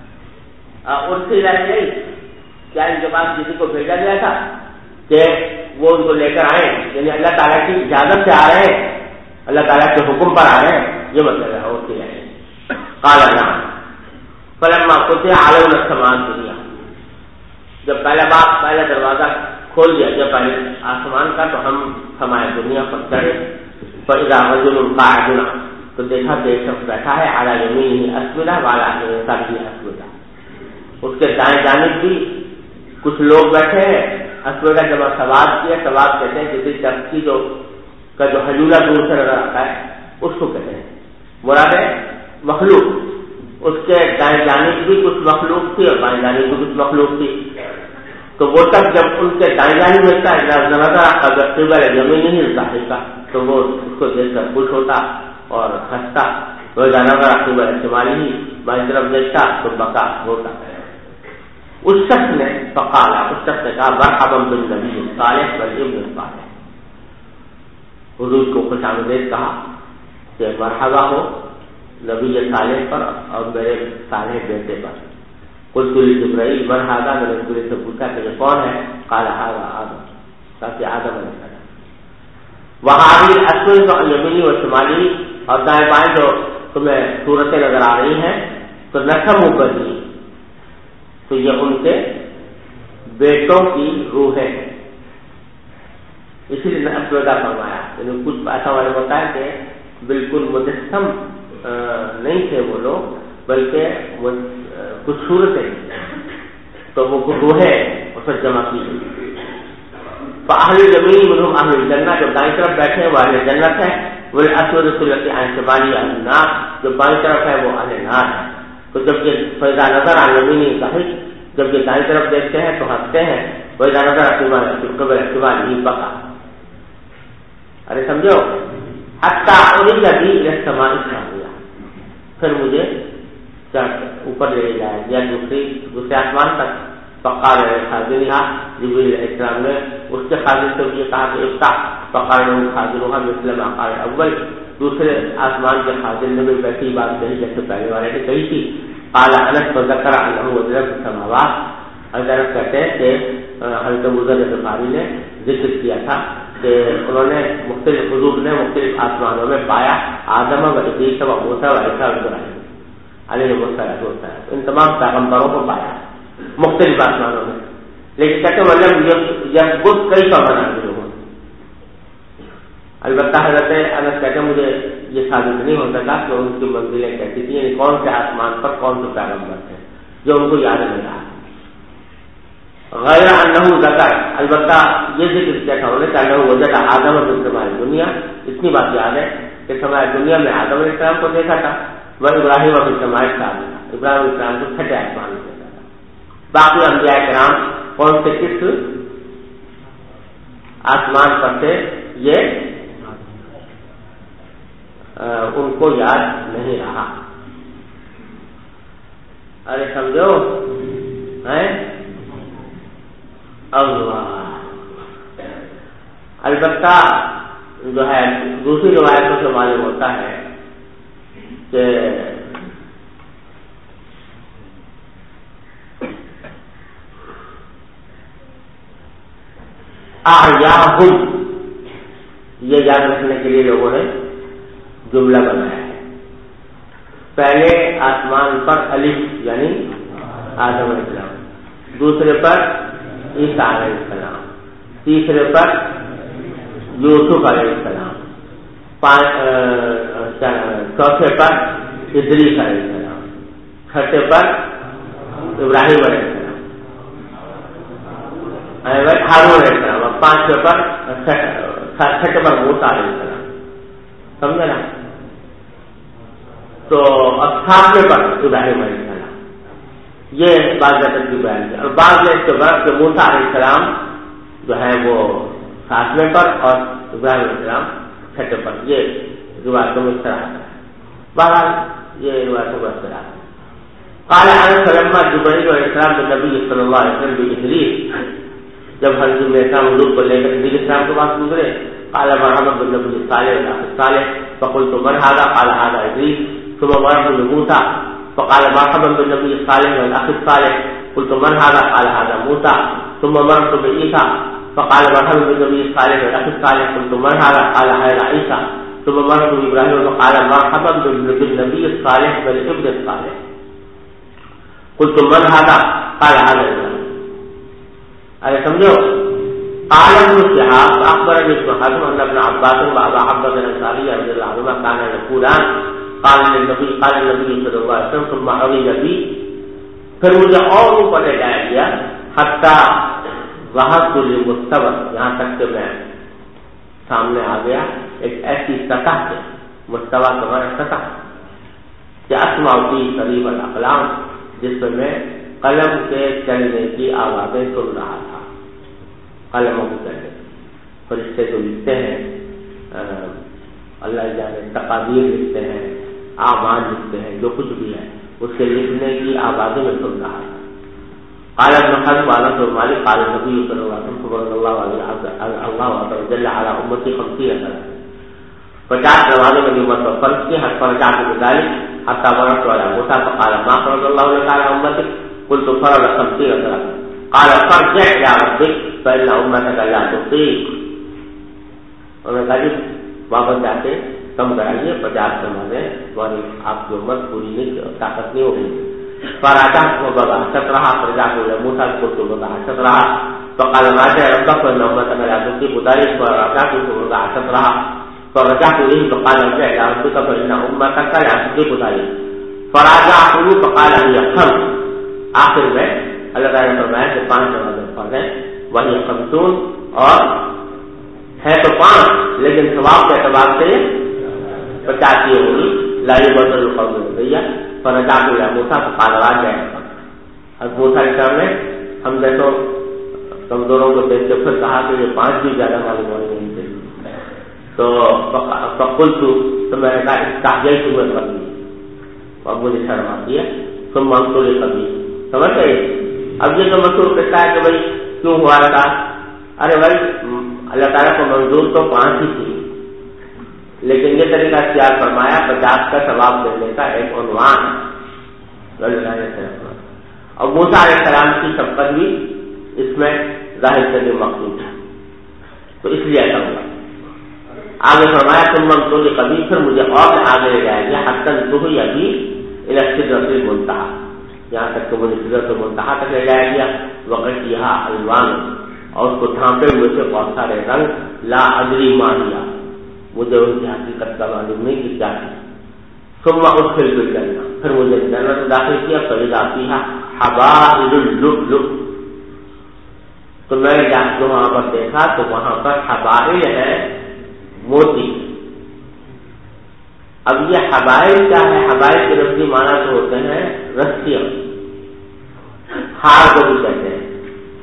ان سے کیا ان کے پاس کسی کو بھیجا گیا تھا کہ وہ ان کو لے کر آئے؟ یعنی اللہ تعالیٰ کی اجازت سے آ رہے ہیں، اللہ تعالیٰ کے حکم پر آ رہے ہیں، یہ مطلب ہے. اور کیا ہے؟ قال نعم. فلما فتح علينا السماء الدنيا، جب پہلا دروازہ کھول دیا گیا پہلے آسمان کا تو ہم سمائے دنیا پر چڑھے. فإذا رجل قاعد، تو دیکھا کہ ایک شخص بیٹھا ہے على يمينه أسودة وعلى يساره أسودة، اس کے دائیں جانب بھی کچھ لوگ بیٹھے ہیں. اسودہ جب سواد کیا، سواد کہتے ہیں کسی شخص کی کا جو حجولہ دور سے نظر آتا ہے اس کو کہتے ہیں. مراد ہے مخلوق. اس کے دائیں جانب بھی کچھ مخلوق تھی اور بائیں جانب بھی کچھ مخلوق تھی. تو وہ تک جب ان کے دائیں جانب ملتا ہے اگر قبل زمین نہیں ملتا ہے تو وہ اس کو دیکھ کر خوش ہوتا اور ہنستا. روزانہ قبل شمالی ہی بائیں طرف دیکھتا تو بقا ہوتا. اس شخص نے فقالا، اس شخص نے کہا مرحبا بالنبی صالح والابن صالح، حضور کو خوش آمدید کہا کہ مرحبا ہو نبی صالح پر اور میرے صالح بیٹے پر. قلت لجبرائیل من هذا، میں نے جبرائیل سے پوچھا کہ یہ کون ہے؟ قال هذا آدم، تاکہ آدم علیہ السلام. وہاں بھی اسود و یمینی و شمالی اور دائیں بائیں جو تمہیں صورتیں نظر آ رہی ہیں تو نسم اوپر دی، تو یہ ان کے بیٹوں کی روحیں ہیں، اسی لیے اسودہ فرمایا. یعنی کچھ ایسا والے ہوتا ہے کہ بالکل مجسم نہیں تھے وہ لوگ، بلکہ کچھ صورتیں تو وہ روحیں اس پر جمع کی گئی. فاہل زمین منہم اہل الجنہ، جو دائیں طرف بیٹھے ہیں وہ اہل جنت ہے، والاسود التي عن شمالی اہل النار، جو بائیں طرف ہے وہ اہل نار ہے۔ تو جب یہ فاذا نظر عن یمینہ ضحک، جب یہ دائیں طرف دیکھتے ہیں تو ہنستے ہیں، واذا نظر عن شمالہ بکا۔ ارے سمجھو، حتی عرج بی الی السماء الثانیہ، پھر مجھے اوپر لے جایا گیا دوسرے آسمان تک۔ فقال خازنها، جبریل علیہ السلام نے اس کے خازن سے یہ کہا کہ افتح، فقال خازنها مثل ما قال الاول، دوسرے آسمان کے خازن نے بھی ویسی بات کہی جیسے پہلے والے نے کہی تھی۔ قال انس فذكر انه وجد في السماوات، حضرت کہتے ہیں کہ حضرت ابو ذر غفاری نے ذکر کیا تھا کہ انہوں نے مختلف حضور نے مختلف آسمانوں میں پایا آدم و ادریس و موسی و عیسی و ابراہیم علیہ السلام، ان تمام پیغمبروں کو پایا مختلف آسمانوں میں، لیکن کہتے مطلب یہ بت کئی کا بنا دے ہوں۔ البتہ حضرت انس کہتے مجھے یہ ثابت نہیں ہو سکا کہ ان کی منزلیں کیسی تھیں، یعنی کون سے آسمان پر کون سے پیغمبر تھے جو ان کو یاد نہیں رہا۔ غیر انہ ذکر، البتہ یہ ذکر کیا تھا انہوں نے کہ انہ وجد آدم فی السماء الدنیا، اتنی بات یاد ہے کہ سماء دنیا میں آدم علیہ السلام کو دیکھا تھا، وہ ابراہیم فی السماء الثانیہ، ابراہیم علیہ السلام کو چھٹے آسمان میں دیکھا تھا۔ باقی انبیاء کرام کون سے کس آسمان پر تھے یہ ان کو یاد نہیں رہا۔ ارے سمجھو ہے اللہ۔ البتہ جو ہے دوسری روایتوں سے معلوم ہوتا ہے کہ احیاہم، یہ یاد رکھنے کے لیے لوگوں نے جملہ بنایا ہے۔ پہلے آسمان پر الف یعنی آدم علیہ السلام، دوسرے پر عیسیٰ علیہ السلام، تیسرے پر یوسف علیہ السلام، چوتھے پر ادریس علیہ السلام، چھٹے پر ابراہیم علیہ السلام، ہارون علیہ السلام، اور پانچویں پر چھٹے پر موسیٰ علیہ السلام۔ سمجھے نا؟ تو اب ساتویں پر ابراہیم علیہ السلام، یہ بعض کی بیان ہے، اور بعض میں اس کے بعد کہ موسیٰ علیہ السلام جو ہے وہ ساتویں پر اور ابراہیم علیہ السلام چھٹے پر، یہ روایتوں میں اختلاف ہے۔ بہرحال یہ روایتوں میں اختلاف ہے۔ قال انس لما جبرائیل علیہ السلام بالنبی صلی اللہ علیہ وسلم بادریس، جب حضرت علیہ السلام حضور کو لے کر نبی السلام کے پاس گزرے، قال مرحبا بالنبی الصالح والاخ الصالح، فقلت من هذا؟ قال هذا ادریس، ثم مرحبا بموسى، فقال مرحبا بالنبي الصالح والاخ الصالح، قلت من هذا؟ قال هذا موسى، ثم مرحبا بعيسى، فقال مرحبا بالنبي الصالح والاخ الصالح، قلت من هذا؟ قال هذا عيسى، ثم مرحبا بابراهيم، فقال مرحبا بالنبي الصالح والابن الصالح، قلت من هذا؟ قال هذا ابراهيم۔ ارے سمجھو، قال ابن شهاب اخبرني ابن حزم ان ابن عباس وابا حمزه الانصاري رضي الله عنهما كانا يقولان قال النبي صلی اللہ علیہ وسلم ثم عرج بي، پھر مجھے اور اوپر لے جایا گیا، حتی وہت للمستوى، یہاں تک کہ میں سامنے آ گیا ایک ایسی سطح سے، مستوى کا معنی سطح، کہ اسمع فی قریب الاقلام، جس میں قلم کے چلنے کی آوازیں سن رہا تھا، قلموں کے چلنے، فرشتے جو لکھتے ہیں اللہ جانے، تقادیر لکھتے ہیں، اعمال لکھتے ہیں، جو کچھ بھی ہے اس کے لکھنے کی آوازیں میں سن رہا تھا۔ قال ابن حزم وانس بن مالک قال النبي صلی اللہ علیہ وسلم صلی اللہ علیہ وسلم علی امتی 50 سنة، 50 نمازوں میں امت پر فرض کی، حتى فرجعت بذلك حتى مررت على موسى فقال ما فرض الله لك على امتك؟ قلت فرض 50 سنة، قال فارجع الى ربك فان امتك لا تطيق، انہوں نے کہا جی واپس جا کے کم کرائیے، 50 نمازیں تمہاری آپ کی امت پوری نہیں، طاقت نہیں ہو گئی۔ فراجع وبعثت رہا، فرجعت الى موسى قلت وبعثت رہا، فقال ما جاء ربك وان امتك لا تطيق ذلك، فرجعت وبعثت رہا، فرجعت اليه فقال ارجع الى ربك فان امتك لا تطيق ذلك، فراجعت فقال هي 5، آخر میں اللہ تعالیٰ نے فرمایا کہ 5 نمازیں فرض ہیں، وہی 50، اور ہے تو 5 لیکن ثواب کے اعتبار سے 50 ہوگی. لائی بدل القوم فرجا کو یا موسیٰ کو پالوا جائے گا. حضرت موسیٰ علیہ السلام نے ہم جیسو کمزوروں کو دیکھ کے پھر کہا کہ یہ 5 بھی زیادہ معلوم ہونے نہیں چاہیے. تو تو میں نے کہا استحجیت تمہیں کرنی اب مجھے شرم آتی ہے. تم منصور کبھی سمجھ گئے. اب یہ تو منصور کہتا ہے کہ بھائی کیوں ہوا تھا. ارے بھائی اللہ تعالیٰ کو منظور تو 5 ہی تھی لیکن یہ طریقہ اختیار فرمایا 50 کا ثواب دینے کا ایک عنوان اور موسیٰ علیہ السلام کی شفقت بھی اس میں ظاہر کرنے مقصود ہے. تو اس لیے ایسا ہوا. آگے فرمایا تم منصور کبھی پھر مجھے اور آگے لے جائے گا حتیٰ تو ہی ابھی سدرۃ المنتہا یہاں تک کہ مجھے سدرۃ المنتہا تک لے جائے گیا. وقت یہاں الوان اور اس کو ڈھانپے ہوئے سے بہت سارے رنگ لا ادری مانیا مجھے ان کی حقیقت کا معلوم نہیں کہ کیا ہے. ثم ادخل بالجنہ پھر مجھے جنت میں داخل کیا. فاذا فیہا حبائل اللؤلؤ تو میں جو وہاں پر دیکھا تو وہاں پر حبائل ہے موتی. اب یہ حبائل کیا ہے؟ حبائل کے لفظی معنی تو ہوتے ہیں رسیاں ہار کو بھی کہتے ہیں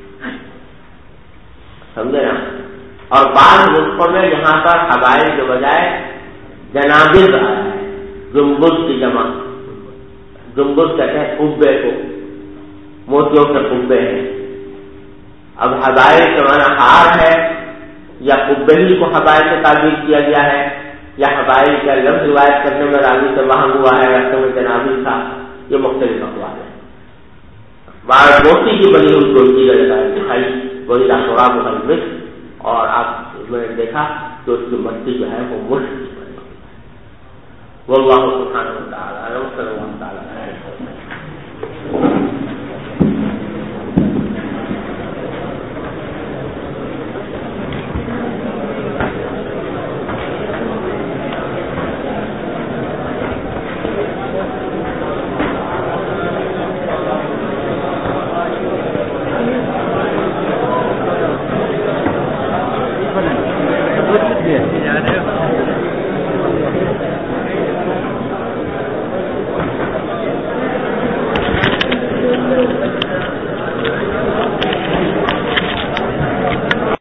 سمجھے نا. اور بعض ملکوں میں یہاں پر حبائل کے بجائے جنابز آیا ہے. جنبز کی جمع جنبز کہتے ہیں قبے کو موتیوں کے قبے ہیں. اب حبائل کے معنی ہار ہے یا قبے ہی کو حبائل سے تعبیر کیا گیا ہے یا حبائل کا لفظ روایت کرنے میں راوی سے وہاں ہوا ہے راستے میں جنابز تھا. یہ مختلف اقوال ہے. بعض موتی کی بنی ہوئی کوئی چیز دکھائی وہی راسورا محمد اور آپ میں نے دیکھا کہ اس کی مٹی جو ہے وہ مشق کی بنی. واللہ سبحانہ و تعالی